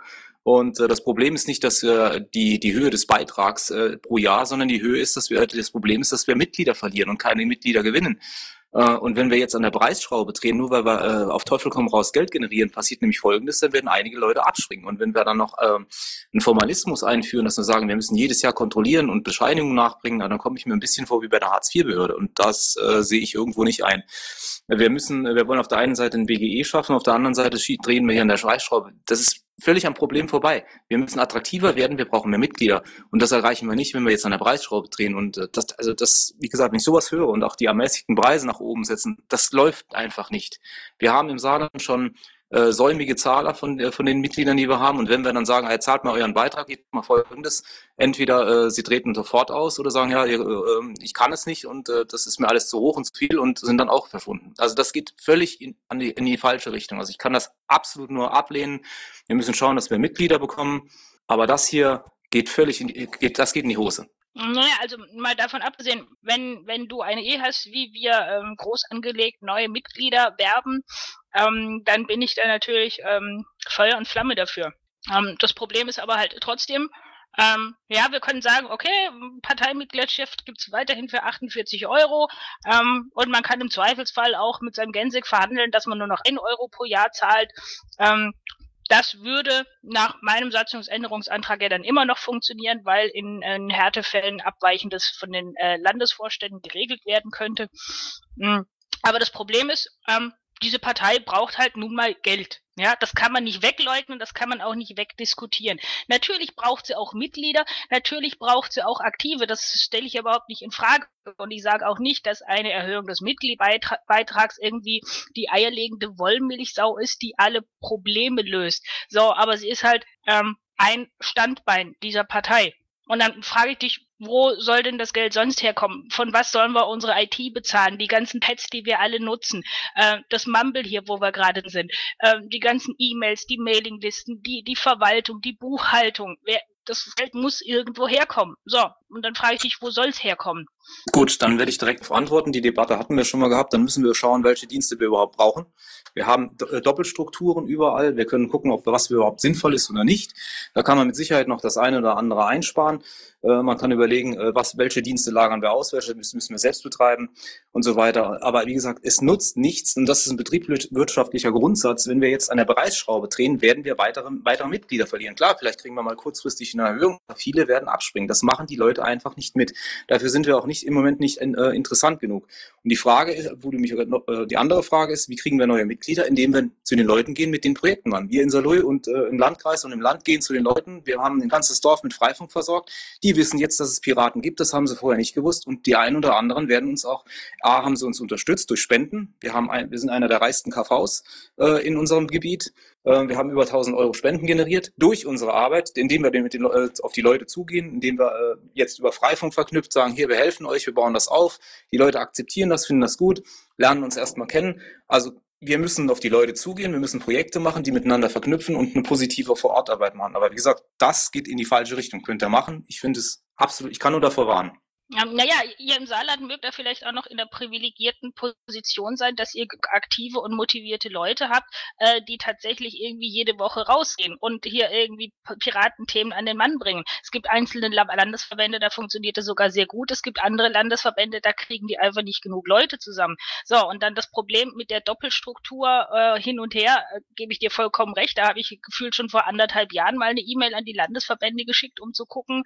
Und äh, das Problem ist nicht, dass wir die die Höhe des Beitrags äh, pro Jahr, sondern die Höhe ist, dass wir das Problem ist, dass wir Mitglieder verlieren und keine Mitglieder gewinnen. Äh, und wenn wir jetzt an der Preisschraube drehen, nur weil wir äh, auf Teufel komm raus Geld generieren, passiert nämlich Folgendes, dann werden einige Leute abspringen. Und wenn wir dann noch äh, einen Formalismus einführen, dass wir sagen, wir müssen jedes Jahr kontrollieren und Bescheinigungen nachbringen, dann komme ich mir ein bisschen vor wie bei der Hartz vier Behörde. Und das äh, sehe ich irgendwo nicht ein. Wir müssen, wir wollen auf der einen Seite ein B G E schaffen, auf der anderen Seite drehen wir hier an der Preisschraube. Das ist völlig am Problem vorbei. Wir müssen attraktiver werden, wir brauchen mehr Mitglieder. Und das erreichen wir nicht, wenn wir jetzt an der Preisschraube drehen. Und äh, das, also das, wie gesagt, wenn ich sowas höre und auch die ermäßigten Preise nach oben setzen, das läuft einfach nicht. Wir haben im Saarland schon äh, säumige Zahler von, äh, von den Mitgliedern, die wir haben. Und wenn wir dann sagen, hey, zahlt mal euren Beitrag, geht mal Folgendes. Entweder äh, sie treten sofort aus oder sagen, ja, ihr, äh, ich kann es nicht und äh, das ist mir alles zu hoch und zu viel und sind dann auch verschwunden. Also das geht völlig in, an die, in die falsche Richtung. Also ich kann das absolut nur ablehnen. Wir müssen schauen, dass wir Mitglieder bekommen. Aber das hier geht völlig in die, geht, das geht in die Hose. Naja, also mal davon abgesehen, wenn, wenn du eine Ehe hast, wie wir ähm, groß angelegt neue Mitglieder werben, ähm, dann bin ich da natürlich ähm, Feuer und Flamme dafür. Ähm, das Problem ist aber halt trotzdem, ähm, ja, wir können sagen, okay, Parteimitgliedschaft gibt's weiterhin für achtundvierzig Euro ähm, und man kann im Zweifelsfall auch mit seinem Gensig verhandeln, dass man nur noch ein Euro pro Jahr zahlt. Ähm, Das würde nach meinem Satzungsänderungsantrag ja dann immer noch funktionieren, weil in, in Härtefällen Abweichendes von den äh, Landesvorständen geregelt werden könnte. Mhm. Aber das Problem ist, ähm, diese Partei braucht halt nun mal Geld. Ja, das kann man nicht wegleugnen, das kann man auch nicht wegdiskutieren. Natürlich braucht sie auch Mitglieder, natürlich braucht sie auch Aktive, das stelle ich überhaupt nicht in Frage. Und ich sage auch nicht, dass eine Erhöhung des Mitgliedbeitrags irgendwie die eierlegende Wollmilchsau ist, die alle Probleme löst. So, aber sie ist halt ähm, ein Standbein dieser Partei. Und dann frage ich dich, wo soll denn das Geld sonst herkommen? Von was sollen wir unsere I T bezahlen? Die ganzen Pads, die wir alle nutzen, äh, das Mumble hier, wo wir gerade sind, äh, die ganzen E-Mails, die Mailinglisten, die die Verwaltung, die Buchhaltung. Wer, das Geld muss irgendwo herkommen. So, und dann frage ich dich, wo soll es herkommen? Gut, dann werde ich direkt antworten. Die Debatte hatten wir schon mal gehabt. Dann müssen wir schauen, welche Dienste wir überhaupt brauchen. Wir haben Doppelstrukturen überall. Wir können gucken, ob was überhaupt sinnvoll ist oder nicht. Da kann man mit Sicherheit noch das eine oder andere einsparen. Man kann überlegen, was, welche Dienste lagern wir aus, welche müssen wir selbst betreiben und so weiter. Aber wie gesagt, es nutzt nichts, und das ist ein betriebswirtschaftlicher Grundsatz. Wenn wir jetzt an der Preisschraube drehen, werden wir weitere, weitere Mitglieder verlieren. Klar, vielleicht kriegen wir mal kurzfristig eine Erhöhung, aber viele werden abspringen. Das machen die Leute einfach nicht mit. Dafür sind wir auch nicht im Moment nicht äh, interessant genug. Und die Frage ist, wo du mich äh, die andere Frage ist, wie kriegen wir neue Mitglieder, indem wir zu den Leuten gehen, mit den Projekten machen. Wir in Saarlouis und äh, im Landkreis und im Land gehen zu den Leuten. Wir haben ein ganzes Dorf mit Freifunk versorgt. Die wissen jetzt, dass es Piraten gibt. Das haben sie vorher nicht gewusst. Und die einen oder anderen werden uns auch, A, haben sie uns unterstützt durch Spenden. Wir haben ein, wir sind einer der reichsten K Vs äh, in unserem Gebiet. Äh, wir haben über tausend Euro Spenden generiert durch unsere Arbeit, indem wir mit den, äh, auf die Leute zugehen, indem wir äh, jetzt über Freifunk verknüpft sagen, hier, wir helfen euch, wir bauen das auf. Die Leute akzeptieren das, finden das gut, lernen uns erstmal kennen. Also wir müssen auf die Leute zugehen, wir müssen Projekte machen, die miteinander verknüpfen und eine positive Vorortarbeit machen. Aber wie gesagt, das geht in die falsche Richtung. Könnt ihr machen. Ich finde es absolut, ich kann nur davor warnen. Ähm, naja, ihr im Saarland mögt ihr vielleicht auch noch in der privilegierten Position sein, dass ihr aktive und motivierte Leute habt, äh, die tatsächlich irgendwie jede Woche rausgehen und hier irgendwie Piratenthemen an den Mann bringen. Es gibt einzelne Landesverbände, da funktioniert das sogar sehr gut. Es gibt andere Landesverbände, da kriegen die einfach nicht genug Leute zusammen. So, und dann das Problem mit der Doppelstruktur äh, hin und her, äh, gebe ich dir vollkommen recht. Da habe ich gefühlt schon vor anderthalb Jahren mal eine E-Mail an die Landesverbände geschickt, um zu gucken,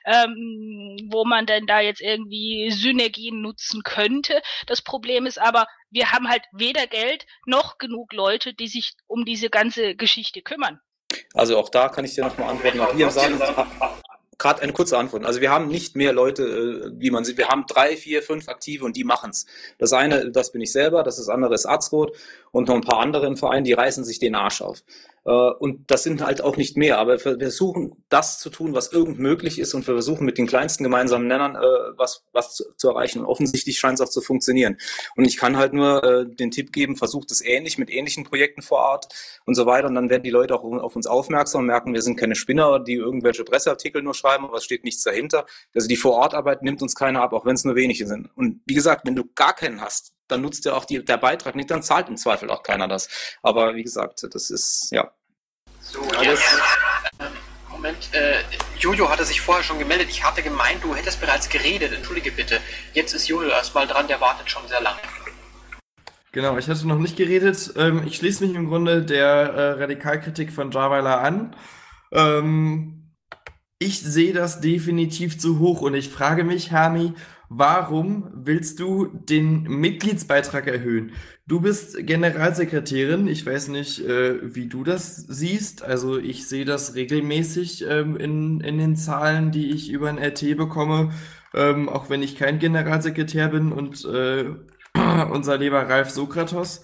ähm, wo man denn da jetzt irgendwie Synergien nutzen könnte. Das Problem ist aber, wir haben halt weder Geld noch genug Leute, die sich um diese ganze Geschichte kümmern. Also auch da kann ich dir nochmal antworten. Auch hier im Saarland gerade eine kurze Antwort. Also wir haben nicht mehr Leute, wie man sieht. Wir haben drei, vier, fünf Aktive und die machen's. Das eine, das bin ich selber, das andere ist Arzrot und noch ein paar andere im Verein, die reißen sich den Arsch auf. Und das sind halt auch nicht mehr, aber wir versuchen das zu tun, was irgend möglich ist, und wir versuchen mit den kleinsten gemeinsamen Nennern äh, was, was zu, zu erreichen. Und offensichtlich scheint es auch zu funktionieren. Und ich kann halt nur äh, den Tipp geben, versucht es ähnlich mit ähnlichen Projekten vor Ort und so weiter, und dann werden die Leute auch auf uns aufmerksam und merken, wir sind keine Spinner, die irgendwelche Presseartikel nur schreiben, aber es steht nichts dahinter. Also die Vorortarbeit nimmt uns keiner ab, auch wenn es nur wenige sind. Und wie gesagt, wenn du gar keinen hast, dann nutzt ja auch die, der Beitrag nicht, dann zahlt im Zweifel auch keiner das. Aber wie gesagt, das ist, ja. So, jetzt Moment, äh, Jojo hatte sich vorher schon gemeldet. Ich hatte gemeint, du hättest bereits geredet. Entschuldige bitte. Jetzt ist Jojo erstmal dran, der wartet schon sehr lange. Genau, ich hatte noch nicht geredet. Ähm, ich schließe mich im Grunde der äh, Radikalkritik von Jarweiler an. Ähm, ich sehe das definitiv zu hoch und ich frage mich, Hermi, warum willst du den Mitgliedsbeitrag erhöhen? Du bist Generalsekretärin. Ich weiß nicht, äh, wie du das siehst. Also ich sehe das regelmäßig ähm, in, in den Zahlen, die ich über ein R T bekomme, ähm, auch wenn ich kein Generalsekretär bin und äh, unser lieber Ralf Sokratos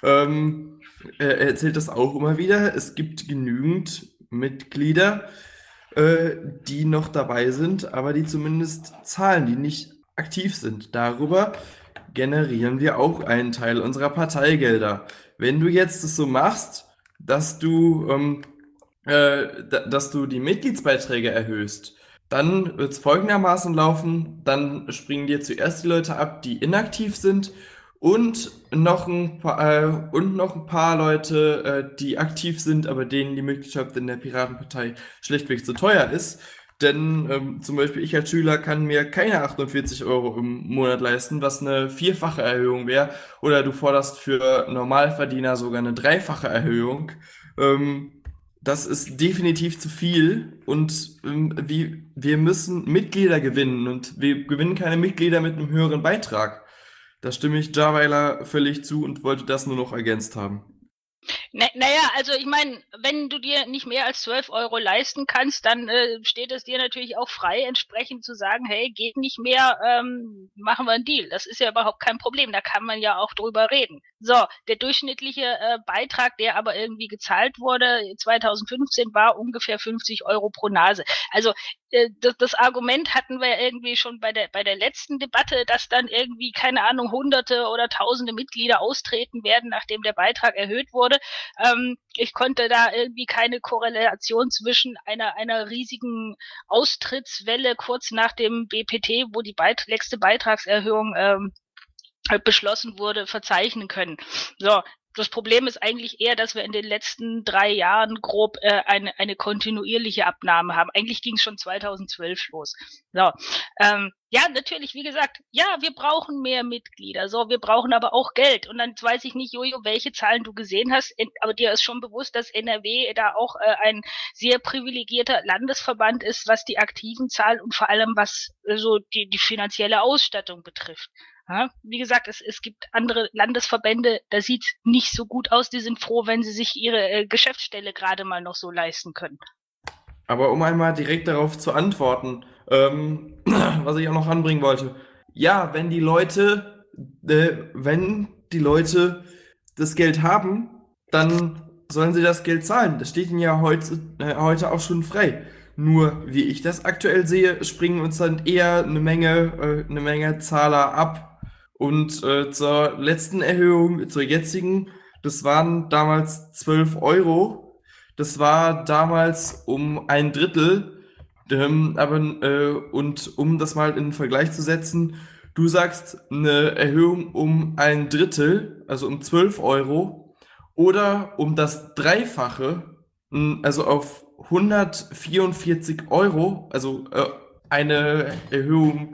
ähm, er erzählt das auch immer wieder. Es gibt genügend Mitglieder, äh, die noch dabei sind, aber die zumindest zahlen, die nicht aktiv sind. Darüber generieren wir auch einen Teil unserer Parteigelder. Wenn du jetzt es so machst, dass du, ähm, äh, da, dass du die Mitgliedsbeiträge erhöhst, dann wird es folgendermaßen laufen, dann springen dir zuerst die Leute ab, die inaktiv sind und noch ein paar, äh, und noch ein paar Leute, äh, die aktiv sind, aber denen die Mitgliedschaft in der Piratenpartei schlechtweg zu teuer ist. Denn ähm, zum Beispiel ich als Schüler kann mir keine achtundvierzig Euro im Monat leisten, was eine vierfache Erhöhung wäre. Oder du forderst für Normalverdiener sogar eine dreifache Erhöhung. Ähm, Das ist definitiv zu viel und ähm, wie, wir müssen Mitglieder gewinnen und wir gewinnen keine Mitglieder mit einem höheren Beitrag. Da stimme ich Jarweiler völlig zu und wollte das nur noch ergänzt haben. Na, naja, also ich meine, wenn du dir nicht mehr als zwölf Euro leisten kannst, dann äh, steht es dir natürlich auch frei, entsprechend zu sagen, hey, geht nicht mehr, ähm, machen wir einen Deal. Das ist ja überhaupt kein Problem, da kann man ja auch drüber reden. So, der durchschnittliche äh, Beitrag, der aber irgendwie gezahlt wurde, zweitausendfünfzehn war ungefähr fünfzig Euro pro Nase. Also äh, das, das Argument hatten wir ja irgendwie schon bei der bei der letzten Debatte, dass dann irgendwie, keine Ahnung, hunderte oder tausende Mitglieder austreten werden, nachdem der Beitrag erhöht wurde. Ähm, ich konnte da irgendwie keine Korrelation zwischen einer einer riesigen Austrittswelle kurz nach dem B P T, wo die Beit- letzte Beitragserhöhung ähm, beschlossen wurde, verzeichnen können. So, das Problem ist eigentlich eher, dass wir in den letzten drei Jahren grob äh, eine eine kontinuierliche Abnahme haben. Eigentlich ging es schon zweitausendzwölf los. So, ähm, ja, natürlich, wie gesagt, ja, wir brauchen mehr Mitglieder. So, wir brauchen aber auch Geld. Und dann weiß ich nicht, Jojo, welche Zahlen du gesehen hast, aber dir ist schon bewusst, dass N R W da auch äh, ein sehr privilegierter Landesverband ist, was die aktiven Zahlen und vor allem was äh, so die die finanzielle Ausstattung betrifft. Ja, wie gesagt, es, es gibt andere Landesverbände, da sieht es nicht so gut aus. Die sind froh, wenn sie sich ihre äh, Geschäftsstelle gerade mal noch so leisten können. Aber um einmal direkt darauf zu antworten, ähm, was ich auch noch anbringen wollte. Ja, wenn die Leute, äh, wenn die Leute das Geld haben, dann sollen sie das Geld zahlen. Das steht ihnen ja heute, äh, heute auch schon frei. Nur, wie ich das aktuell sehe, springen uns dann eher eine Menge, äh, eine Menge Zahler ab. Und äh, zur letzten Erhöhung, zur jetzigen, das waren damals zwölf Euro. Das war damals um ein Drittel. Ähm, aber, äh, und um das mal in den Vergleich zu setzen, du sagst eine Erhöhung um ein Drittel, also um zwölf Euro, oder um das Dreifache, also auf hundertvierundvierzig Euro, also äh, eine Erhöhung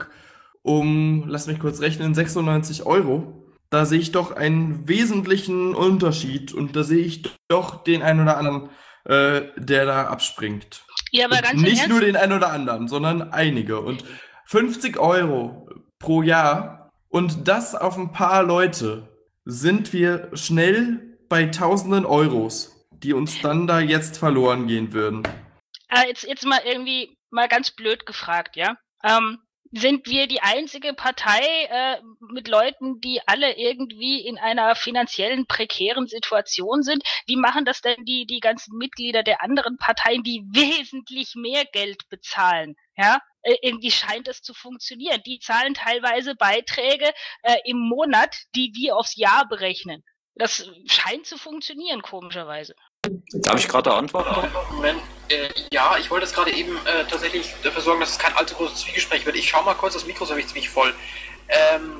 um, lass mich kurz rechnen, sechsundneunzig Euro. Da sehe ich doch einen wesentlichen Unterschied und da sehe ich doch den einen oder anderen, äh, der da abspringt. Ja, aber Und ganz nicht im nur Ernst? den einen oder anderen, sondern einige. Und fünfzig Euro pro Jahr und das auf ein paar Leute sind wir schnell bei tausenden Euros, die uns dann da jetzt verloren gehen würden. Äh, jetzt, jetzt mal irgendwie mal ganz blöd gefragt, ja. Ähm, sind wir die einzige Partei äh, mit Leuten, die alle irgendwie in einer finanziellen prekären Situation sind? Wie machen das denn die die ganzen Mitglieder der anderen Parteien, die wesentlich mehr Geld bezahlen? Ja, äh, irgendwie scheint es zu funktionieren. Die zahlen teilweise Beiträge äh, im Monat, die wir aufs Jahr berechnen. Das scheint zu funktionieren, komischerweise. Darf ich gerade antworten? Moment, äh, ja, ich wollte es gerade eben äh, tatsächlich dafür sorgen, dass es kein allzu großes Zwiegespräch wird. Ich schaue mal kurz, das Mikro ist nämlich ziemlich voll. Ähm,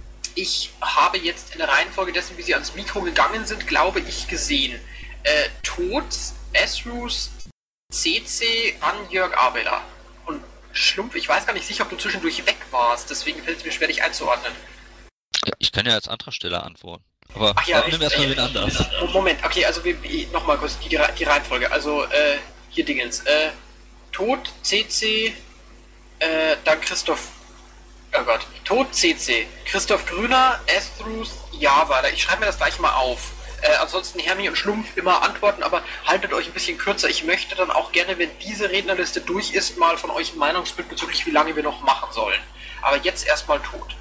ich habe jetzt in der Reihenfolge dessen, wie sie ans Mikro gegangen sind, glaube ich, gesehen. Äh, Tod, Esrus, C C an Jörg Arbeiter. Und Schlumpf, ich weiß gar nicht sicher, ob du zwischendurch weg warst, deswegen fällt es mir schwer, dich einzuordnen. Ja, ich kann ja als Antragsteller antworten. Aber Ach ja, äh, nimm erstmal wen anders. Moment, okay, also nochmal kurz die, die Reihenfolge. Also, äh, hier Dingens. Äh, Tod, C C, äh, dann Christoph. Oh Gott. Tod, C C. Christoph Grüner, Astruth, Java. Ich schreibe mir das gleich mal auf. Äh, ansonsten Hermi und Schlumpf immer antworten, aber haltet euch ein bisschen kürzer. Ich möchte dann auch gerne, wenn diese Rednerliste durch ist, mal von euch ein Meinungsbild bezüglich, wie lange wir noch machen sollen. Aber jetzt erstmal Tod.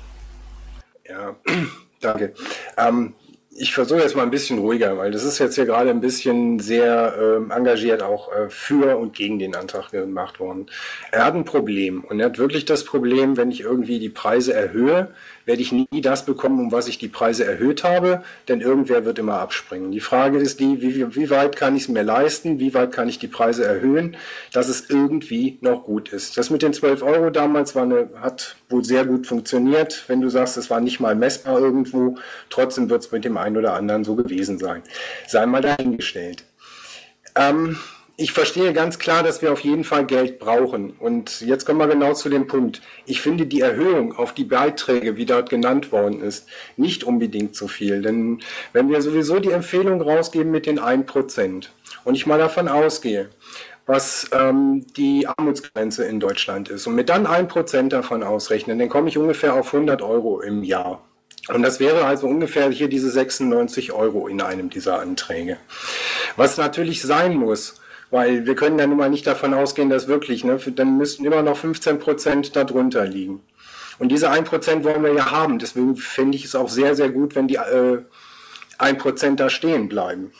Ja, danke. Ähm, ich versuche jetzt mal ein bisschen ruhiger, weil das ist jetzt hier gerade ein bisschen sehr ähm, engagiert auch äh, für und gegen den Antrag gemacht worden. Er hat ein Problem und er hat wirklich das Problem, wenn ich irgendwie die Preise erhöhe, werde ich nie das bekommen, um was ich die Preise erhöht habe, denn irgendwer wird immer abspringen. Die Frage ist die, wie, wie weit kann ich es mir leisten, wie weit kann ich die Preise erhöhen, dass es irgendwie noch gut ist. Das mit den zwölf Euro damals war eine, hat wohl sehr gut funktioniert. Wenn du sagst, es war nicht mal messbar irgendwo, trotzdem wird es mit dem einen oder anderen so gewesen sein. Sei mal dahingestellt. Ähm, Ich verstehe ganz klar, dass wir auf jeden Fall Geld brauchen. Und jetzt kommen wir genau zu dem Punkt. Ich finde die Erhöhung auf die Beiträge, wie dort genannt worden ist, nicht unbedingt zu viel. Denn wenn wir sowieso die Empfehlung rausgeben mit den ein Prozent und ich mal davon ausgehe, was ähm, die Armutsgrenze in Deutschland ist und mir dann ein Prozent davon ausrechnen, dann komme ich ungefähr auf hundert Euro im Jahr. Und das wäre also ungefähr hier diese sechsundneunzig Euro in einem dieser Anträge. Was natürlich sein muss, weil wir können dann immer nicht davon ausgehen, dass wirklich, ne, dann müssten immer noch fünfzehn Prozent darunter liegen. Und diese ein Prozent wollen wir ja haben. Deswegen finde ich es auch sehr, sehr gut, wenn die äh, ein Prozent da stehen bleiben.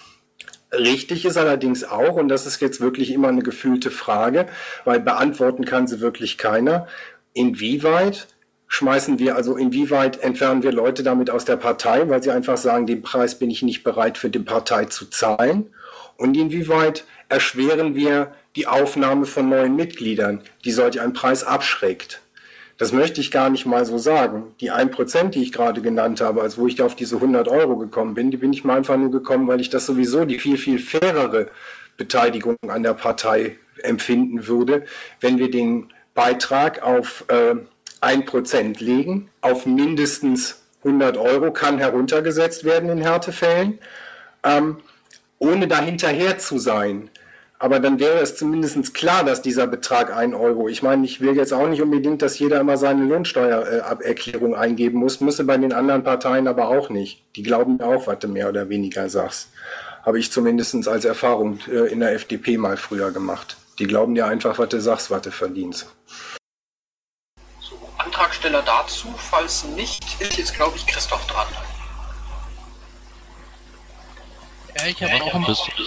Richtig ist allerdings auch, und das ist jetzt wirklich immer eine gefühlte Frage, weil beantworten kann sie wirklich keiner, inwieweit schmeißen wir, also inwieweit entfernen wir Leute damit aus der Partei, weil sie einfach sagen, den Preis bin ich nicht bereit für die Partei zu zahlen. Und inwieweit erschweren wir die Aufnahme von neuen Mitgliedern, die solch ein Preis abschreckt. Das möchte ich gar nicht mal so sagen. Die ein Prozent, die ich gerade genannt habe, also wo ich da auf diese hundert Euro gekommen bin, die bin ich mal einfach nur gekommen, weil ich das sowieso die viel, viel fairere Beteiligung an der Partei empfinden würde, wenn wir den Beitrag auf äh, ein Prozent legen, auf mindestens hundert Euro, kann heruntergesetzt werden in Härtefällen, ähm, ohne da hinterher zu sein. Aber dann wäre es zumindest klar, dass dieser Betrag ein Euro, ich meine, ich will jetzt auch nicht unbedingt, dass jeder immer seine Lohnsteuererklärung eingeben muss, müsse bei den anderen Parteien aber auch nicht. Die glauben auch, was du mehr oder weniger sagst. Habe ich zumindest als Erfahrung in der F D P mal früher gemacht. Die glauben dir einfach, was du sagst, was du verdienst. So, Antragsteller dazu, falls nicht, ist jetzt, glaube ich, Christoph dran. Ja, ich habe auch ein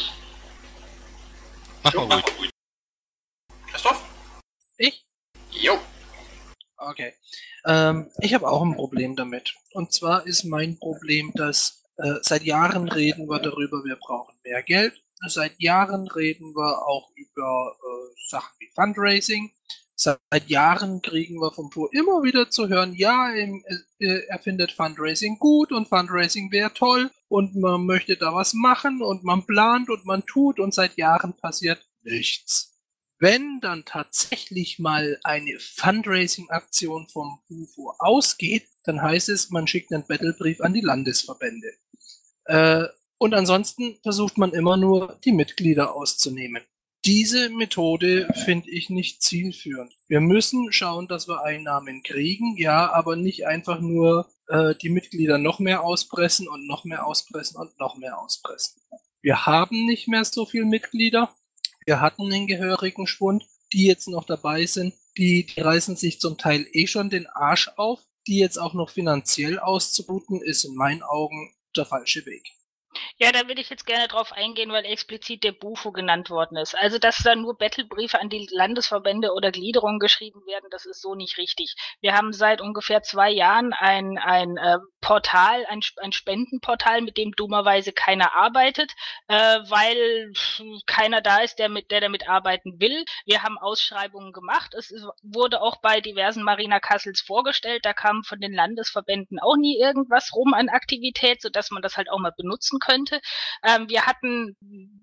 Mach mal ruhig. Christoph? Ich? Jo. Okay. Ähm, ich habe auch ein Problem damit. Und zwar ist mein Problem, dass äh, seit Jahren reden wir darüber, wir brauchen mehr Geld. Seit Jahren reden wir auch über äh, Sachen wie Fundraising. Seit Jahren kriegen wir vom Pur immer wieder zu hören, ja, er findet Fundraising gut und Fundraising wäre toll und man möchte da was machen und man plant und man tut und seit Jahren passiert nichts. Wenn dann tatsächlich mal eine Fundraising-Aktion vom B U F O ausgeht, dann heißt es, man schickt einen Battlebrief an die Landesverbände. Äh, und ansonsten versucht man immer nur, die Mitglieder auszunehmen. Diese Methode finde ich nicht zielführend. Wir müssen schauen, dass wir Einnahmen kriegen, ja, aber nicht einfach nur äh, die Mitglieder noch mehr auspressen und noch mehr auspressen und noch mehr auspressen. Wir haben nicht mehr so viele Mitglieder. Wir hatten einen gehörigen Schwund. Die jetzt noch dabei sind, die, die reißen sich zum Teil eh schon den Arsch auf. Die jetzt auch noch finanziell auszubuten, ist in meinen Augen der falsche Weg. Ja, da würde ich jetzt gerne drauf eingehen, weil explizit der B U F O genannt worden ist. Also, dass da nur Battlebriefe an die Landesverbände oder Gliederungen geschrieben werden, das ist so nicht richtig. Wir haben seit ungefähr zwei Jahren ein, ein äh, Portal, ein, ein Spendenportal, mit dem dummerweise keiner arbeitet, äh, weil keiner da ist, der, mit, der damit arbeiten will. Wir haben Ausschreibungen gemacht. Es ist, wurde auch bei diversen Marina Kassels vorgestellt. Da kam von den Landesverbänden auch nie irgendwas rum an Aktivität, sodass man das halt auch mal benutzen könnte. Ähm, wir hatten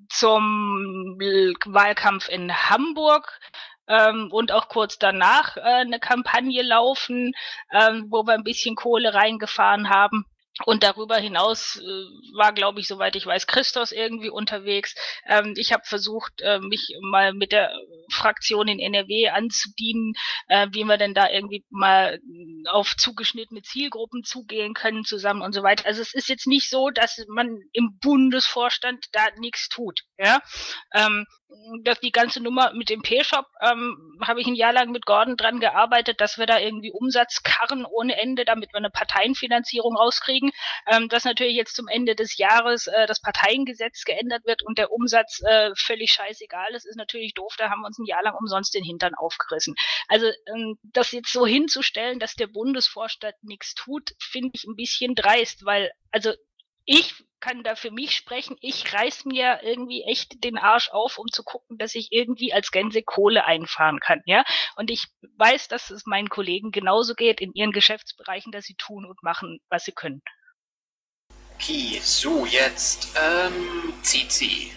zum Wahlkampf in Hamburg ähm, und auch kurz danach äh, eine Kampagne laufen, ähm, wo wir ein bisschen Kohle reingefahren haben. Und darüber hinaus äh, war, glaube ich, soweit ich weiß, Christos irgendwie unterwegs. Ähm, ich habe versucht, äh, mich mal mit der Fraktion in N R W anzudienen, äh, wie wir denn da irgendwie mal auf zugeschnittene Zielgruppen zugehen können zusammen und so weiter. Also es ist jetzt nicht so, dass man im Bundesvorstand da nichts tut. Ja, ähm, dass die ganze Nummer mit dem P-Shop ähm, habe ich ein Jahr lang mit Gordon dran gearbeitet, dass wir da irgendwie Umsatz karren ohne Ende, damit wir eine Parteienfinanzierung rauskriegen. Ähm, dass natürlich jetzt zum Ende des Jahres äh, das Parteiengesetz geändert wird und der Umsatz äh, völlig scheißegal ist, ist natürlich doof. Da haben wir uns ein Jahr lang umsonst den Hintern aufgerissen. Also ähm, das jetzt so hinzustellen, dass der Bundesvorstand nichts tut, finde ich ein bisschen dreist, weil also ich kann da für mich sprechen, ich reiß mir irgendwie echt den Arsch auf, um zu gucken, dass ich irgendwie als Gänse Kohle einfahren kann, ja. Und ich weiß, dass es meinen Kollegen genauso geht in ihren Geschäftsbereichen, dass sie tun und machen, was sie können. Okay, so jetzt ähm, C C.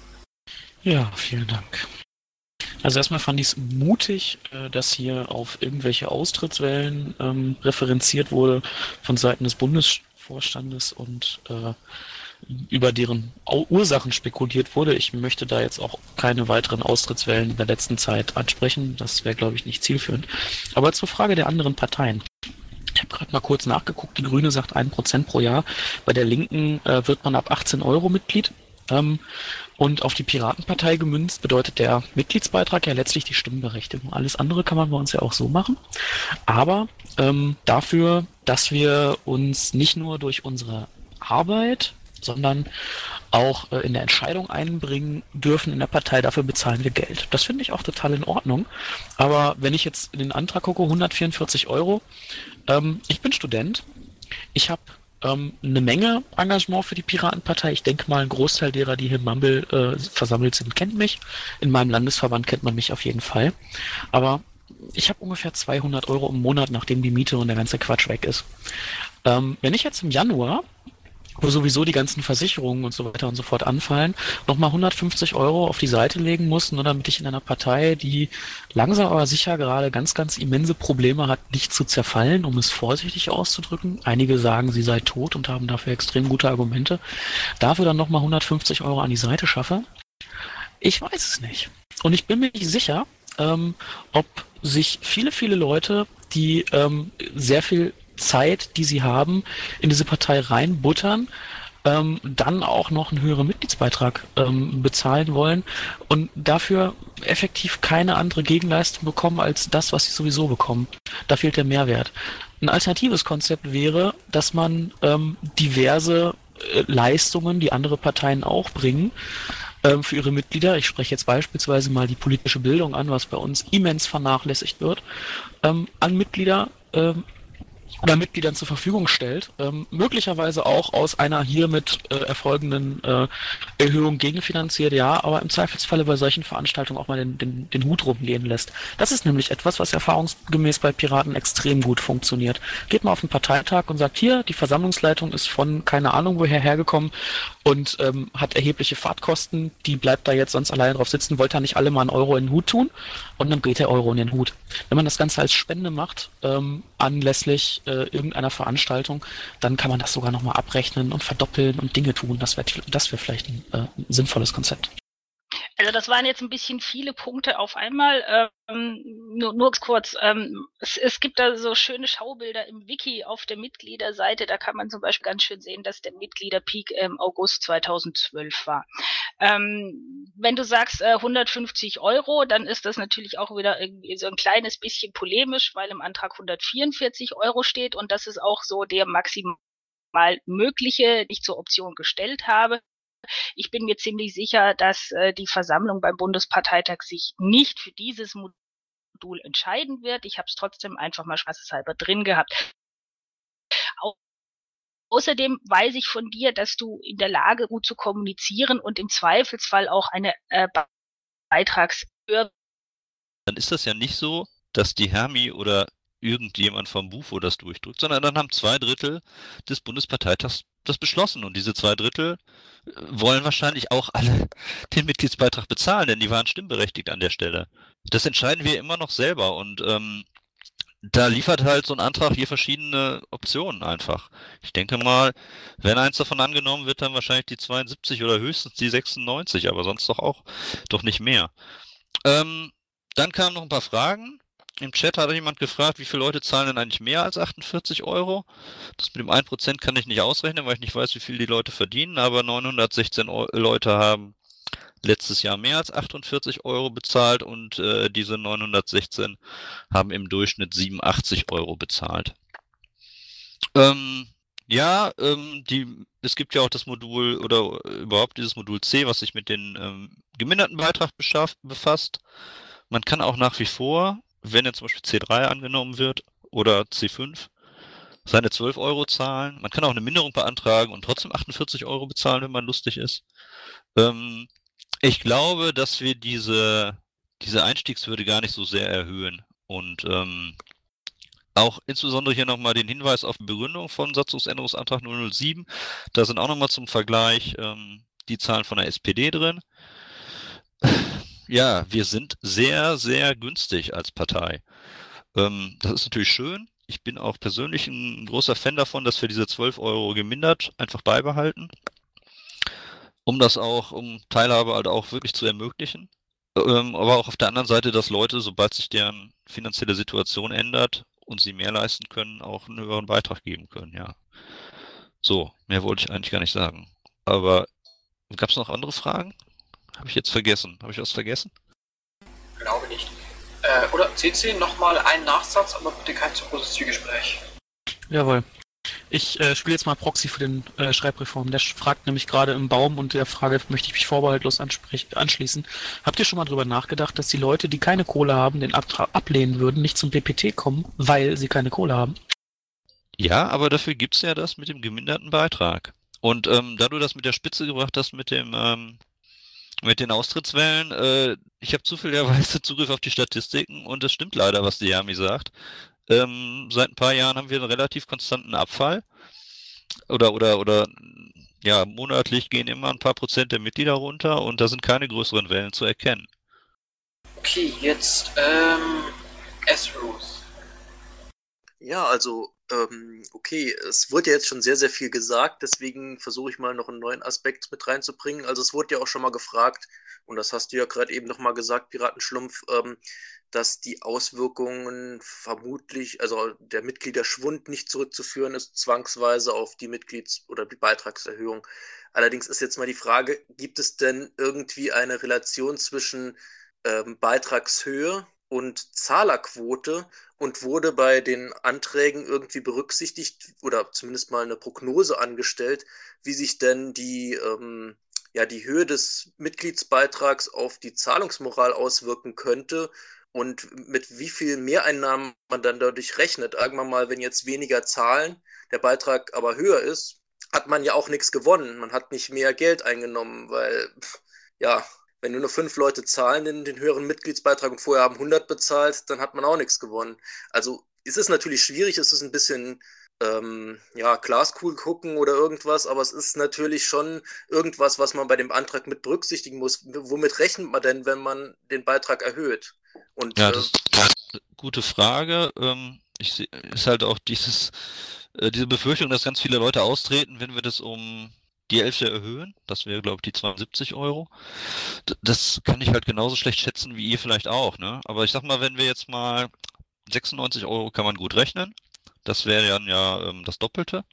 Ja, vielen Dank. Also erstmal fand ich es mutig, dass hier auf irgendwelche Austrittswellen ähm, referenziert wurde von Seiten des Bundesvorstandes und äh, über deren Ursachen spekuliert wurde. Ich möchte da jetzt auch keine weiteren Austrittswellen in der letzten Zeit ansprechen. Das wäre, glaube ich, nicht zielführend. Aber zur Frage der anderen Parteien. Ich habe gerade mal kurz nachgeguckt. Die Grüne sagt ein Prozent pro Jahr. Bei der Linken äh, wird man ab achtzehn Euro Mitglied. Ähm, und auf die Piratenpartei gemünzt bedeutet der Mitgliedsbeitrag ja letztlich die Stimmberechtigung. Alles andere kann man bei uns ja auch so machen. Aber ähm, dafür, dass wir uns nicht nur durch unsere Arbeit, sondern auch äh, in der Entscheidung einbringen dürfen in der Partei, dafür bezahlen wir Geld. Das finde ich auch total in Ordnung. Aber wenn ich jetzt in den Antrag gucke, hundertvierundvierzig Euro, ähm, ich bin Student, ich habe ähm, eine Menge Engagement für die Piratenpartei. Ich denke mal, ein Großteil derer, die hier im Mumble äh, versammelt sind, kennt mich. In meinem Landesverband kennt man mich auf jeden Fall. Aber ich habe ungefähr zweihundert Euro im Monat, nachdem die Miete und der ganze Quatsch weg ist. Ähm, wenn ich jetzt im Januar, wo sowieso die ganzen Versicherungen und so weiter und so fort anfallen, nochmal hundertfünfzig Euro auf die Seite legen muss, nur damit ich in einer Partei, die langsam aber sicher gerade ganz, ganz immense Probleme hat, nicht zu zerfallen, um es vorsichtig auszudrücken. Einige sagen, sie sei tot und haben dafür extrem gute Argumente. Dafür dann nochmal hundertfünfzig Euro an die Seite schaffe. Ich weiß es nicht. Und ich bin mir nicht sicher, ähm, ob sich viele, viele Leute, die ähm, sehr viel Zeit, die sie haben, in diese Partei reinbuttern, ähm, dann auch noch einen höheren Mitgliedsbeitrag ähm, bezahlen wollen und dafür effektiv keine andere Gegenleistung bekommen als das, was sie sowieso bekommen. Da fehlt der Mehrwert. Ein alternatives Konzept wäre, dass man ähm, diverse äh, Leistungen, die andere Parteien auch bringen, ähm, für ihre Mitglieder, ich spreche jetzt beispielsweise mal die politische Bildung an, was bei uns immens vernachlässigt wird, ähm, an Mitglieder ähm, oder Mitgliedern zur Verfügung stellt, ähm, möglicherweise auch aus einer hiermit äh, erfolgenden äh, Erhöhung gegenfinanziert, ja, aber im Zweifelsfalle bei solchen Veranstaltungen auch mal den, den, den Hut rumgehen lässt. Das ist nämlich etwas, was erfahrungsgemäß bei Piraten extrem gut funktioniert. Geht mal auf den Parteitag und sagt, hier, die Versammlungsleitung ist von keine Ahnung woher hergekommen und ähm, hat erhebliche Fahrtkosten, die bleibt da jetzt sonst alleine drauf sitzen, wollte da nicht alle mal einen Euro in den Hut tun und dann geht der Euro in den Hut. Wenn man das Ganze als Spende macht, ähm, anlässlich äh, irgendeiner Veranstaltung, dann kann man das sogar nochmal abrechnen und verdoppeln und Dinge tun. Das wäre das wär vielleicht ein, äh, ein sinnvolles Konzept. Also das waren jetzt ein bisschen viele Punkte auf einmal. Ähm, nur, nur kurz, ähm, es, es gibt da so schöne Schaubilder im Wiki auf der Mitgliederseite. Da kann man zum Beispiel ganz schön sehen, dass der Mitgliederpeak im August zweitausendzwölf war. Ähm, wenn du sagst äh, hundertfünfzig Euro, dann ist das natürlich auch wieder irgendwie so ein kleines bisschen polemisch, weil im Antrag hundertvierundvierzig Euro steht und das ist auch so der maximal mögliche, die ich zur Option gestellt habe. Ich bin mir ziemlich sicher, dass äh, die Versammlung beim Bundesparteitag sich nicht für dieses Modul entscheiden wird. Ich habe es trotzdem einfach mal spaßeshalber drin gehabt. Au Außerdem weiß ich von dir, dass du in der Lage gut zu kommunizieren und im Zweifelsfall auch eine äh, Beitragshöhe. Dann ist das ja nicht so, dass die Hermi oder irgendjemand vom Bufo das durchdrückt, sondern dann haben zwei Drittel des Bundesparteitags das beschlossen und diese zwei Drittel äh, wollen wahrscheinlich auch alle den Mitgliedsbeitrag bezahlen, denn die waren stimmberechtigt an der Stelle. Das entscheiden wir immer noch selber und ähm, da liefert halt so ein Antrag hier verschiedene Optionen einfach. Ich denke mal, wenn eins davon angenommen wird, dann wahrscheinlich die zweiundsiebzig oder höchstens die sechsundneunzig, aber sonst doch auch doch nicht mehr. Ähm, dann kamen noch ein paar Fragen. Im Chat hatte jemand gefragt, wie viele Leute zahlen denn eigentlich mehr als achtundvierzig Euro? Das mit dem ein Prozent kann ich nicht ausrechnen, weil ich nicht weiß, wie viel die Leute verdienen, aber neunhundertsechzehn Eu- Leute haben letztes Jahr mehr als achtundvierzig Euro bezahlt und äh, diese neunhundertsechzehn haben im Durchschnitt siebenundachtzig Euro bezahlt. Ähm, ja, ähm, die, es gibt ja auch das Modul oder überhaupt dieses Modul C, was sich mit dem ähm, geminderten Beitrag beschaff, befasst. Man kann auch nach wie vor, wenn jetzt zum Beispiel C drei angenommen wird oder C fünf, seine zwölf Euro zahlen. Man kann auch eine Minderung beantragen und trotzdem achtundvierzig Euro bezahlen, wenn man lustig ist. Ähm, ich glaube, dass wir diese, diese Einstiegshürde gar nicht so sehr erhöhen. Und ähm, auch insbesondere hier nochmal den Hinweis auf die Begründung von Satzungsänderungsantrag null null sieben. Da sind auch nochmal zum Vergleich ähm, die Zahlen von der S P D drin. Ja, wir sind sehr, sehr günstig als Partei. Ähm, das ist natürlich schön. Ich bin auch persönlich ein großer Fan davon, dass wir diese zwölf Euro gemindert einfach beibehalten, um das auch, um Teilhabe halt auch wirklich zu ermöglichen. Ähm, aber auch auf der anderen Seite, dass Leute, sobald sich deren finanzielle Situation ändert und sie mehr leisten können, auch einen höheren Beitrag geben können, ja. So, mehr wollte ich eigentlich gar nicht sagen. Aber gab es noch andere Fragen? Habe ich jetzt vergessen? Habe ich was vergessen? Glaube nicht. Äh, oder C C, nochmal einen Nachsatz, aber bitte kein zu großes Zwiegespräch. Jawohl. Ich äh, spiele jetzt mal Proxy für den äh, Schreibreform. Der fragt nämlich gerade im Baum und der Frage möchte ich mich vorbehaltlos anschließen. Habt ihr schon mal drüber nachgedacht, dass die Leute, die keine Kohle haben, den Abtrag ablehnen würden, nicht zum B P T kommen, weil sie keine Kohle haben? Ja, aber dafür gibt's ja das mit dem geminderten Beitrag. Und ähm, da du das mit der Spitze gebracht hast, mit dem ähm, mit den Austrittswellen, äh, ich habe zufälligerweise Zugriff auf die Statistiken und es stimmt leider, was die Yami sagt. Ähm, seit ein paar Jahren haben wir einen relativ konstanten Abfall. Oder, oder, oder, ja, monatlich gehen immer ein paar Prozent der Mitglieder runter und da sind keine größeren Wellen zu erkennen. Okay, jetzt, ähm, S-Ruth. Ja, also, ähm, okay, es wurde ja jetzt schon sehr, sehr viel gesagt, deswegen versuche ich mal noch einen neuen Aspekt mit reinzubringen. Also es wurde ja auch schon mal gefragt, und das hast du ja gerade eben nochmal gesagt, Piratenschlumpf, ähm, dass die Auswirkungen vermutlich, also der Mitgliederschwund nicht zurückzuführen ist, zwangsweise auf die Mitglieds- oder die Beitragserhöhung. Allerdings ist jetzt mal die Frage, gibt es denn irgendwie eine Relation zwischen ähm, Beitragshöhe und Zahlerquote und wurde bei den Anträgen irgendwie berücksichtigt oder zumindest mal eine Prognose angestellt, wie sich denn die, ähm, ja, die Höhe des Mitgliedsbeitrags auf die Zahlungsmoral auswirken könnte und mit wie viel Mehreinnahmen man dann dadurch rechnet. Irgendwann mal, wenn jetzt weniger zahlen, der Beitrag aber höher ist, hat man ja auch nichts gewonnen. Man hat nicht mehr Geld eingenommen, weil, ja, wenn nur fünf Leute zahlen den, den höheren Mitgliedsbeitrag und vorher haben hundert bezahlt, dann hat man auch nichts gewonnen. Also es ist natürlich schwierig, es ist ein bisschen, ähm, ja, Glaskugel gucken oder irgendwas, aber es ist natürlich schon irgendwas, was man bei dem Antrag mit berücksichtigen muss. Womit rechnet man denn, wenn man den Beitrag erhöht? Und, ja, äh, das ist eine gute Frage. Ähm, ich seh, ist halt auch dieses, äh, diese Befürchtung, dass ganz viele Leute austreten, wenn wir das um die Hälfte erhöhen. Das wäre, glaube ich, die zweiundsiebzig Euro. D- Das kann ich halt genauso schlecht schätzen wie ihr vielleicht auch, ne? Aber ich sag mal, wenn wir jetzt mal sechsundneunzig Euro kann man gut rechnen. Das wäre dann ja ähm, das Doppelte.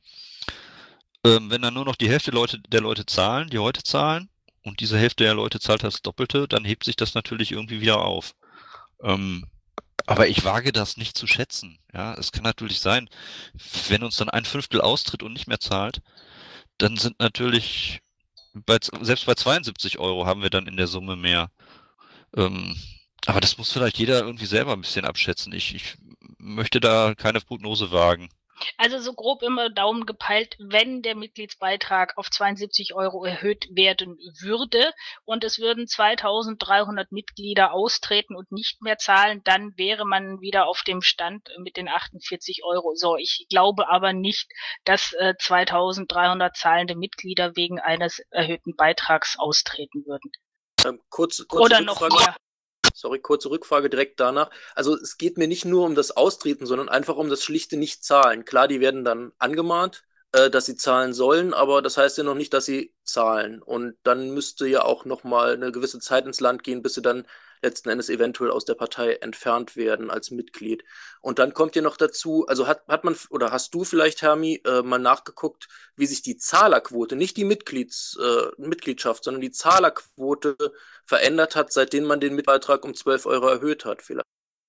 Ähm, wenn dann nur noch die Hälfte Leute, der Leute zahlen, die heute zahlen, und diese Hälfte der Leute zahlt das Doppelte, dann hebt sich das natürlich irgendwie wieder auf. Ähm, aber ich wage das nicht zu schätzen. Ja, es kann natürlich sein, wenn uns dann ein Fünftel austritt und nicht mehr zahlt, dann sind natürlich bei, selbst bei zweiundsiebzig Euro haben wir dann in der Summe mehr. Ähm, aber das muss vielleicht jeder irgendwie selber ein bisschen abschätzen. Ich, ich möchte da keine Prognose wagen. Also so grob immer Daumen gepeilt, wenn der Mitgliedsbeitrag auf zweiundsiebzig Euro erhöht werden würde und es würden zweitausenddreihundert Mitglieder austreten und nicht mehr zahlen, dann wäre man wieder auf dem Stand mit den achtundvierzig Euro. So, ich glaube aber nicht, dass äh, zweitausenddreihundert zahlende Mitglieder wegen eines erhöhten Beitrags austreten würden. Ähm, kurz, kurze Oder noch Rückfrage. mehr. Sorry, kurze Rückfrage direkt danach. Also es geht mir nicht nur um das Austreten, sondern einfach um das schlichte Nichtzahlen. Klar, die werden dann angemahnt, äh, dass sie zahlen sollen, aber das heißt ja noch nicht, dass sie zahlen. Und dann müsste ja auch nochmal eine gewisse Zeit ins Land gehen, bis sie dann letzten Endes eventuell aus der Partei entfernt werden als Mitglied. Und dann kommt ja noch dazu, also hat, hat man, oder hast du vielleicht, Hermi, äh, mal nachgeguckt, wie sich die Zahlerquote, nicht die Mitglieds, äh, Mitgliedschaft, sondern die Zahlerquote verändert hat, seitdem man den Mitbeitrag um zwölf Euro erhöht hat, vielleicht?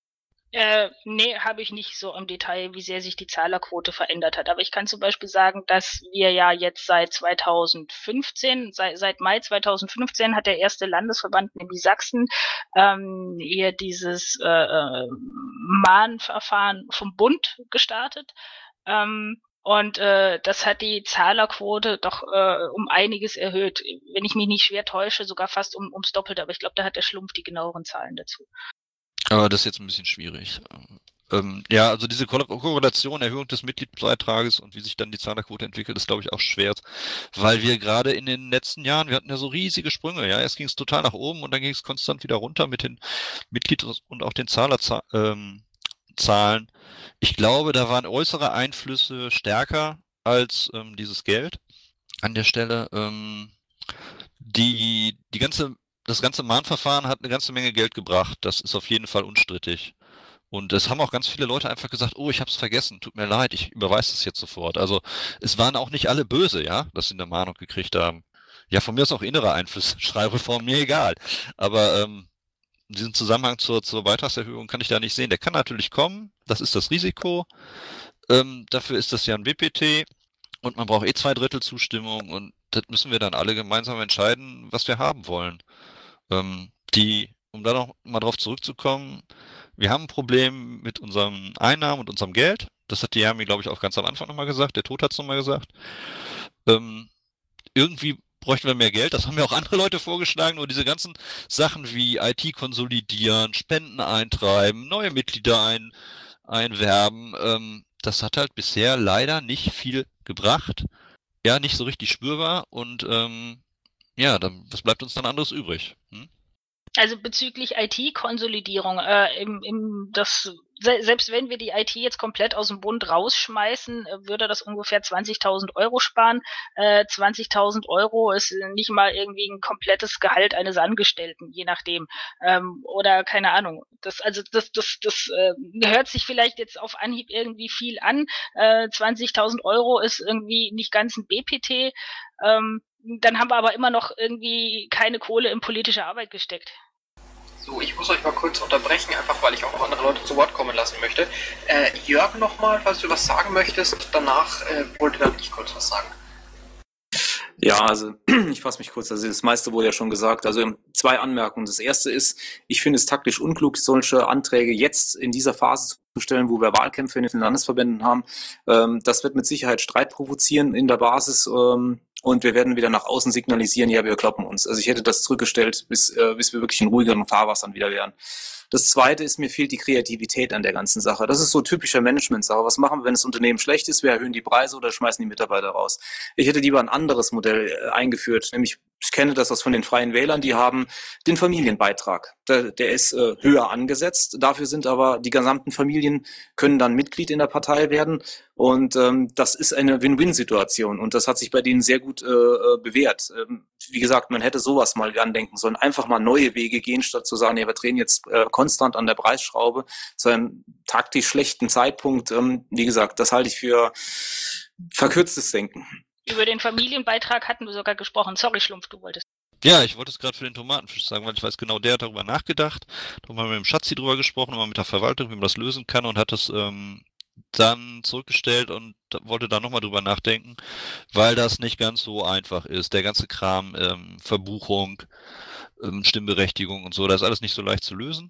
Äh, nee, habe ich nicht so im Detail, wie sehr sich die Zahlerquote verändert hat. Aber ich kann zum Beispiel sagen, dass wir ja jetzt seit zweitausendfünfzehn, seit, seit Mai zweitausendfünfzehn hat der erste Landesverband, nämlich Sachsen, ähm, hier dieses äh, Mahnverfahren vom Bund gestartet. Ähm, und äh, das hat die Zahlerquote doch äh, um einiges erhöht. Wenn ich mich nicht schwer täusche, sogar fast um, ums Doppelte. Aber ich glaube, da hat der Schlumpf die genaueren Zahlen dazu. Aber das ist jetzt ein bisschen schwierig. Ähm, ja, also diese Ko- Korrelation, Erhöhung des Mitgliedsbeitrages und wie sich dann die Zahlerquote entwickelt, ist, glaube ich, auch schwer, weil wir gerade in den letzten Jahren, wir hatten ja so riesige Sprünge, ja, erst ging es total nach oben und dann ging es konstant wieder runter mit den Mitglieds- und auch den Zahlerzahlen. Ähm, Zahlen. Ich glaube, da waren äußere Einflüsse stärker als ähm, dieses Geld an der Stelle. Ähm, die, die ganze Das ganze Mahnverfahren hat eine ganze Menge Geld gebracht. Das ist auf jeden Fall unstrittig. Und es haben auch ganz viele Leute einfach gesagt, oh, ich habe es vergessen, tut mir leid, ich überweise es jetzt sofort. Also es waren auch nicht alle böse, ja, dass sie eine Mahnung gekriegt haben. Ja, von mir ist auch innere Einfluss, Schreibreform, mir egal. Aber ähm, diesen Zusammenhang zur, zur Beitragserhöhung kann ich da nicht sehen. Der kann natürlich kommen, das ist das Risiko. Ähm, dafür ist das ja ein B P T und man braucht eh zwei Drittel Zustimmung und das müssen wir dann alle gemeinsam entscheiden, was wir haben wollen. Ähm, die, um da noch mal drauf zurückzukommen, wir haben ein Problem mit unseren Einnahmen und unserem Geld. Das hat die Hermi, glaube ich, auch ganz am Anfang nochmal gesagt. Der Tod hat es nochmal gesagt. Ähm, irgendwie bräuchten wir mehr Geld. Das haben ja auch andere Leute vorgeschlagen. Nur diese ganzen Sachen wie I T konsolidieren, Spenden eintreiben, neue Mitglieder ein, einwerben, ähm, das hat halt bisher leider nicht viel gebracht. Ja, nicht so richtig spürbar. Und ähm, ja, dann, was bleibt uns dann anderes übrig? Hm? Also bezüglich I T-Konsolidierung, äh, im, im, das, se selbst wenn wir die I T jetzt komplett aus dem Bund rausschmeißen, äh, würde das ungefähr zwanzigtausend Euro sparen. Äh, zwanzigtausend Euro ist nicht mal irgendwie ein komplettes Gehalt eines Angestellten, je nachdem. Ähm, oder keine Ahnung. Das, also das, das, das äh, hört sich vielleicht jetzt auf Anhieb irgendwie viel an. Äh, zwanzigtausend Euro ist irgendwie nicht ganz ein B P T. Ähm, Dann haben wir aber immer noch irgendwie keine Kohle in politische Arbeit gesteckt. So, ich muss euch mal kurz unterbrechen, einfach weil ich auch noch andere Leute zu Wort kommen lassen möchte. Äh, Jörg nochmal, falls du was sagen möchtest, danach äh, wollte dann ich kurz was sagen. Ja, also ich fasse mich kurz, also das meiste wurde ja schon gesagt. Also zwei Anmerkungen. Das erste ist, ich finde es taktisch unklug, solche Anträge jetzt in dieser Phase zu stellen, wo wir Wahlkämpfe in den Landesverbänden haben. Ähm, das wird mit Sicherheit Streit provozieren in der Basis ähm, und wir werden wieder nach außen signalisieren, ja, wir kloppen uns. Also ich hätte das zurückgestellt, bis, äh, bis wir wirklich in ruhigeren Fahrwassern wieder wären. Das Zweite ist, mir fehlt die Kreativität an der ganzen Sache. Das ist so typischer Management-Sache. Was machen wir, wenn das Unternehmen schlecht ist? Wir erhöhen die Preise oder schmeißen die Mitarbeiter raus? Ich hätte lieber ein anderes Modell äh, eingeführt, nämlich ich kenne das aus von den Freien Wählern, die haben den Familienbeitrag. Der, der ist äh, höher angesetzt. Dafür sind aber die gesamten Familien können dann Mitglied in der Partei werden. Und ähm, das ist eine Win-Win-Situation. Und das hat sich bei denen sehr gut äh, bewährt. Ähm, wie gesagt, man hätte sowas mal andenken sollen. Einfach mal neue Wege gehen, statt zu sagen, ja, wir drehen jetzt äh, konstant an der Preisschraube zu einem taktisch schlechten Zeitpunkt. Ähm, wie gesagt, das halte ich für verkürztes Denken. Über den Familienbeitrag hatten wir sogar gesprochen. Sorry, Schlumpf, du wolltest. Ja, ich wollte es gerade für den Tomatenfisch sagen, weil ich weiß genau, der hat darüber nachgedacht. Da haben wir mit dem Schatzi drüber gesprochen, mal mit der Verwaltung, wie man das lösen kann und hat das ähm, dann zurückgestellt und wollte da nochmal drüber nachdenken, weil das nicht ganz so einfach ist. Der ganze Kram, ähm, Verbuchung, ähm, Stimmberechtigung und so, das ist alles nicht so leicht zu lösen.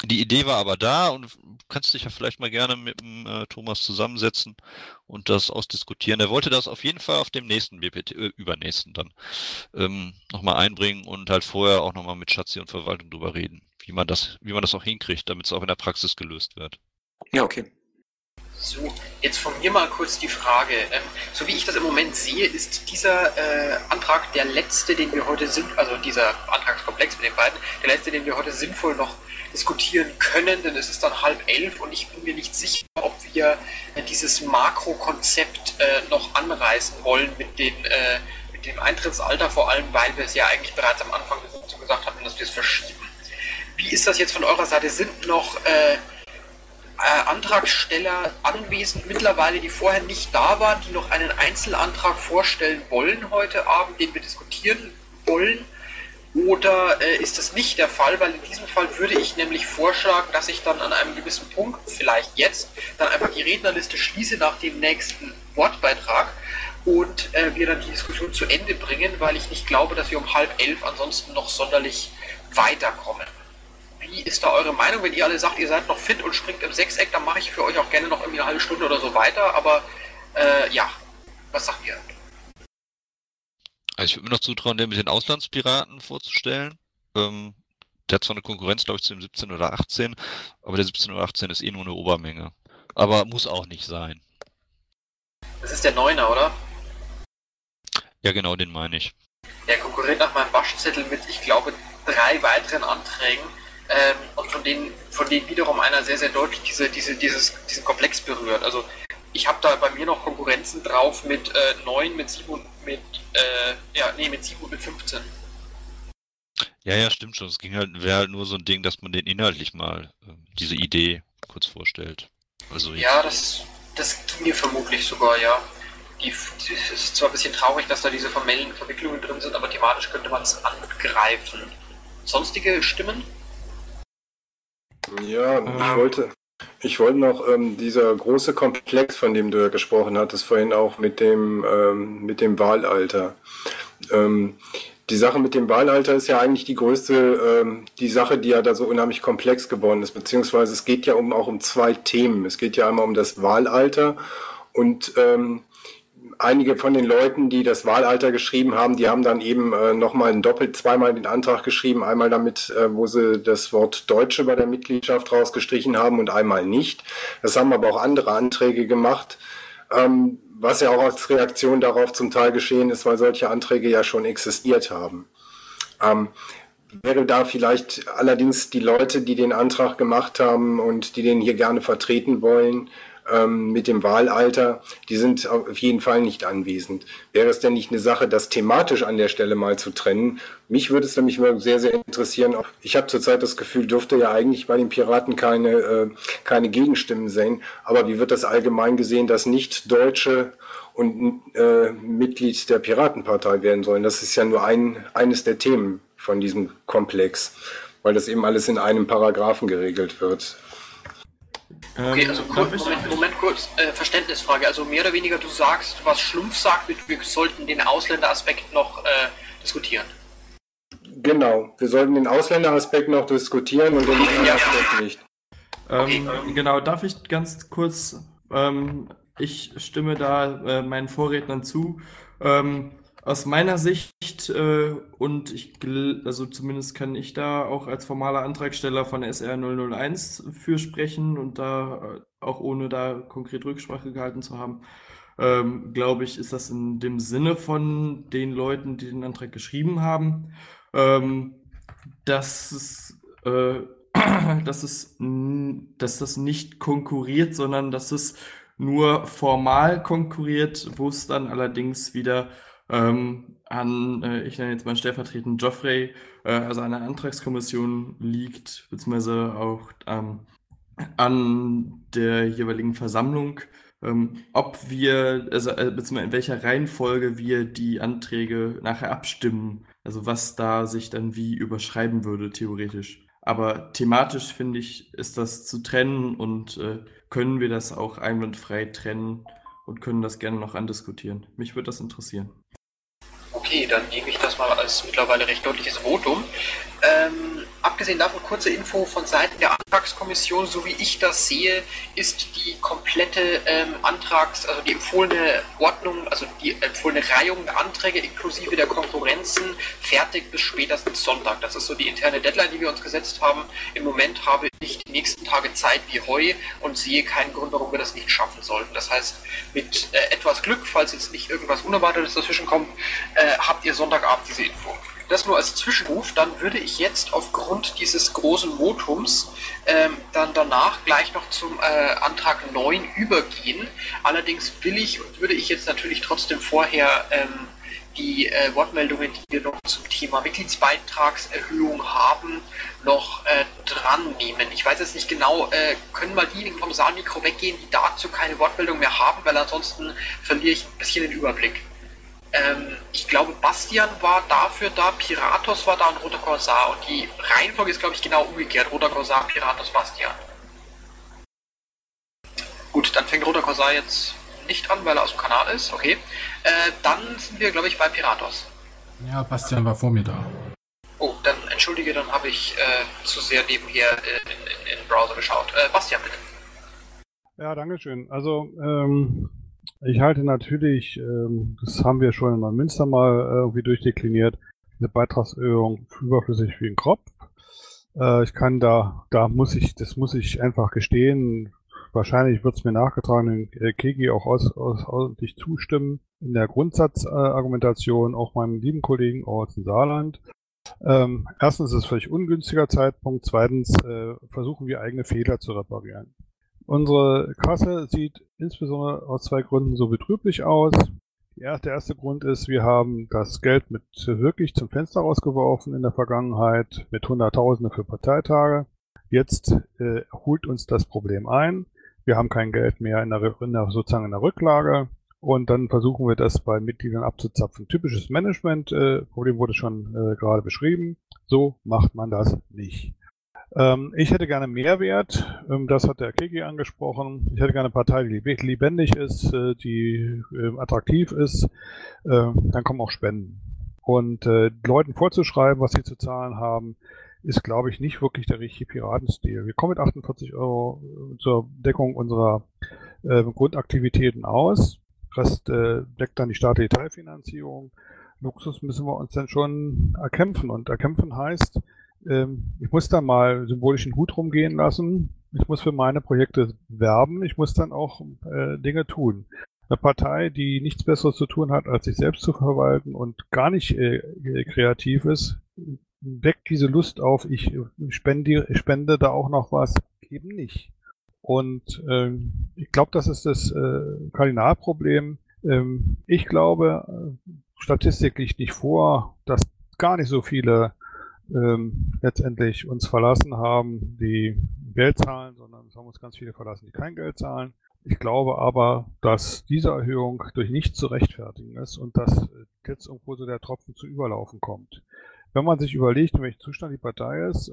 Die Idee war aber da und du kannst dich ja vielleicht mal gerne mit dem äh, Thomas zusammensetzen und das ausdiskutieren. Er wollte das auf jeden Fall auf dem nächsten B P T, äh, übernächsten dann, ähm, nochmal einbringen und halt vorher auch nochmal mit Schatzi und Verwaltung drüber reden, wie man das, wie man das auch hinkriegt, damit es auch in der Praxis gelöst wird. Ja, okay. So, jetzt von mir mal kurz die Frage. Ähm, so wie ich das im Moment sehe, ist dieser äh, Antrag der letzte, den wir heute sind, also dieser Antragskomplex mit den beiden, der letzte, den wir heute sinnvoll noch diskutieren können, denn es ist dann halb elf und ich bin mir nicht sicher, ob wir äh, dieses Makrokonzept äh, noch anreißen wollen mit, den, äh, mit dem Eintrittsalter, vor allem, weil wir es ja eigentlich bereits am Anfang der Sitzung gesagt hatten, dass wir es verschieben. Wie ist das jetzt von eurer Seite? Sind noch äh, Äh, Antragsteller anwesend mittlerweile, die vorher nicht da waren, die noch einen Einzelantrag vorstellen wollen heute Abend, den wir diskutieren wollen? Oder äh, ist das nicht der Fall? Weil in diesem Fall würde ich nämlich vorschlagen, dass ich dann an einem gewissen Punkt, vielleicht jetzt, dann einfach die Rednerliste schließe nach dem nächsten Wortbeitrag und äh, wir dann die Diskussion zu Ende bringen, weil ich nicht glaube, dass wir um halb elf ansonsten noch sonderlich weiterkommen. Wie ist da eure Meinung? Wenn ihr alle sagt, ihr seid noch fit und springt im Sechseck, dann mache ich für euch auch gerne noch irgendwie eine halbe Stunde oder so weiter. Aber äh, ja, was sagt ihr? Also ich würde mir noch zutrauen, den mit den Auslandspiraten vorzustellen. Ähm, der hat zwar eine Konkurrenz, glaube ich, zu dem siebzehn oder achtzehn, aber der siebzehn oder achtzehn ist eh nur eine Obermenge. Aber muss auch nicht sein. Das ist der Neuner, oder? Ja, genau, den meine ich. Der konkurriert nach meinem Waschzettel mit, ich glaube, drei weiteren Anträgen. Ähm, und von denen, von denen wiederum einer sehr, sehr deutlich diese, diese, dieses, diesen Komplex berührt. Also ich habe da bei mir noch Konkurrenzen drauf mit äh, neun, mit sieben und mit, äh, ja, nee, mit sieben und mit fünfzehn. Ja, ja, stimmt schon. Es ging halt, wäre halt nur so ein Ding, dass man den inhaltlich mal, äh, diese Idee kurz vorstellt. Also ja, das, das ginge vermutlich sogar, ja. Die, die ist zwar ein bisschen traurig, dass da diese formellen Verwicklungen drin sind, aber thematisch könnte man es angreifen. Sonstige Stimmen? Ja, ich wollte, ich wollte noch ähm, dieser große Komplex, von dem du ja gesprochen hattest, vorhin auch mit dem, ähm, mit dem Wahlalter. Ähm, die Sache mit dem Wahlalter ist ja eigentlich die größte, ähm, die Sache, die ja da so unheimlich komplex geworden ist, beziehungsweise es geht ja um, auch um zwei Themen. Es geht ja einmal um das Wahlalter und ähm, einige von den Leuten, die das Wahlalter geschrieben haben, die haben dann eben äh, nochmal ein doppelt, zweimal den Antrag geschrieben, einmal damit, äh, wo sie das Wort Deutsche bei der Mitgliedschaft rausgestrichen haben und einmal nicht. Das haben aber auch andere Anträge gemacht, ähm, was ja auch als Reaktion darauf zum Teil geschehen ist, weil solche Anträge ja schon existiert haben. Ähm, wäre da vielleicht allerdings die Leute, die den Antrag gemacht haben und die den hier gerne vertreten wollen, mit dem Wahlalter, die sind auf jeden Fall nicht anwesend. Wäre es denn nicht eine Sache, das thematisch an der Stelle mal zu trennen? Mich würde es nämlich sehr, sehr interessieren. Ich habe zurzeit das Gefühl, dürfte ja eigentlich bei den Piraten keine, äh, keine Gegenstimmen sein. Aber wie wird das allgemein gesehen, dass Nicht-Deutsche und äh, Mitglied der Piratenpartei werden sollen? Das ist ja nur ein, eines der Themen von diesem Komplex, weil das eben alles in einem Paragraphen geregelt wird. Okay, also kurz, Moment, Moment kurz, äh, Verständnisfrage. Also mehr oder weniger, du sagst, was Schlumpf sagt, wir, wir sollten den Ausländeraspekt noch äh, diskutieren. Genau, wir sollten den Ausländeraspekt noch diskutieren und den Aspekt nicht. Ähm, genau, darf ich ganz kurz, ähm, ich stimme da äh, meinen Vorrednern zu. Ähm, Aus meiner Sicht, äh, und ich, also zumindest kann ich da auch als formaler Antragsteller von S R null null eins für sprechen und da äh, auch ohne da konkret Rücksprache gehalten zu haben, ähm, glaube ich, ist das in dem Sinne von den Leuten, die den Antrag geschrieben haben, ähm, dass es, äh, dass es, dass das nicht konkurriert, sondern dass es nur formal konkurriert, wo es dann allerdings wieder Ähm, an, äh, ich nenne jetzt mal stellvertretend Geoffrey, äh, also an der Antragskommission liegt, beziehungsweise auch ähm, an der jeweiligen Versammlung, ähm, ob wir, also äh, beziehungsweise in welcher Reihenfolge wir die Anträge nachher abstimmen, also was da sich dann wie überschreiben würde, theoretisch. Aber thematisch, finde ich, ist das zu trennen und äh, können wir das auch einwandfrei trennen und können das gerne noch andiskutieren. Mich würde das interessieren. Okay, Okay, dann nehme ich das mal als mittlerweile recht deutliches Votum. Ähm, abgesehen davon, kurze Info von Seiten der Antragskommission, so wie ich das sehe, ist die komplette ähm, Antrags-, also die empfohlene Ordnung, also die empfohlene Reihung der Anträge inklusive der Konkurrenzen fertig bis spätestens Sonntag. Das ist so die interne Deadline, die wir uns gesetzt haben. Im Moment habe ich die nächsten Tage Zeit wie Heu und sehe keinen Grund, warum wir das nicht schaffen sollten. Das heißt, mit äh, etwas Glück, falls jetzt nicht irgendwas Unerwartetes dazwischen kommt, äh, habt ihr Sonntagabend diese Info. Das nur als Zwischenruf, dann würde ich jetzt aufgrund dieses großen Votums ähm, dann danach gleich noch zum äh, Antrag neun übergehen. Allerdings will ich und würde ich jetzt natürlich trotzdem vorher ähm, die äh, Wortmeldungen, die wir noch zum Thema Mitgliedsbeitragserhöhung haben, noch äh, dran nehmen. Ich weiß jetzt nicht genau, äh, können mal diejenigen vom Saalmikro weggehen, die dazu keine Wortmeldung mehr haben, weil ansonsten verliere ich ein bisschen den Überblick. Ähm, ich glaube, Bastian war dafür da, Piratos war da und Roter Korsar. Und die Reihenfolge ist, glaube ich, genau umgekehrt. Roter Korsar, Piratos, Bastian. Gut, dann fängt Roter Korsar jetzt nicht an, weil er aus dem Kanal ist. Okay. Äh, dann sind wir, glaube ich, bei Piratos. Ja, Bastian war vor mir da. Oh, dann entschuldige, dann habe ich äh, zu sehr nebenher äh, in, in, in den Browser geschaut. Äh, Bastian, bitte. Ja, danke schön. Also, ähm... ich halte natürlich, ähm, das haben wir schon in Neumünster mal äh, irgendwie durchdekliniert, eine Beitragserhöhung überflüssig wie ein Kropf. Äh, ich kann da, da muss ich, das muss ich einfach gestehen. Wahrscheinlich wird es mir nachgetragen, den äh, Kegi auch aus, aus, ordentlich zustimmen in der Grundsatzargumentation, äh, auch meinem lieben Kollegen aus dem Saarland. Ähm, erstens ist es völlig ungünstiger Zeitpunkt, zweitens äh, versuchen wir eigene Fehler zu reparieren. Unsere Kasse sieht insbesondere aus zwei Gründen so betrüblich aus. Der erste Grund ist, wir haben das Geld mit wirklich zum Fenster rausgeworfen in der Vergangenheit mit Hunderttausende für Parteitage. Jetzt äh, holt uns das Problem ein. Wir haben kein Geld mehr in der, in der, sozusagen in der Rücklage und dann versuchen wir das bei Mitgliedern abzuzapfen. Typisches Management-Problem äh, wurde schon äh, gerade beschrieben. So macht man das nicht. Ich hätte gerne Mehrwert, das hat der Kegi angesprochen. Ich hätte gerne eine Partei, die lebendig ist, die attraktiv ist. Dann kommen auch Spenden. Und Leuten vorzuschreiben, was sie zu zahlen haben, ist, glaube ich, nicht wirklich der richtige Piratenstil. Wir kommen mit achtundvierzig Euro zur Deckung unserer Grundaktivitäten aus. Rest deckt dann die staatliche Teilfinanzierung. Luxus müssen wir uns dann schon erkämpfen. Und erkämpfen heißt, ich muss da mal symbolischen Hut rumgehen lassen. Ich muss für meine Projekte werben. Ich muss dann auch äh, Dinge tun. Eine Partei, die nichts Besseres zu tun hat, als sich selbst zu verwalten und gar nicht äh, kreativ ist, weckt diese Lust auf, ich spende, spende da auch noch was, eben nicht. Und ähm, ich glaube, das ist das äh, Kardinalproblem. Ähm, ich glaube, Statistik liegt nicht vor, dass gar nicht so viele ähm, letztendlich uns verlassen haben, die Geld zahlen, sondern es haben uns ganz viele verlassen, die kein Geld zahlen. Ich glaube aber, dass diese Erhöhung durch nichts zu rechtfertigen ist und dass jetzt irgendwo so der Tropfen zu überlaufen kommt. Wenn man sich überlegt, in welchem Zustand die Partei ist,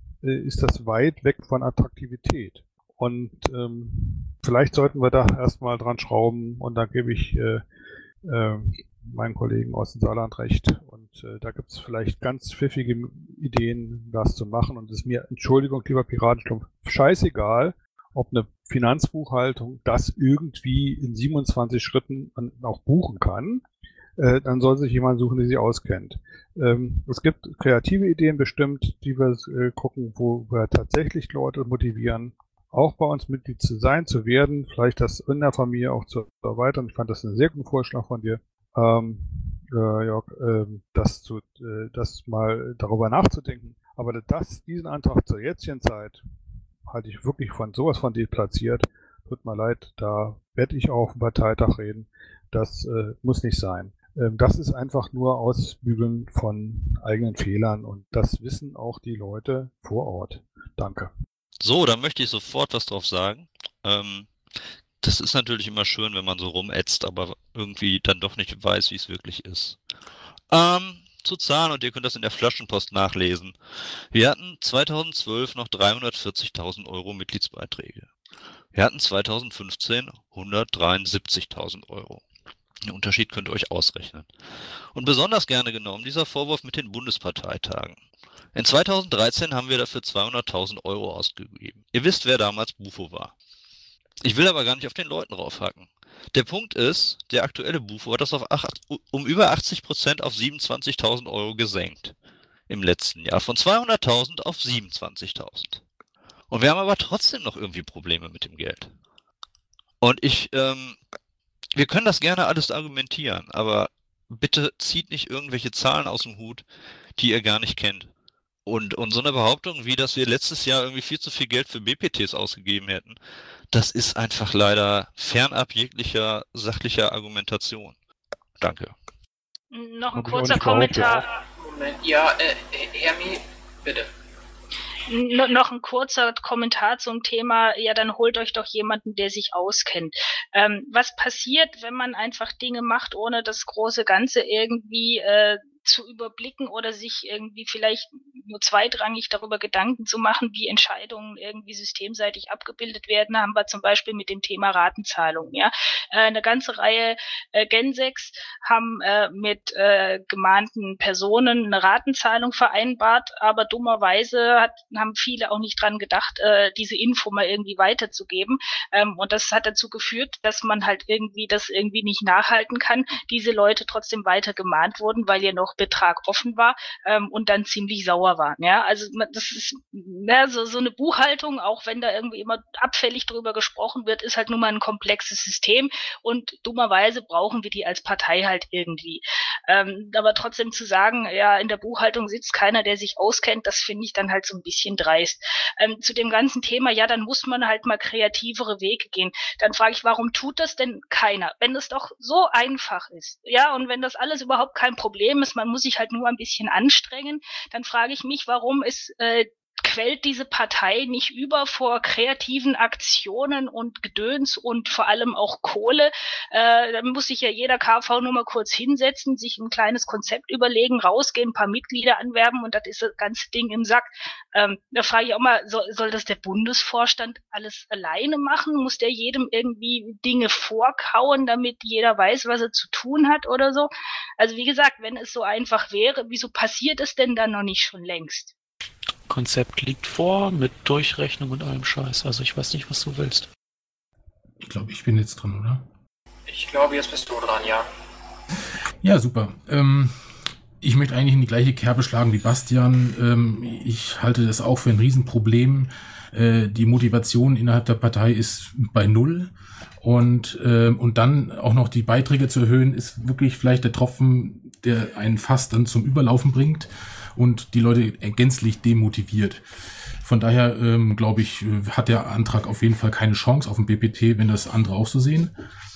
ist das weit weg von Attraktivität. Und ähm, vielleicht sollten wir da erstmal dran schrauben und da gebe ich äh, äh, meinen Kollegen aus dem Saarland recht. Und äh, da gibt es vielleicht ganz pfiffige Ideen, das zu machen. Und es ist mir, Entschuldigung, lieber Piratenschlumpf, scheißegal, ob eine Finanzbuchhaltung das irgendwie in siebenundzwanzig Schritten auch buchen kann. Äh, dann soll sich jemand suchen, der sich auskennt. Ähm, es gibt kreative Ideen bestimmt, die wir äh, gucken, wo wir tatsächlich Leute motivieren, auch bei uns Mitglied zu sein, zu werden, vielleicht das in der Familie auch zu erweitern. Ich fand das einen sehr guten Vorschlag von dir, ähm, äh, Jörg, äh, das, zu, äh, das mal darüber nachzudenken. Aber das, diesen Antrag zur jetzigen Zeit halte ich wirklich von sowas von deplatziert. Tut mir leid, da werde ich auch auf dem Parteitag reden. Das äh, muss nicht sein. Ähm, das ist einfach nur Ausbügeln von eigenen Fehlern und das wissen auch die Leute vor Ort. Danke. So, da möchte ich sofort was drauf sagen. Ähm, das ist natürlich immer schön, wenn man so rumätzt, aber irgendwie dann doch nicht weiß, wie es wirklich ist. Ähm, zu Zahlen, und ihr könnt das in der Flaschenpost nachlesen. Wir hatten zweitausendzwölf noch dreihundertvierzigtausend Euro Mitgliedsbeiträge. Wir hatten zweitausendfünfzehn hundertdreiundsiebzigtausend Euro. Den Unterschied könnt ihr euch ausrechnen. Und besonders gerne genommen dieser Vorwurf mit den Bundesparteitagen. In zweitausenddreizehn haben wir dafür zweihunderttausend Euro ausgegeben. Ihr wisst, wer damals Bufo war. Ich will aber gar nicht auf den Leuten raufhacken. Der Punkt ist, der aktuelle Bufo hat das auf acht, um über achtzig Prozent auf siebenundzwanzigtausend Euro gesenkt. Im letzten Jahr. Von zweihunderttausend auf siebenundzwanzigtausend. Und wir haben aber trotzdem noch irgendwie Probleme mit dem Geld. Und ich, ähm, wir können das gerne alles argumentieren, aber bitte zieht nicht irgendwelche Zahlen aus dem Hut, die ihr gar nicht kennt. Und, und so eine Behauptung wie, dass wir letztes Jahr irgendwie viel zu viel Geld für B P Ts ausgegeben hätten, das ist einfach leider fernab jeglicher sachlicher Argumentation. Danke. Noch ein Hab ich auch kurzer nicht behauptet. Kommentar. Moment, ja, äh, Hermi, bitte. No, noch ein kurzer Kommentar zum Thema, ja, dann holt euch doch jemanden, der sich auskennt. Ähm, was passiert, wenn man einfach Dinge macht, ohne das große Ganze irgendwie äh, zu überblicken oder sich irgendwie vielleicht nur zweitrangig darüber Gedanken zu machen, wie Entscheidungen irgendwie systemseitig abgebildet werden, haben wir zum Beispiel mit dem Thema Ratenzahlung. Ja, äh, eine ganze Reihe äh, Gensecs haben äh, mit äh, gemahnten Personen eine Ratenzahlung vereinbart, aber dummerweise hat, haben viele auch nicht dran gedacht, äh, diese Info mal irgendwie weiterzugeben. Ähm, und das hat dazu geführt, dass man halt irgendwie das irgendwie nicht nachhalten kann. Diese Leute trotzdem weiter gemahnt wurden, weil ja noch Betrag offen war ähm, und dann ziemlich sauer waren. Ja, also das ist ja, so, so eine Buchhaltung, auch wenn da irgendwie immer abfällig drüber gesprochen wird, ist halt nun mal ein komplexes System und dummerweise brauchen wir die als Partei halt irgendwie. Ähm, aber trotzdem zu sagen, ja, in der Buchhaltung sitzt keiner, der sich auskennt, das finde ich dann halt so ein bisschen dreist. Ähm, zu dem ganzen Thema, ja, dann muss man halt mal kreativere Wege gehen. Dann frage ich, warum tut das denn keiner? Wenn das doch so einfach ist, ja, und wenn das alles überhaupt kein Problem ist, man muss sich halt nur ein bisschen anstrengen, dann frage ich mich, warum ist äh, quält diese Partei nicht über vor kreativen Aktionen und Gedöns und vor allem auch Kohle. Äh, da muss sich ja jeder K V nur mal kurz hinsetzen, sich ein kleines Konzept überlegen, rausgehen, ein paar Mitglieder anwerben und das ist das ganze Ding im Sack. Ähm, da frage ich auch mal, soll, soll das der Bundesvorstand alles alleine machen? Muss der jedem irgendwie Dinge vorkauen, damit jeder weiß, was er zu tun hat oder so? Also wie gesagt, wenn es so einfach wäre, wieso passiert es denn dann noch nicht schon längst? Konzept liegt vor, mit Durchrechnung und allem Scheiß. Also ich weiß nicht, was du willst. Ich glaube, ich bin jetzt dran, oder? Ich glaube, jetzt bist du dran, ja. Ja, super. Ähm, ich möchte eigentlich in die gleiche Kerbe schlagen wie Bastian. Ähm, ich halte das auch für ein Riesenproblem. Äh, die Motivation innerhalb der Partei ist bei Null. Und, äh, und dann auch noch die Beiträge zu erhöhen, ist wirklich vielleicht der Tropfen, der einen Fass dann zum Überlaufen bringt und die Leute gänzlich demotiviert. Von daher, ähm, glaube ich, hat der Antrag auf jeden Fall keine Chance auf den B P T, wenn das andere auch so sehen.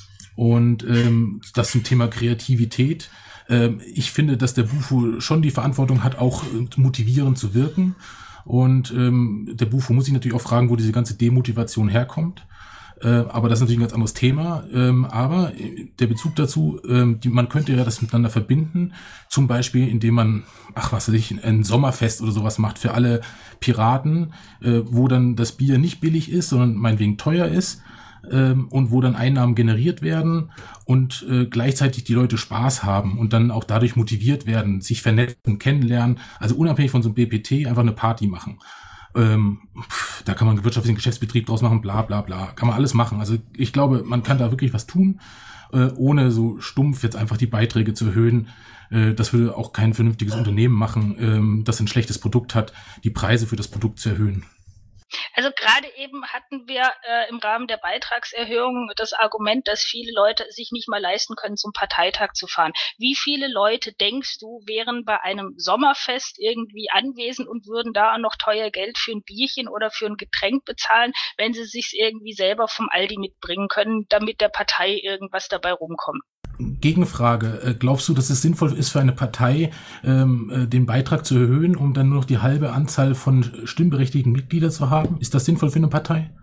Und ähm, das zum Thema Kreativität. Ähm, ich finde, dass der Bufo schon die Verantwortung hat, auch äh, motivierend zu wirken. Und ähm, der Bufo muss sich natürlich auch fragen, wo diese ganze Demotivation herkommt. Äh, aber das ist natürlich ein ganz anderes Thema. Ähm, aber der Bezug dazu, ähm, die, man könnte ja das miteinander verbinden. Zum Beispiel, indem man, ach was weiß ich, ein Sommerfest oder sowas macht für alle Piraten, äh, wo dann das Bier nicht billig ist, sondern meinetwegen teuer ist. Ähm, und wo dann Einnahmen generiert werden und äh, gleichzeitig die Leute Spaß haben und dann auch dadurch motiviert werden, sich vernetzen, kennenlernen. Also unabhängig von so einem B P T einfach eine Party machen. Ähm, pff, da kann man einen wirtschaftlichen Geschäftsbetrieb draus machen, bla bla bla. Kann man alles machen. Also ich glaube, man kann da wirklich was tun, äh, ohne so stumpf jetzt einfach die Beiträge zu erhöhen. Äh, das würde auch kein vernünftiges Unternehmen machen, ähm, das ein schlechtes Produkt hat, die Preise für das Produkt zu erhöhen. Also gerade eben hatten wir äh, im Rahmen der Beitragserhöhung das Argument, dass viele Leute sich nicht mal leisten können, zum Parteitag zu fahren. Wie viele Leute, denkst du, wären bei einem Sommerfest irgendwie anwesend und würden da noch teuer Geld für ein Bierchen oder für ein Getränk bezahlen, wenn sie sich irgendwie selber vom Aldi mitbringen können, damit der Partei irgendwas dabei rumkommt? Gegenfrage. Glaubst du, dass es sinnvoll ist für eine Partei, ähm, den Beitrag zu erhöhen, um dann nur noch die halbe Anzahl von stimmberechtigten Mitgliedern zu haben? Ist das sinnvoll für eine Partei?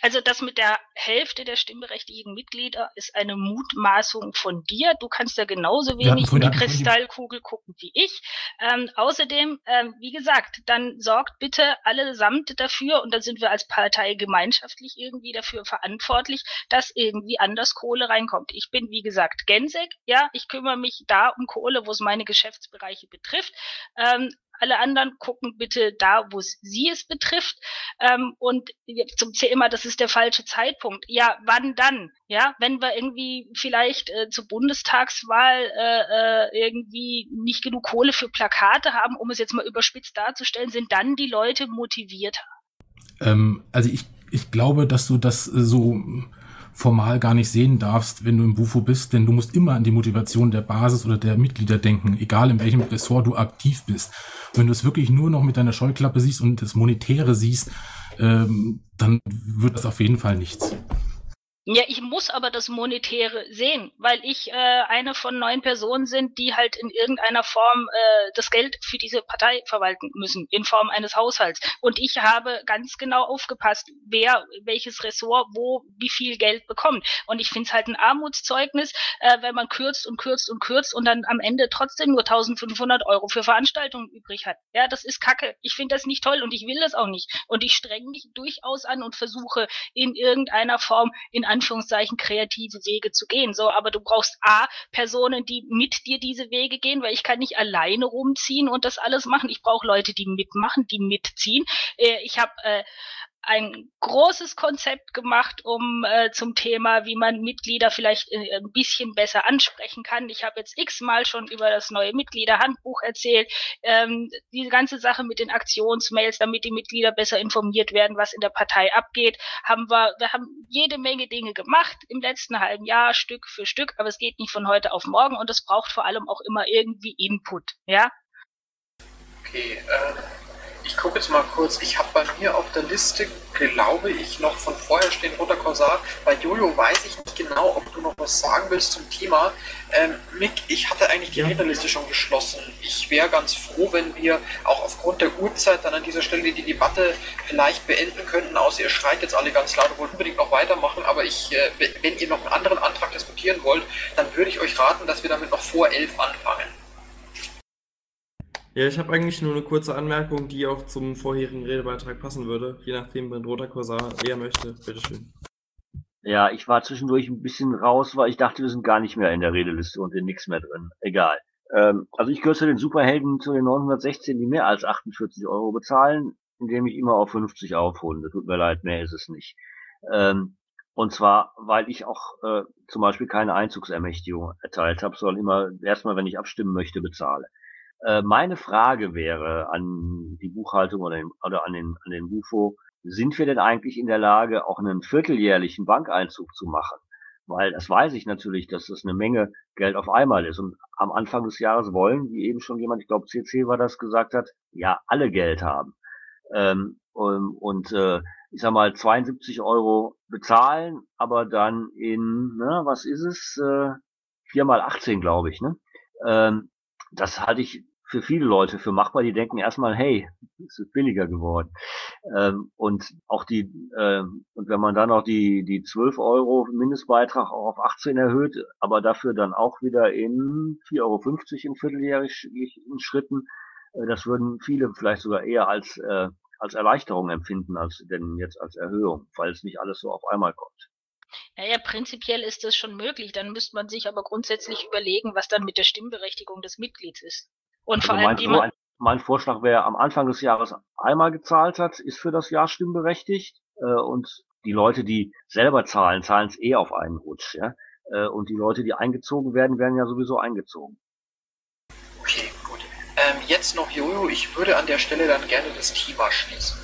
Also das mit der Hälfte der stimmberechtigten Mitglieder ist eine Mutmaßung von dir. Du kannst ja genauso Wir hatten wenig in die vorhin- Kristallkugel gucken wie ich. Ähm, außerdem, ähm, wie gesagt, dann sorgt bitte allesamt dafür, und dann sind wir als Partei gemeinschaftlich irgendwie dafür verantwortlich, dass irgendwie anders Kohle reinkommt. Ich bin, wie gesagt, Gensek, ja, ich kümmere mich da um Kohle, wo es meine Geschäftsbereiche betrifft. Ähm, alle anderen gucken bitte da, wo es sie es betrifft. Ähm, und zum Thema, das ist der falsche Zeitpunkt. Ja, wann dann? Ja, wenn wir irgendwie vielleicht äh, zur Bundestagswahl äh, äh, irgendwie nicht genug Kohle für Plakate haben, um es jetzt mal überspitzt darzustellen, sind dann die Leute motivierter. Ähm, also ich, ich glaube, dass du das äh, so formal gar nicht sehen darfst, wenn du im Bufo bist, denn du musst immer an die Motivation der Basis oder der Mitglieder denken, egal in welchem Ressort du aktiv bist. Und wenn du es wirklich nur noch mit deiner Scheuklappe siehst und das Monetäre siehst, ähm, dann wird das auf jeden Fall nichts. Ja, ich muss aber das Monetäre sehen, weil ich äh, eine von neun Personen sind, die halt in irgendeiner Form äh, das Geld für diese Partei verwalten müssen, in Form eines Haushalts. Und ich habe ganz genau aufgepasst, wer welches Ressort wo wie viel Geld bekommt. Und ich finde es halt ein Armutszeugnis, äh, wenn man kürzt und kürzt und kürzt und dann am Ende trotzdem nur eintausendfünfhundert Euro für Veranstaltungen übrig hat. Ja, das ist Kacke. Ich finde das nicht toll und ich will das auch nicht. Und ich strenge mich durchaus an und versuche in irgendeiner Form in Anführungszeichen kreative Wege zu gehen. So, aber du brauchst A, Personen, die mit dir diese Wege gehen, weil ich kann nicht alleine rumziehen und das alles machen. Ich brauche Leute, die mitmachen, die mitziehen. Äh, ich habe äh, ein großes Konzept gemacht, um äh, zum Thema, wie man Mitglieder vielleicht äh, ein bisschen besser ansprechen kann. Ich habe jetzt x-mal schon über das neue Mitgliederhandbuch erzählt. Ähm, diese ganze Sache mit den Aktionsmails, damit die Mitglieder besser informiert werden, was in der Partei abgeht, haben wir, wir haben jede Menge Dinge gemacht im letzten halben Jahr, Stück für Stück, aber es geht nicht von heute auf morgen und es braucht vor allem auch immer irgendwie Input, ja? Okay, äh, ich gucke jetzt mal kurz. Ich habe bei mir auf der Liste, glaube ich, noch von vorher stehen Roter Korsar. Bei Jojo weiß ich nicht genau, ob du noch was sagen willst zum Thema. Ähm, Mick, ich hatte eigentlich die Rednerliste schon geschlossen. Ich wäre ganz froh, wenn wir auch aufgrund der Uhrzeit dann an dieser Stelle die Debatte vielleicht beenden könnten, außer ihr schreit jetzt alle ganz laut und wollt unbedingt noch weitermachen. Aber ich, äh, wenn ihr noch einen anderen Antrag diskutieren wollt, dann würde ich euch raten, dass wir damit noch vor elf anfangen. Ja, ich habe eigentlich nur eine kurze Anmerkung, die auch zum vorherigen Redebeitrag passen würde, je nachdem, wenn Roter Korsar eher möchte. Bitteschön. Ja, ich war zwischendurch ein bisschen raus, weil ich dachte, wir sind gar nicht mehr in der Redeliste und in nichts mehr drin. Egal. Ähm, also ich gehöre zu den Superhelden, zu den neunhundertsechzehn, die mehr als achtundvierzig Euro bezahlen, indem ich immer auf fünfzig aufrunde. Tut mir leid, mehr ist es nicht. Ähm, und zwar, weil ich auch äh, zum Beispiel keine Einzugsermächtigung erteilt habe, sondern immer erstmal, wenn ich abstimmen möchte, bezahle. Meine Frage wäre an die Buchhaltung oder, den, oder an den, an den Bufo, sind wir denn eigentlich in der Lage, auch einen vierteljährlichen Bankeinzug zu machen? Weil das weiß ich natürlich, dass das eine Menge Geld auf einmal ist. Und am Anfang des Jahres wollen, wie eben schon jemand, ich glaube C C war das, gesagt hat, ja, alle Geld haben. Ähm, und und äh, ich sag mal, zweiundsiebzig Euro bezahlen, aber dann in, ne, was ist es, äh, vier mal achtzehn, glaube ich, ne? Ähm, das halte ich für viele Leute für machbar, die denken erstmal, hey, es ist billiger geworden. Ähm, und auch die, ähm, und wenn man dann noch die, die zwölf Euro Mindestbeitrag auch auf achtzehn erhöht, aber dafür dann auch wieder in vier Euro fünfzig in vierteljährigen Schritten, äh, das würden viele vielleicht sogar eher als, äh, als Erleichterung empfinden, als denn jetzt als Erhöhung, weil es nicht alles so auf einmal kommt. Naja, prinzipiell ist das schon möglich. Dann müsste man sich aber grundsätzlich überlegen, was dann mit der Stimmberechtigung des Mitglieds ist. Und Also vor allem, mein, wie man, mein, mein Vorschlag wäre, am Anfang des Jahres einmal gezahlt hat, ist für das Jahr stimmberechtigt. Äh, und die Leute, die selber zahlen, zahlen es eh auf einen Rutsch. Ja? Äh, und die Leute, die eingezogen werden, werden ja sowieso eingezogen. Okay, gut. Ähm, jetzt noch Jojo. Ich würde an der Stelle dann gerne das Thema schließen.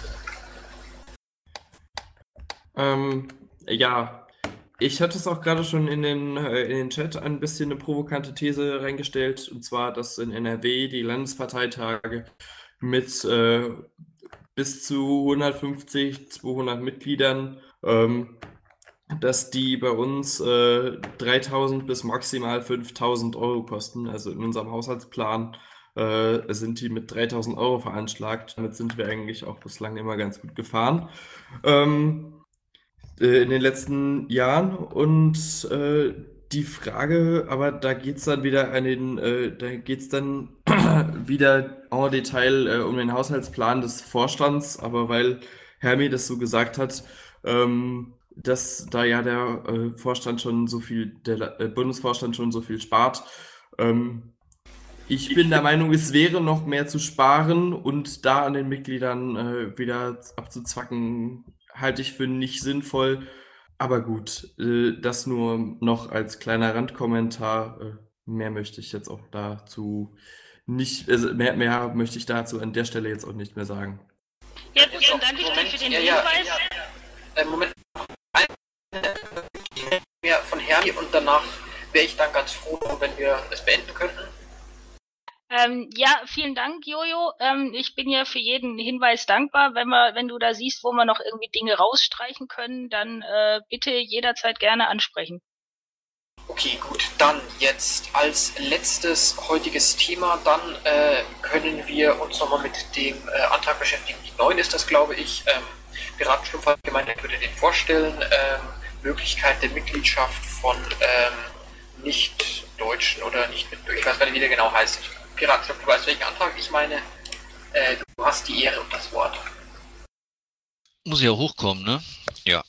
Ähm, ja. Ich hatte es auch gerade schon in den, äh, in den Chat ein bisschen eine provokante These reingestellt, und zwar, dass in N R W die Landesparteitage mit äh, bis zu hundertfünfzig, zweihundert Mitgliedern, ähm, dass die bei uns äh, dreitausend bis maximal fünftausend Euro kosten. Also in unserem Haushaltsplan äh, sind die mit dreitausend Euro veranschlagt. Damit sind wir eigentlich auch bislang immer ganz gut gefahren. Ähm, äh, in den letzten Jahren. Und äh, die Frage, aber da geht's dann wieder an den, äh, da geht's dann wieder en Detail äh, um den Haushaltsplan des Vorstands, aber weil Hermi das so gesagt hat, ähm, dass da ja der äh, Vorstand schon so viel, der äh, Bundesvorstand schon so viel spart. Ähm, ich bin der Meinung, es wäre noch mehr zu sparen und da an den Mitgliedern äh, wieder abzuzwacken, halte ich für nicht sinnvoll. Aber gut, äh, das nur noch als kleiner Randkommentar. Äh, mehr möchte ich jetzt auch dazu nicht, also mehr, mehr möchte ich dazu an der Stelle jetzt auch nicht mehr sagen. Ja, vielen Dank für den ja, ja, Hinweis. ja. Äh, Moment, mehr von Hermi und danach wäre ich dann ganz froh, wenn wir es beenden könnten. Ähm, ja, vielen Dank, Jojo. Ähm, ich bin ja für jeden Hinweis dankbar. Wenn wir, wenn du da siehst, wo wir noch irgendwie Dinge rausstreichen können, dann äh, bitte jederzeit gerne ansprechen. Okay, gut. Dann jetzt als letztes heutiges Thema, dann äh, können wir uns nochmal mit dem äh, Antrag beschäftigen. Die neun ist das, glaube ich. Ähm, Piratenschlumpf hat gemeint, er würde den vorstellen. Ähm, Möglichkeit der Mitgliedschaft von ähm, Nicht-Deutschen oder nicht mit, ich weiß gar nicht, wie der genau heißt. Piratenschlumpf, du weißt, welchen Antrag ich meine. Äh, du hast die Ehre und das Wort. Muss ja hochkommen, ne? Ja.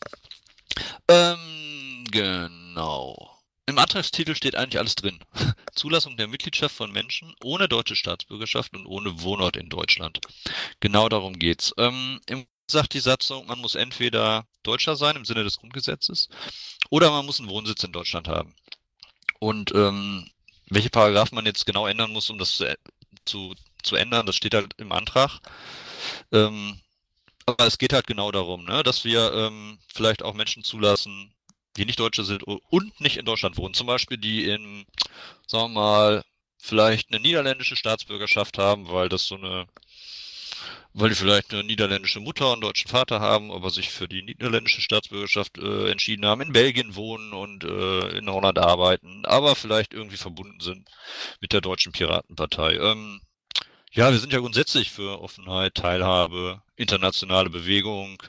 Ähm, genau. Im Antragstitel steht eigentlich alles drin. Zulassung der Mitgliedschaft von Menschen ohne deutsche Staatsbürgerschaft und ohne Wohnort in Deutschland. Genau darum geht's. Ähm, im sagt die Satzung, man muss entweder Deutscher sein im Sinne des Grundgesetzes oder man muss einen Wohnsitz in Deutschland haben. Und ähm, welche Paragraphen man jetzt genau ändern muss, um das zu, zu, zu ändern, das steht halt im Antrag. Ähm, aber es geht halt genau darum, ne, dass wir ähm, vielleicht auch Menschen zulassen, die nicht Deutsche sind und nicht in Deutschland wohnen. Zum Beispiel die in, sagen wir mal, vielleicht eine niederländische Staatsbürgerschaft haben, weil das so eine weil die vielleicht eine niederländische Mutter und einen deutschen Vater haben, aber sich für die niederländische Staatsbürgerschaft äh, entschieden haben, in Belgien wohnen und äh, in Holland arbeiten, aber vielleicht irgendwie verbunden sind mit der Deutschen Piratenpartei. Ähm, ja, wir sind ja grundsätzlich für Offenheit, Teilhabe, internationale Bewegung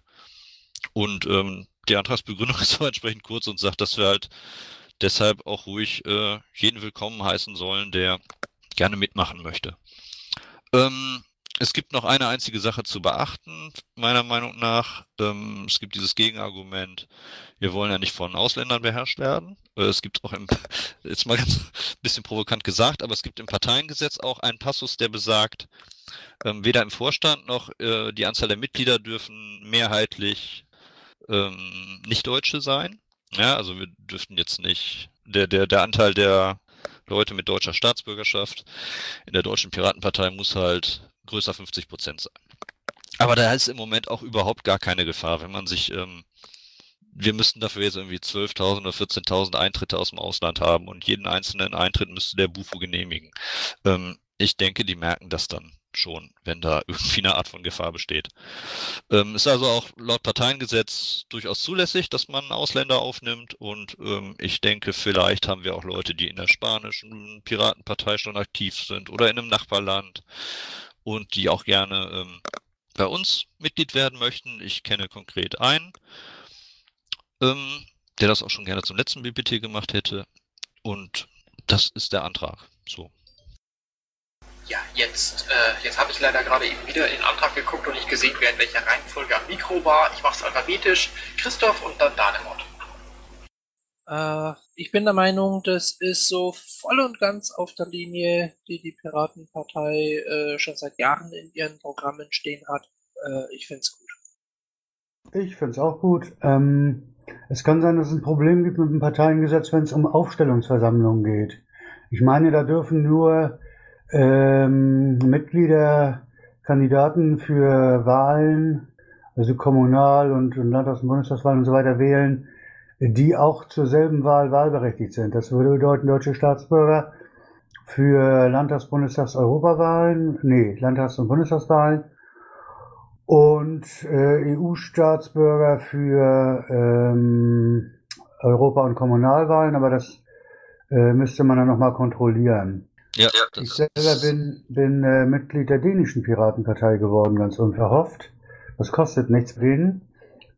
und ähm, die Antragsbegründung ist auch entsprechend kurz und sagt, dass wir halt deshalb auch ruhig äh, jeden willkommen heißen sollen, der gerne mitmachen möchte. Ähm, Es gibt noch eine einzige Sache zu beachten, meiner Meinung nach. Ähm, es gibt dieses Gegenargument, wir wollen ja nicht von Ausländern beherrscht werden. Äh, es gibt auch im, jetzt mal ganz bisschen provokant gesagt, aber es gibt im Parteiengesetz auch einen Passus, der besagt, ähm, weder im Vorstand noch äh, die Anzahl der Mitglieder dürfen mehrheitlich ähm, Nicht-Deutsche sein. Ja, also wir dürften jetzt nicht, der, der, der Anteil der Leute mit deutscher Staatsbürgerschaft in der Deutschen Piratenpartei muss halt größer fünfzig Prozent sein. Aber da ist im Moment auch überhaupt gar keine Gefahr, wenn man sich, ähm, wir müssten dafür jetzt irgendwie zwölftausend oder vierzehntausend Eintritte aus dem Ausland haben und jeden einzelnen Eintritt müsste der Bufo genehmigen. Ähm, ich denke, die merken das dann schon, wenn da irgendwie eine Art von Gefahr besteht. Ähm, ist also auch laut Parteiengesetz durchaus zulässig, dass man Ausländer aufnimmt und ähm, ich denke, vielleicht haben wir auch Leute, die in der spanischen Piratenpartei schon aktiv sind oder in einem Nachbarland und die auch gerne ähm, bei uns Mitglied werden möchten. Ich kenne konkret einen, ähm, der das auch schon gerne zum letzten B P T gemacht hätte und das ist der Antrag. So. Ja, jetzt, äh, jetzt habe ich leider gerade eben wieder in den Antrag geguckt und nicht gesehen, wer in welcher Reihenfolge am Mikro war. Ich mache es alphabetisch. Christoph und dann Danemont. Äh, ich bin der Meinung, das ist so voll und ganz auf der Linie, die die Piratenpartei äh, schon seit Jahren in ihren Programmen stehen hat. Äh, ich finde es gut. Ich finde es auch gut. Ähm, es kann sein, dass es ein Problem gibt mit dem Parteiengesetz, wenn es um Aufstellungsversammlungen geht. Ich meine, da dürfen nur ähm, Mitglieder, Kandidaten für Wahlen, also Kommunal- und, und Landtags- und Bundestagswahlen und so weiter wählen, die auch zur selben Wahl wahlberechtigt sind. Das würde bedeuten, deutsche Staatsbürger für Landtags-, Bundestags-, Europawahlen, nee, Landtags- und Bundestagswahlen und äh, E U-Staatsbürger für ähm, Europa- und Kommunalwahlen, aber das äh, müsste man dann nochmal kontrollieren. Ja, ich selber bin, bin äh, Mitglied der dänischen Piratenpartei geworden, ganz unverhofft. Das kostet nichts für denen.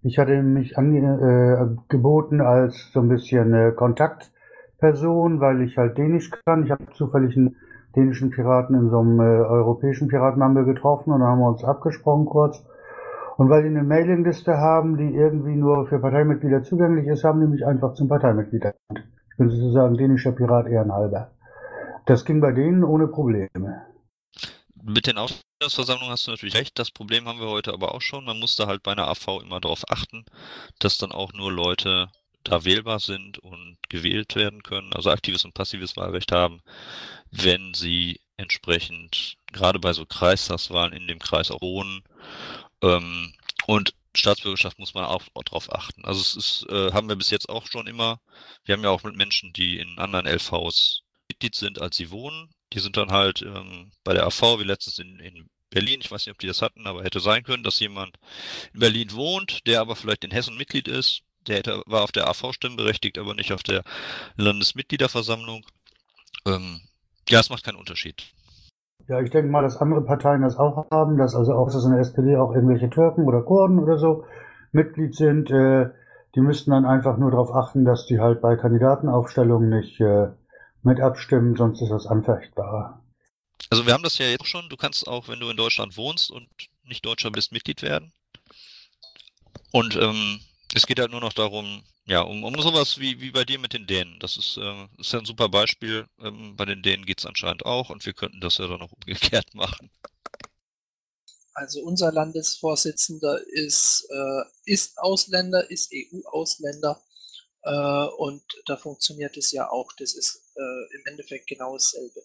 Ich hatte mich angeboten äh, als so ein bisschen äh, Kontaktperson, weil ich halt Dänisch kann. Ich habe zufällig einen dänischen Piraten in so einem äh, europäischen Piratenmumble getroffen und dann haben wir uns abgesprochen kurz. Und weil die eine Mailingliste haben, die irgendwie nur für Parteimitglieder zugänglich ist, haben die mich einfach zum Parteimitglied ernannt. Ich bin sozusagen dänischer Pirat ehrenhalber. Das ging bei denen ohne Probleme. Mit den Aufstellungsversammlungen hast du natürlich recht. Das Problem haben wir heute aber auch schon. Man muss da halt bei einer A V immer darauf achten, dass dann auch nur Leute da wählbar sind und gewählt werden können, also aktives und passives Wahlrecht haben, wenn sie entsprechend gerade bei so Kreistagswahlen in dem Kreis auch wohnen. Ähm, und Staatsbürgerschaft muss man auch darauf achten. Also es ist, äh, haben wir bis jetzt auch schon immer. Wir haben ja auch mit Menschen, die in anderen L Vs Mitglied sind, als sie wohnen. Die sind dann halt ähm, bei der A V, wie letztens in, in Berlin, ich weiß nicht, ob die das hatten, aber hätte sein können, dass jemand in Berlin wohnt, der aber vielleicht in Hessen Mitglied ist. Der hätte, war auf der A V stimmberechtigt, aber nicht auf der Landesmitgliederversammlung. Ähm, ja, es macht keinen Unterschied. Ja, ich denke mal, dass andere Parteien das auch haben, dass also auch dass in der S P D auch irgendwelche Türken oder Kurden oder so Mitglied sind. Äh, die müssten dann einfach nur darauf achten, dass die halt bei Kandidatenaufstellungen nicht äh, mit abstimmen, sonst ist das anfechtbar. Also wir haben das ja jetzt schon, du kannst auch, wenn du in Deutschland wohnst und nicht Deutscher bist, Mitglied werden. Und ähm, es geht halt nur noch darum, ja, um, um sowas wie, wie bei dir mit den Dänen. Das ist, äh, ist ja ein super Beispiel. Ähm, bei den Dänen geht es anscheinend auch und wir könnten das ja dann auch umgekehrt machen. Also unser Landesvorsitzender ist, äh, ist Ausländer, ist E U-Ausländer. Äh, und da funktioniert es ja auch. Das ist äh, im Endeffekt genau dasselbe.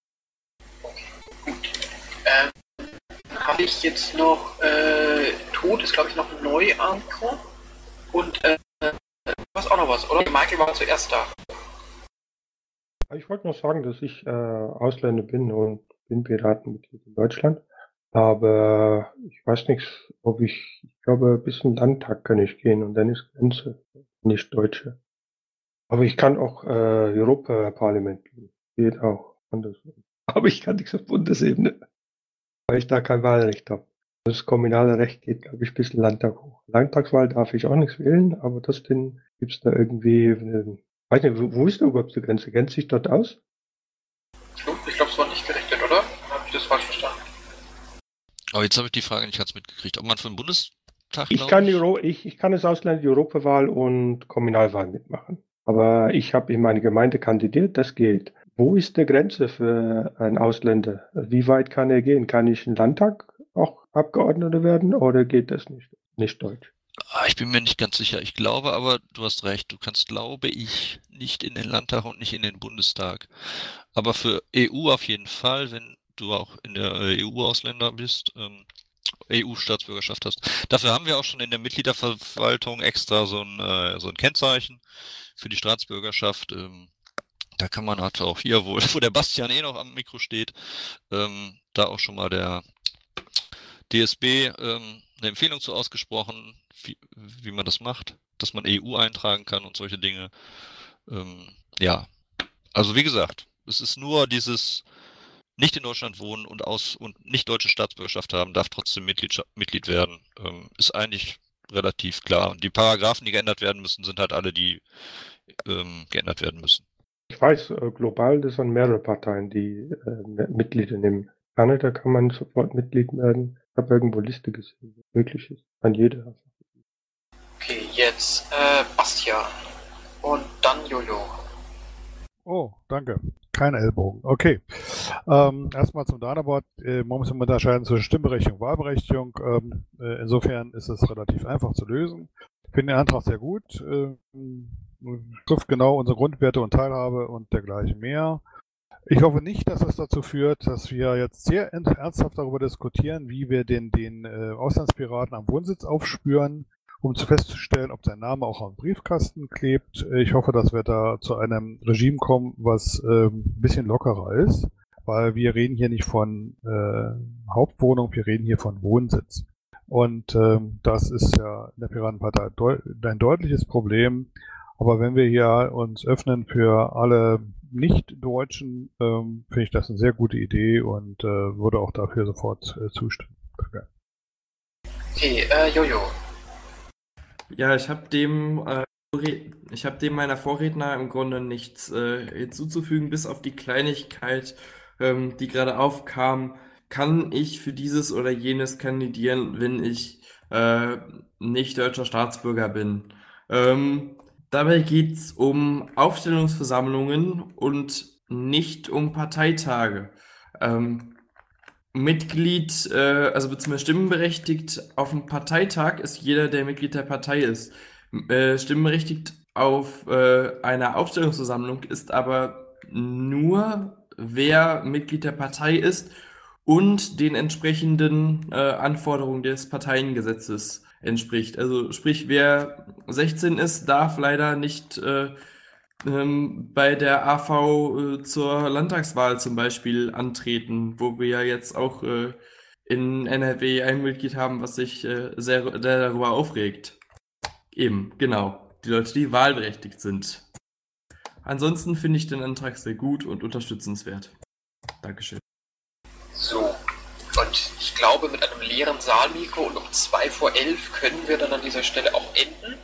Ähm, habe ich jetzt noch, äh, Tod ist glaube ich noch neu angekommen. Und äh, du hast auch noch was, oder? Michael war zuerst da. Ich wollte noch sagen, dass ich äh, Ausländer bin und bin Piratenmitglied in Deutschland. Aber ich weiß nicht, ob ich, ich glaube, bis in den Landtag kann ich gehen und dann ist Grenze, nicht Deutsche. Aber ich kann auch äh, Europaparlament gehen. Geht auch. Anders. Aber ich kann nichts auf Bundesebene, weil ich da kein Wahlrecht habe. Das kommunale Recht geht, glaube ich, bis in den Landtag hoch. Landtagswahl darf ich auch nichts wählen, aber trotzdem gibt es da irgendwie, äh, weiß nicht, wo, wo ist da überhaupt die Grenze? Kennt sich dort aus? Ich glaube, ich glaub, es war nicht gerechnet, oder? Habe ich das falsch verstanden? Aber jetzt habe ich die Frage nicht ganz mitgekriegt, ob man für den Bundestag, Ich kann, die Euro, ich, ich kann als Ausländer die Europawahl und Kommunalwahl mitmachen. Aber ich habe in meine Gemeinde kandidiert, das geht. Wo ist die Grenze für einen Ausländer? Wie weit kann er gehen? Kann ich im Landtag auch Abgeordneter werden oder geht das nicht? Nicht deutsch. Ah, ich bin mir nicht ganz sicher. Ich glaube aber, du hast recht. Du kannst, glaube ich, nicht in den Landtag und nicht in den Bundestag. Aber für E U auf jeden Fall, wenn du auch in der E U-Ausländer bist, ähm, E U-Staatsbürgerschaft hast. Dafür haben wir auch schon in der Mitgliederverwaltung extra so ein, äh, so ein Kennzeichen für die Staatsbürgerschaft. Ähm, da kann man halt auch hier, wo, wo der Bastian eh noch am Mikro steht, ähm, da auch schon mal der D S B ähm, eine Empfehlung zu ausgesprochen, wie, wie man das macht, dass man E U eintragen kann und solche Dinge. Ähm, ja, also wie gesagt, es ist nur dieses nicht in Deutschland wohnen und aus und nicht deutsche Staatsbürgerschaft haben, darf trotzdem Mitglied, Mitglied werden. Ähm, ist eigentlich relativ klar. Und die Paragraphen, die geändert werden müssen, sind halt alle, die ähm, geändert werden müssen. Ich weiß, äh, global, das sind mehrere Parteien, die äh, Mitglieder nehmen. Kanada kann man sofort Mitglied werden. Ich habe irgendwo Liste gesehen, was möglich ist. An jeder. Okay, jetzt äh, Bastian und dann Jojo. Oh, danke. Kein Ellbogen. Okay. Ähm, erstmal zum Dana-Board. Äh, man muss immer unterscheiden zwischen Stimmberechtigung und Wahlberechtigung. Ähm, äh, insofern ist es relativ einfach zu lösen. Ich finde den Antrag sehr gut. Äh, trifft genau unsere Grundwerte und Teilhabe und dergleichen mehr. Ich hoffe nicht, dass es dazu führt, dass wir jetzt sehr ernsthaft darüber diskutieren, wie wir den, den äh, Auslandspiraten am Wohnsitz aufspüren, um zu festzustellen, ob sein Name auch am Briefkasten klebt. Ich hoffe, dass wir da zu einem Regime kommen, was ähm, ein bisschen lockerer ist, weil wir reden hier nicht von äh, Hauptwohnung, wir reden hier von Wohnsitz. Und ähm, das ist ja in der Piratenpartei deut- ein deutliches Problem. Aber wenn wir hier uns öffnen für alle Nicht-Deutschen, ähm, finde ich das eine sehr gute Idee und äh, würde auch dafür sofort äh, zustimmen. Danke. Okay, äh, Jojo. Ja, ich habe dem, äh, ich habe dem meiner Vorredner im Grunde nichts äh, hinzuzufügen, bis auf die Kleinigkeit, ähm, die gerade aufkam. Kann ich für dieses oder jenes kandidieren, wenn ich äh, nicht deutscher Staatsbürger bin? Ähm, dabei geht es um Aufstellungsversammlungen und nicht um Parteitage. Ähm, Mitglied, äh, also beziehungsweise stimmberechtigt auf dem Parteitag ist jeder, der Mitglied der Partei ist. Äh, stimmberechtigt auf äh, einer Aufstellungsversammlung ist aber nur, wer Mitglied der Partei ist und den entsprechenden äh, Anforderungen des Parteiengesetzes entspricht. Also sprich, wer sechzehn ist, darf leider nicht äh, ähm, bei der A V äh, zur Landtagswahl zum Beispiel antreten, wo wir ja jetzt auch äh, in N R W ein Mitglied haben, was sich äh, sehr, sehr darüber aufregt. Eben, genau. Die Leute, die wahlberechtigt sind. Ansonsten finde ich den Antrag sehr gut und unterstützenswert. Dankeschön. So, und ich glaube, mit einem leeren Saalmikro und um zwei vor elf können wir dann an dieser Stelle auch enden.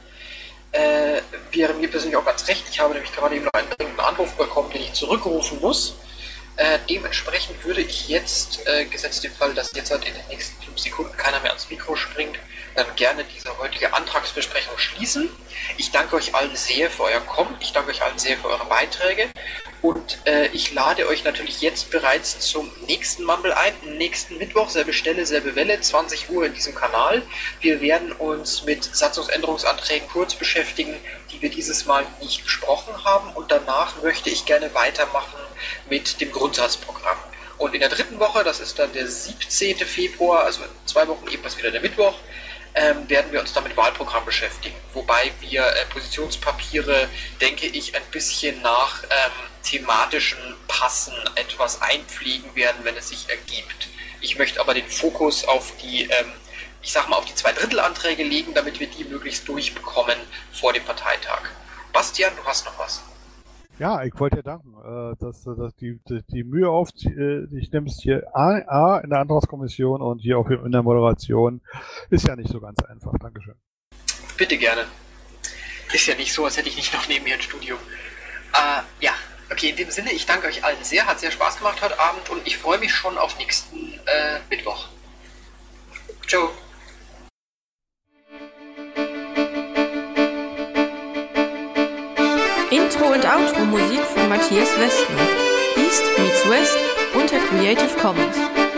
Äh, wäre mir persönlich auch ganz recht. Ich habe nämlich gerade eben noch einen dringenden Anruf bekommen, den ich zurückrufen muss. Äh, dementsprechend würde ich jetzt, äh, gesetzt den Fall, dass jetzt halt in den nächsten fünf Sekunden keiner mehr ans Mikro springt, dann gerne diese heutige Antragsbesprechung schließen. Ich danke euch allen sehr für euer Kommen, ich danke euch allen sehr für eure Beiträge und äh, ich lade euch natürlich jetzt bereits zum nächsten Mumble ein, nächsten Mittwoch, selbe Stelle, selbe Welle, zwanzig Uhr in diesem Kanal. Wir werden uns mit Satzungsänderungsanträgen kurz beschäftigen, die wir dieses Mal nicht besprochen haben und danach möchte ich gerne weitermachen mit dem Grundsatzprogramm. Und in der dritten Woche, das ist dann der siebzehnten Februar, also in zwei Wochen ebenfalls wieder der Mittwoch, ähm, werden wir uns dann mit Wahlprogramm beschäftigen. Wobei wir äh, Positionspapiere, denke ich, ein bisschen nach ähm, thematischen Passen etwas einpflegen werden, wenn es sich ergibt. Ich möchte aber den Fokus auf die, ähm, ich sag mal, auf die Zweidrittelanträge legen, damit wir die möglichst durchbekommen vor dem Parteitag. Bastian, du hast noch was? Ja, ich wollte dir danken, äh, dass du dass die, die, die Mühe auf äh, dich nimmst hier A, A in der Antragskommission und hier auch in der Moderation. Ist ja nicht so ganz einfach. Dankeschön. Bitte gerne. Ist ja nicht so, als hätte ich nicht noch neben mir ein Studium. Äh, ja, okay, in dem Sinne, ich danke euch allen sehr, hat sehr Spaß gemacht heute Abend und ich freue mich schon auf nächsten äh, Mittwoch. Ciao. Intro und Outro Musik von Matthias Westner. East meets West unter Creative Commons.